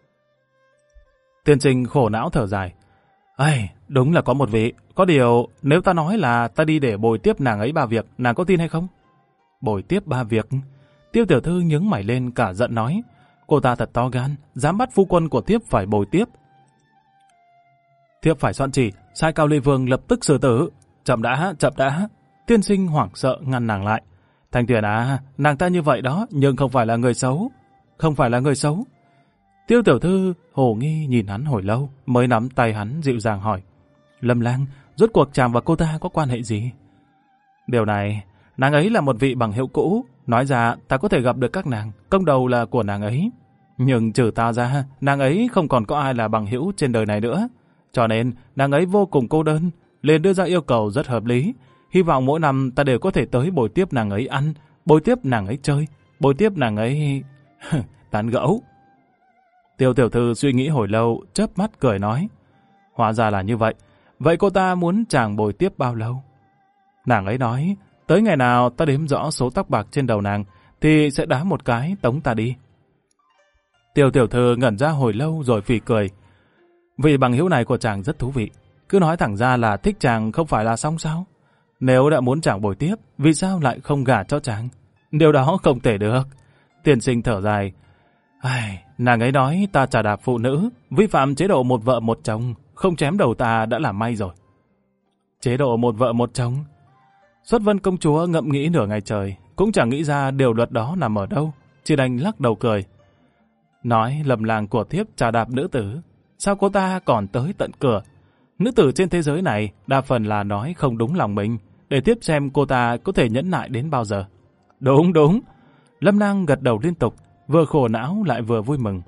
Tiên sinh khổ não thở dài: ai, đúng là có một vị, có điều nếu ta nói là ta đi để bồi tiếp nàng ấy 3 việc, nàng có tin hay không? Bồi tiếp 3 việc? Tiêu tiểu thư nhướng mày lên cả giận nói: cô ta thật to gan, dám bắt phu quân của Thiếp phải bồi tiếp. Thiếp phải soạn chỉ, sai Cao Ly Vương lập tức xử tử. Chậm đã, chậm đã. Tiên sinh hoảng sợ ngăn nàng lại. Thanh Tuyền à, nàng ta như vậy đó, nhưng không phải là người xấu. Không phải là người xấu. Tiêu tiểu thư hồ nghi nhìn hắn hồi lâu, mới nắm tay hắn dịu dàng hỏi: Lâm Lang, rốt cuộc chàng và cô ta có quan hệ gì? Điều này, nàng ấy là một vị bằng hữu cũ, nói ra ta có thể gặp được các nàng, công đầu là của nàng ấy. Nhưng trừ ta ra, nàng ấy không còn có ai là bằng hữu trên đời này nữa. Cho nên, nàng ấy vô cùng cô đơn, liền đưa ra yêu cầu rất hợp lý. Hy vọng mỗi năm ta đều có thể tới bồi tiếp nàng ấy ăn, bồi tiếp nàng ấy chơi, bồi tiếp nàng ấy... tán gẫu. Tiêu tiểu thư suy nghĩ hồi lâu, chớp mắt cười nói: hóa ra là như vậy. Vậy cô ta muốn chàng bồi tiếp bao lâu? Nàng ấy nói, tới ngày nào ta đếm rõ số tóc bạc trên đầu nàng, thì sẽ đá một cái tống ta đi. Tiêu tiểu thư ngẩn ra hồi lâu rồi phì cười. Vị bằng hữu này của chàng rất thú vị. Cứ nói thẳng ra là thích chàng không phải là xong sao? Nếu đã muốn chàng bồi tiếp, vì sao lại không gả cho chàng? Điều đó không thể được. Tiên sinh thở dài. Ai, nàng ấy nói ta trà đạp phụ nữ, vi phạm chế độ một vợ một chồng, không chém đầu ta đã là may rồi. Chế độ một vợ một chồng? Xuất Vân công chúa ngẫm nghĩ nửa ngày trời, cũng chẳng nghĩ ra điều luật đó nằm ở đâu, chỉ đành lắc đầu cười. Nói lầm làng của Thiếp trà đạp nữ tử, sao cô ta còn tới tận cửa? Nữ tử trên thế giới này đa phần là nói không đúng lòng mình, để Thiếp xem cô ta có thể nhẫn nại đến bao giờ. Đúng, đúng. Lâm Lang gật đầu liên tục, vừa khổ não lại vừa vui mừng.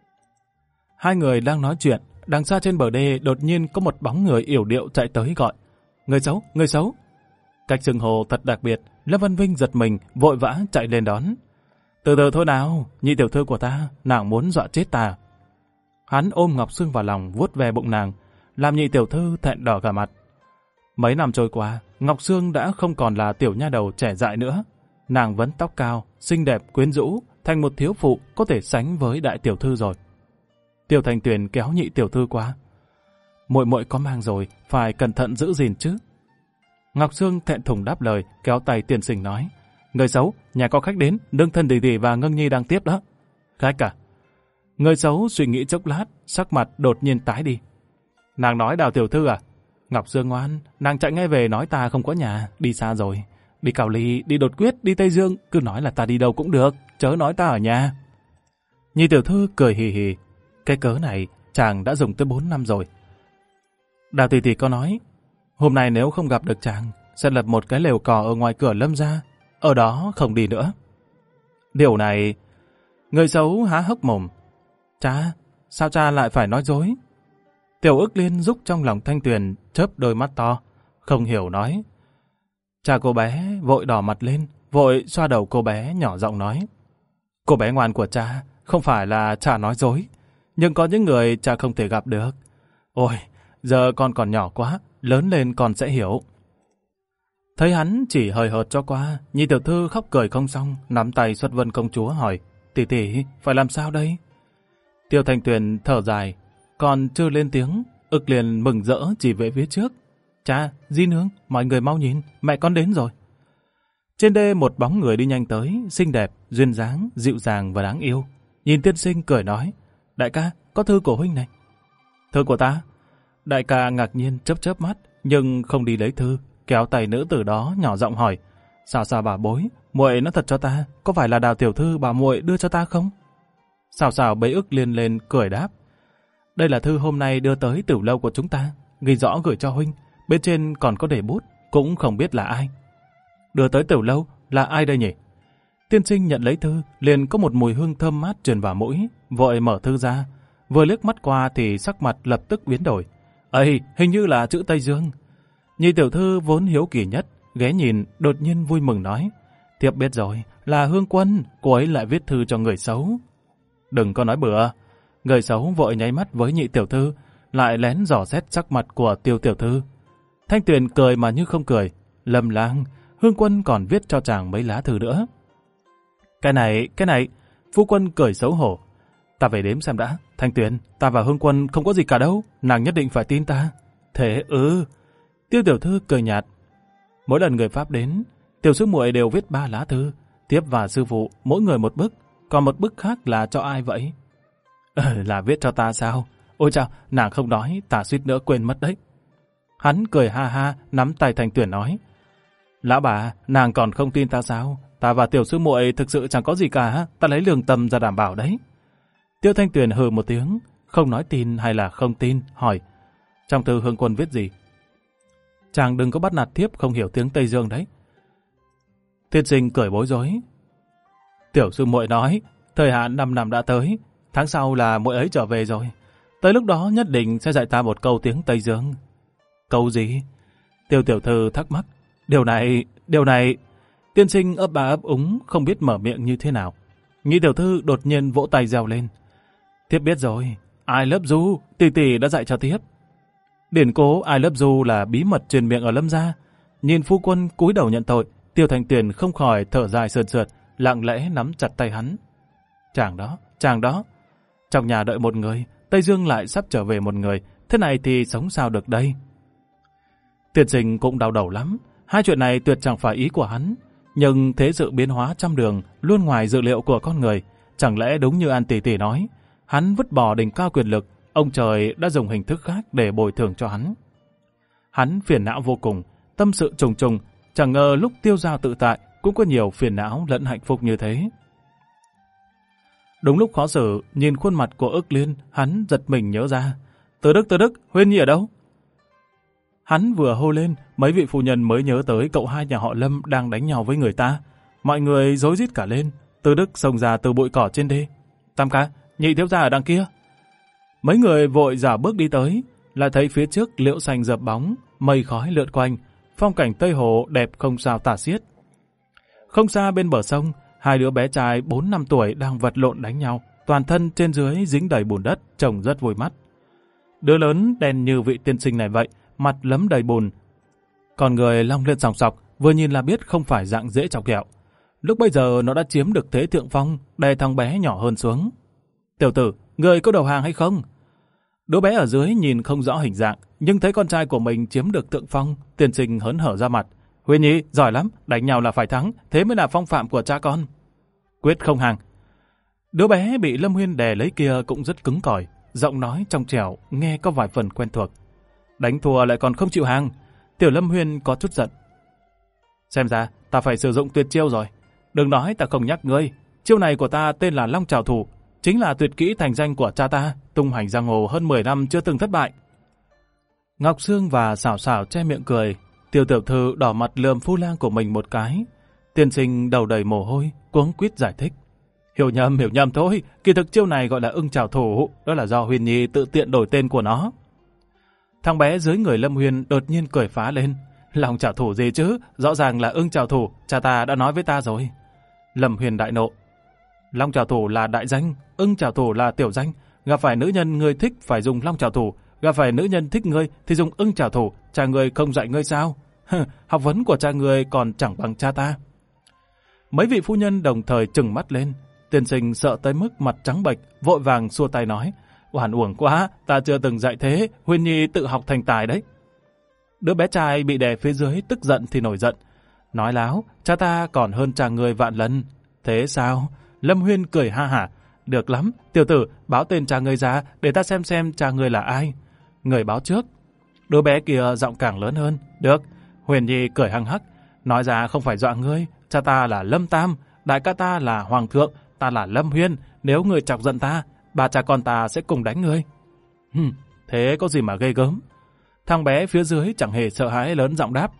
Hai người đang nói chuyện, đằng xa trên bờ đê đột nhiên có một bóng người yểu điệu chạy tới gọi: Người xấu, người xấu. Cách xưng hô thật đặc biệt, Lâm Văn Vinh giật mình, vội vã chạy lên đón. Từ từ thôi nào, nhị tiểu thư của ta, nàng muốn dọa chết ta. Hắn ôm Ngọc Sương vào lòng, vuốt ve bụng nàng, làm nhị tiểu thư thẹn đỏ cả mặt. Mấy năm trôi qua, Ngọc Sương đã không còn là tiểu nha đầu trẻ dại nữa. Nàng vẫn tóc cao, xinh đẹp, quyến rũ, thành một thiếu phụ có thể sánh với đại tiểu thư rồi. Tiêu Thanh Tuyền kéo nhị tiểu thư qua. Muội muội có mang rồi, phải cẩn thận giữ gìn chứ. Ngọc Sương thẹn thùng đáp lời, kéo tay tiên sinh nói: Người xấu, nhà có khách đến, đương thân tỷ tỷ và Ngân Nhi đang tiếp đó. Khách à? Người xấu suy nghĩ chốc lát, sắc mặt đột nhiên tái đi. Nàng nói Đào tiểu thư à? Ngọc Sương ngoan, nàng chạy ngay về nói ta không có nhà, đi xa rồi. Đi Cào Ly, đi Đột Quyết, đi Tây Dương, cứ nói là ta đi đâu cũng được, chớ nói ta ở nhà. Nhị tiểu thư cười hì hì. Cái cớ này chàng đã dùng tới 4 năm rồi. Đào tỷ tỷ có nói, hôm nay nếu không gặp được chàng, sẽ lập một cái lều cỏ ở ngoài cửa Lâm gia, ở đó không đi nữa. Điều này... Người xấu há hốc mồm. Cha, sao cha lại phải nói dối? Tiểu Ức Liên rúc trong lòng Thanh Tuyền, chớp đôi mắt to, không hiểu nói. Cha cô bé vội đỏ mặt lên, vội xoa đầu cô bé nhỏ giọng nói. Cô bé ngoan của cha, không phải là cha nói dối, nhưng có những người cha không thể gặp được. Ôi, giờ con còn nhỏ quá, lớn lên con sẽ hiểu. Thấy hắn chỉ hời hợt cho qua, Nhị tiểu thư khóc cười không xong, nắm tay Xuất Vân công chúa hỏi, tỷ tỷ, phải làm sao đây? Tiêu Thanh Tuyền thở dài, còn chưa lên tiếng, ực liền mừng rỡ chỉ về phía trước. Cha, di nương, mọi người mau nhìn, mẹ con đến rồi. Trên đê một bóng người đi nhanh tới, xinh đẹp, duyên dáng, dịu dàng và đáng yêu. Nhìn tiên sinh cười nói, đại ca, có thư của huynh này. Thư của ta? Đại ca ngạc nhiên chớp chớp mắt, nhưng không đi lấy thư, kéo tay nữ tử đó nhỏ giọng hỏi, Sao bà bối, muội nói thật cho ta, có phải là Đào tiểu thư bà muội đưa cho ta không? Sao bấy ức liền lên cười đáp, đây là thư hôm nay đưa tới Tửu lâu của chúng ta, ghi rõ gửi cho huynh, bên trên còn có để bút, cũng không biết là ai. Đưa tới Tửu lâu là ai đây nhỉ? Tiên sinh nhận lấy thư, liền có một mùi hương thơm mát truyền vào mũi, vội mở thư ra, vừa liếc mắt qua thì sắc mặt lập tức biến đổi. Ây, hình như là chữ Tây Dương. Nhị tiểu thư vốn hiếu kỳ nhất, ghé nhìn, đột nhiên vui mừng nói, thiếp biết rồi, là Hương Quân, cô ấy lại viết thư cho người xấu. Đừng có nói bừa. Người xấu vội nháy mắt với Nhị tiểu thư, lại lén dò xét sắc mặt của Tiêu tiểu thư. Thanh Tuyền cười mà như không cười, lầm lang, Hương Quân còn viết cho chàng mấy lá thư nữa. Cái này, phu quân cười xấu hổ. Ta về đếm xem đã, Thanh Tuyền, ta và Hương Quân không có gì cả đâu, nàng nhất định phải tin ta. Thế Tiêu tiểu thư cười nhạt. Mỗi lần người Pháp đến, tiểu sư muội đều viết 3 lá thư, tiếp và sư phụ mỗi người một bức, còn một bức khác là cho ai vậy? Là viết cho ta sao? Ôi chao, nàng không nói, ta suýt nữa quên mất đấy. Hắn cười ha ha, nắm tay Thanh Tuyền nói, lão bà, nàng còn không tin ta sao? Ta và tiểu sư muội thực sự chẳng có gì cả, ta lấy lương tâm ra đảm bảo đấy. Tiêu Thanh Tuyền hừ một tiếng, không nói tin hay là không tin, hỏi, trong thư Hương Quân viết gì? Chàng đừng có bắt nạt thiếp không hiểu tiếng Tây Dương đấy. Tiên sinh cười bối rối. Tiểu sư muội nói, thời hạn 5 năm đã tới, tháng sau là muội ấy trở về rồi. Tới lúc đó nhất định sẽ dạy ta một câu tiếng Tây Dương. Câu gì? Tiêu tiểu thư thắc mắc. Điều này... Tiên sinh ấp ba ấp úng, không biết mở miệng như thế nào. Nhị tiểu thư đột nhiên vỗ tay reo lên. Thiếp biết rồi, I love you, tỷ tỷ đã dạy cho thiếp. Điển cố I love you là bí mật truyền miệng ở Lâm gia. Nhìn phu quân cúi đầu nhận tội, Tiêu Thanh Tuyền không khỏi thở dài sườn sượt, lặng lẽ nắm chặt tay hắn. Chàng đó. Trong nhà đợi một người, Tây Dương lại sắp trở về một người, thế này thì sống sao được đây? Tiên sinh cũng đau đầu lắm, hai chuyện này tuyệt chẳng phải ý của hắn. Nhưng thế sự biến hóa trăm đường luôn ngoài dự liệu của con người. Chẳng lẽ đúng như An tỷ tỷ nói, hắn vứt bỏ đỉnh cao quyền lực, ông trời đã dùng hình thức khác để bồi thường cho hắn. Hắn phiền não vô cùng, tâm sự trùng trùng, chẳng ngờ lúc tiêu dao tự tại cũng có nhiều phiền não lẫn hạnh phúc như thế. Đúng lúc khó xử, nhìn khuôn mặt của Ức Liên, hắn giật mình nhớ ra. Từ Đức, Huyên Nhi ở đâu? Hắn vừa hô lên, mấy vị phu nhân mới nhớ tới cậu hai nhà họ Lâm đang đánh nhau với người ta. Mọi người rối rít cả lên, Từ Đức xông ra từ bụi cỏ trên đê. Tam ca, nhị thiếu gia ở đằng kia. Mấy người vội dạo bước đi tới, lại thấy phía trước liễu xanh dập bóng, mây khói lượn quanh, phong cảnh Tây Hồ đẹp không sao tả xiết. Không xa bên bờ sông, hai đứa bé trai 4-5 tuổi đang vật lộn đánh nhau, toàn thân trên dưới dính đầy bùn đất, trông rất vui mắt. Đứa lớn đen như vị tiên sinh này vậy, mặt lấm đầy bùn. Còn người long lên sòng sọc, vừa nhìn là biết không phải dạng dễ chọc ghẹo. Lúc bây giờ nó đã chiếm được thế thượng phong, đè thằng bé nhỏ hơn xuống. Tiểu tử, người có đầu hàng hay không? Đứa bé ở dưới nhìn không rõ hình dạng, nhưng thấy con trai của mình chiếm được thượng phong, tiên sinh hớn hở ra mặt. Huyên Nhi, giỏi lắm, đánh nhau là phải thắng, thế mới là phong phạm của cha con. Quyết không hàng. Đứa bé bị Lâm Huyên đè lấy kia cũng rất cứng cỏi, giọng nói trong trẻo, nghe có vài phần quen thuộc. Đánh thua lại còn không chịu hàng. Tiểu Lâm Huyên có chút giận. Xem ra ta phải sử dụng tuyệt chiêu rồi. Đừng nói ta không nhắc ngươi. Chiêu này của ta tên là Long Trảo Thủ, chính là tuyệt kỹ thành danh của cha ta, tung hành giang hồ hơn 10 năm chưa từng thất bại. Ngọc Sương và Xảo Xảo che miệng cười. Tiêu tiểu thư đỏ mặt lườm phu lang của mình một cái. Tiên sinh đầu đầy mồ hôi, cuống quýt giải thích. Hiểu nhầm thôi, kỳ thực chiêu này gọi là Ưng Trảo Thủ, đó là do Huyền Nhi tự tiện đổi tên của nó. Thằng bé dưới người Lâm Huyên đột nhiên cười phá lên. Long Trảo Thủ gì chứ, rõ ràng là Ưng Trảo Thủ, cha ta đã nói với ta rồi. Lâm Huyên đại nộ. Long Trảo Thủ là đại danh, Ưng Trảo Thủ là tiểu danh. Gặp phải nữ nhân ngươi thích phải dùng Long Trảo Thủ, gặp phải nữ nhân thích ngươi thì dùng Ưng Trảo Thủ, cha ngươi không dạy ngươi sao? Học vấn của cha ngươi còn chẳng bằng cha ta. Mấy vị phu nhân đồng thời trừng mắt lên. Tiên sinh sợ tới mức mặt trắng bệch, vội vàng xua tay nói, oan uổng quá, ta chưa từng dạy thế, Huyên Nhi tự học thành tài đấy. Đứa bé trai bị đè phía dưới tức giận thì nổi giận. Nói láo, cha ta còn hơn cha ngươi vạn lần. Thế sao? Lâm Huyên cười ha hả. Được lắm, tiểu tử, báo tên cha ngươi ra để ta xem cha ngươi là ai. Người báo trước. Đứa bé kia giọng càng lớn hơn. Được, Huyền Nhi cười hăng hắc. Nói ra không phải dọa ngươi, cha ta là Lâm Tam, đại ca ta là Hoàng Thượng, ta là Lâm Huyên. Nếu ngươi chọc giận ta, ba cha con ta sẽ cùng đánh ngươi. Thế có gì mà ghê gớm. Thằng bé phía dưới chẳng hề sợ hãi lớn giọng đáp.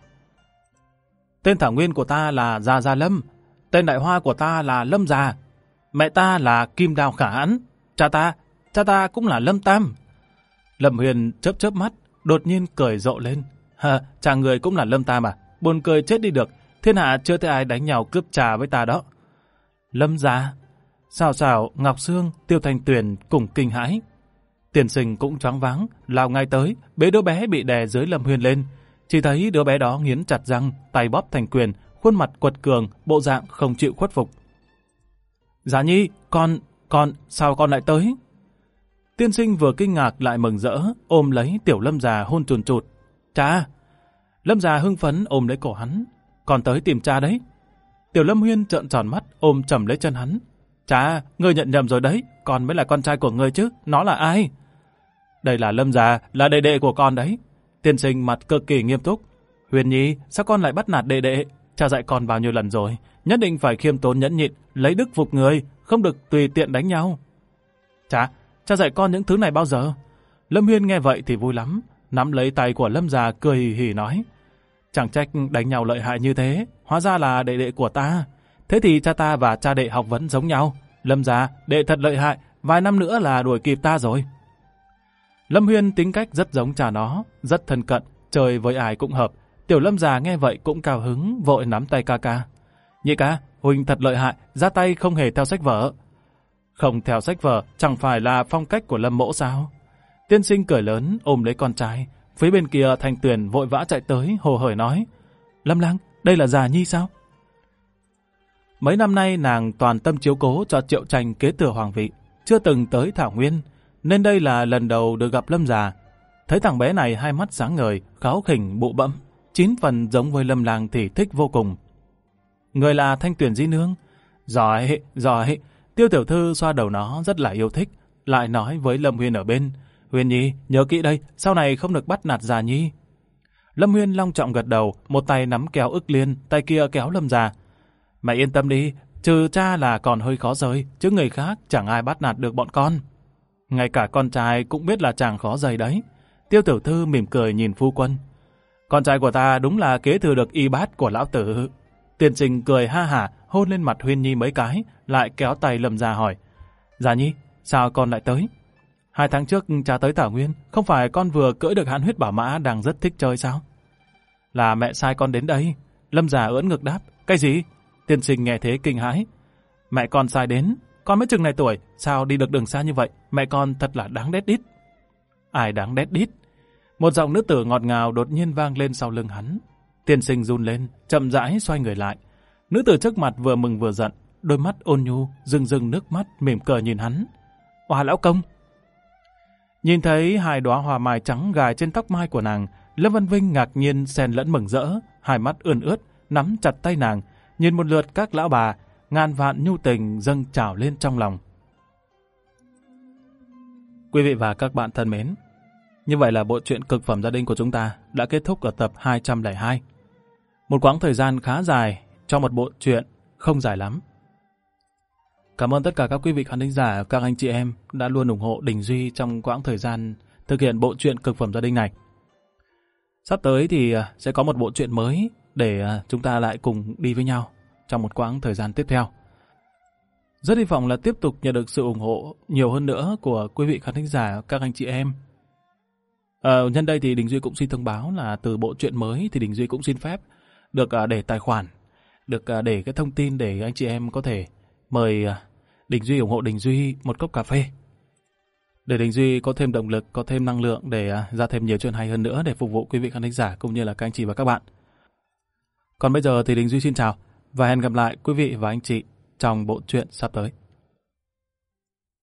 Tên thảo nguyên của ta là Gia Gia Lâm, tên đại hoa của ta là Lâm Già, mẹ ta là Kim Đào Khả Hãn, cha ta cũng là Lâm Tam. Lâm Huyền chớp mắt, đột nhiên cười rộ lên. Cha người cũng là Lâm Tam à? Buồn cười chết đi được, thiên hạ chưa thấy ai đánh nhau cướp trà với ta đó. Lâm Già. Xào, Ngọc Sương, Tiêu Thanh Tuyền cùng kinh hãi. Tiền sinh cũng choáng váng, lao ngay tới, bế đứa bé bị đè dưới Lâm Huyền lên. Chỉ thấy đứa bé đó nghiến chặt răng, tay bóp thành quyền, khuôn mặt quật cường, bộ dạng không chịu khuất phục. Giá Nhi, sao con lại tới? Tiên sinh vừa kinh ngạc lại mừng rỡ, ôm lấy tiểu Lâm Già hôn chùn chụt. Cha! Lâm Già hưng phấn ôm lấy cổ hắn. Con tới tìm cha đấy. Tiểu Lâm Huyên trợn tròn mắt, ôm chầm lấy chân hắn. Cha, ngươi nhận nhầm rồi đấy, con mới là con trai của ngươi chứ, nó là ai? Đây là Lâm Già, là đệ đệ của con đấy. Tiên sinh mặt cực kỳ nghiêm túc. Huyền Nhi, sao con lại bắt nạt đệ đệ? Cha dạy con bao nhiêu lần rồi, nhất định phải khiêm tốn nhẫn nhịn, lấy đức phục người, không được tùy tiện đánh nhau. Cha dạy con những thứ này bao giờ? Lâm Huyên nghe vậy thì vui lắm, nắm lấy tay của Lâm Già cười hì hì nói. Chẳng trách đánh nhau lợi hại như thế, hóa ra là đệ đệ của ta. Thế thì cha ta và cha đệ học vấn giống nhau. Lâm Già, đệ thật lợi hại, vài năm nữa là đuổi kịp ta rồi. Lâm Huyên tính cách rất giống cha nó, rất thân cận, chơi với ai cũng hợp. Tiểu Lâm Già nghe vậy cũng cao hứng, vội nắm tay ca ca. Nhị ca, huynh thật lợi hại, ra tay không hề theo sách vở. Không theo sách vở, chẳng phải là phong cách của Lâm mỗ sao? Tiên sinh cười lớn, ôm lấy con trai. Phía bên kia Thanh Tuyền vội vã chạy tới, hồ hởi nói. Lâm lang, đây là Già Nhi sao? Mấy năm nay nàng toàn tâm chiếu cố cho Triệu Tranh kế thừa hoàng vị, chưa từng tới Thảo Nguyên, nên đây là lần đầu được gặp Lâm Già. Thấy thằng bé này hai mắt sáng ngời, kháu khỉnh, bụ bẫm, 9 phần giống với Lâm lang thì thích vô cùng. Người là Thanh Tuyền di nương. Giỏi, Tiêu tiểu thư xoa đầu nó rất là yêu thích, lại nói với Lâm Huyên ở bên. Huyên Nhi, nhớ kỹ đây, sau này không được bắt nạt Già Nhi. Lâm Huyên long trọng gật đầu, một tay nắm kéo Ức Liên, tay kia kéo Lâm Già. Mẹ yên tâm đi, trừ cha là còn hơi khó rời, chứ người khác chẳng ai bắt nạt được bọn con. Ngay cả con trai cũng biết là chàng khó rời đấy. Tiêu tiểu thư mỉm cười nhìn phu quân. Con trai của ta đúng là kế thừa được y bát của lão tử. Tiên sinh cười ha hả, hôn lên mặt Huyên Nhi mấy cái, lại kéo tay Lâm Già hỏi. Già Nhi, sao con lại tới? 2 tháng trước cha tới Thảo Nguyên, không phải con vừa cưỡi được hãn huyết bảo mã đang rất thích chơi sao? Là mẹ sai con đến đây. Lâm Già ưỡn ngực đáp. Cái gì? Tiên sinh nghe thế kinh hãi. Mẹ con sai đến, con mới chừng này tuổi, sao đi được đường xa như vậy? Mẹ con thật là đáng đét đít. Ai đáng đét đít? Một giọng nữ tử ngọt ngào đột nhiên vang lên sau lưng hắn. Tiên sinh run lên, chậm rãi xoay người lại. Nữ tử trước mặt vừa mừng vừa giận, đôi mắt ôn nhu, rưng nước mắt, mỉm cười nhìn hắn. Oà lão công! Nhìn thấy 2 đóa hoa mai trắng gài trên tóc mai của nàng, Lâm Văn Vinh ngạc nhiên xen lẫn mừng rỡ, hai mắt ươn ướt, nắm chặt tay nàng, nhìn một lượt các lão bà, ngàn vạn nhu tình dâng trào lên trong lòng. Quý vị và các bạn thân mến, như vậy là bộ truyện Cực phẩm gia đình của chúng ta đã kết thúc ở tập 202. Một quãng thời gian khá dài cho một bộ truyện không dài lắm. Cảm ơn tất cả các quý vị khán thính giả, các anh chị em đã luôn ủng hộ Đình Duy trong quãng thời gian thực hiện bộ truyện Cực phẩm gia đình này. Sắp tới thì sẽ có một bộ truyện mới để chúng ta lại cùng đi với nhau trong một quãng thời gian tiếp theo. Rất hy vọng là tiếp tục nhận được sự ủng hộ nhiều hơn nữa của quý vị khán thính giả, các anh chị em. Nhân đây thì Đình Duy cũng xin thông báo là từ bộ truyện mới thì Đình Duy cũng xin phép được để tài khoản, được để cái thông tin để anh chị em có thể mời Đình Duy ủng hộ Đình Duy một cốc cà phê. Để Đình Duy có thêm động lực, có thêm năng lượng để ra thêm nhiều chuyện hay hơn nữa để phục vụ quý vị khán thính giả cũng như là các anh chị và các bạn. Còn bây giờ thì Đình Duy xin chào và hẹn gặp lại quý vị và anh chị trong bộ truyện sắp tới.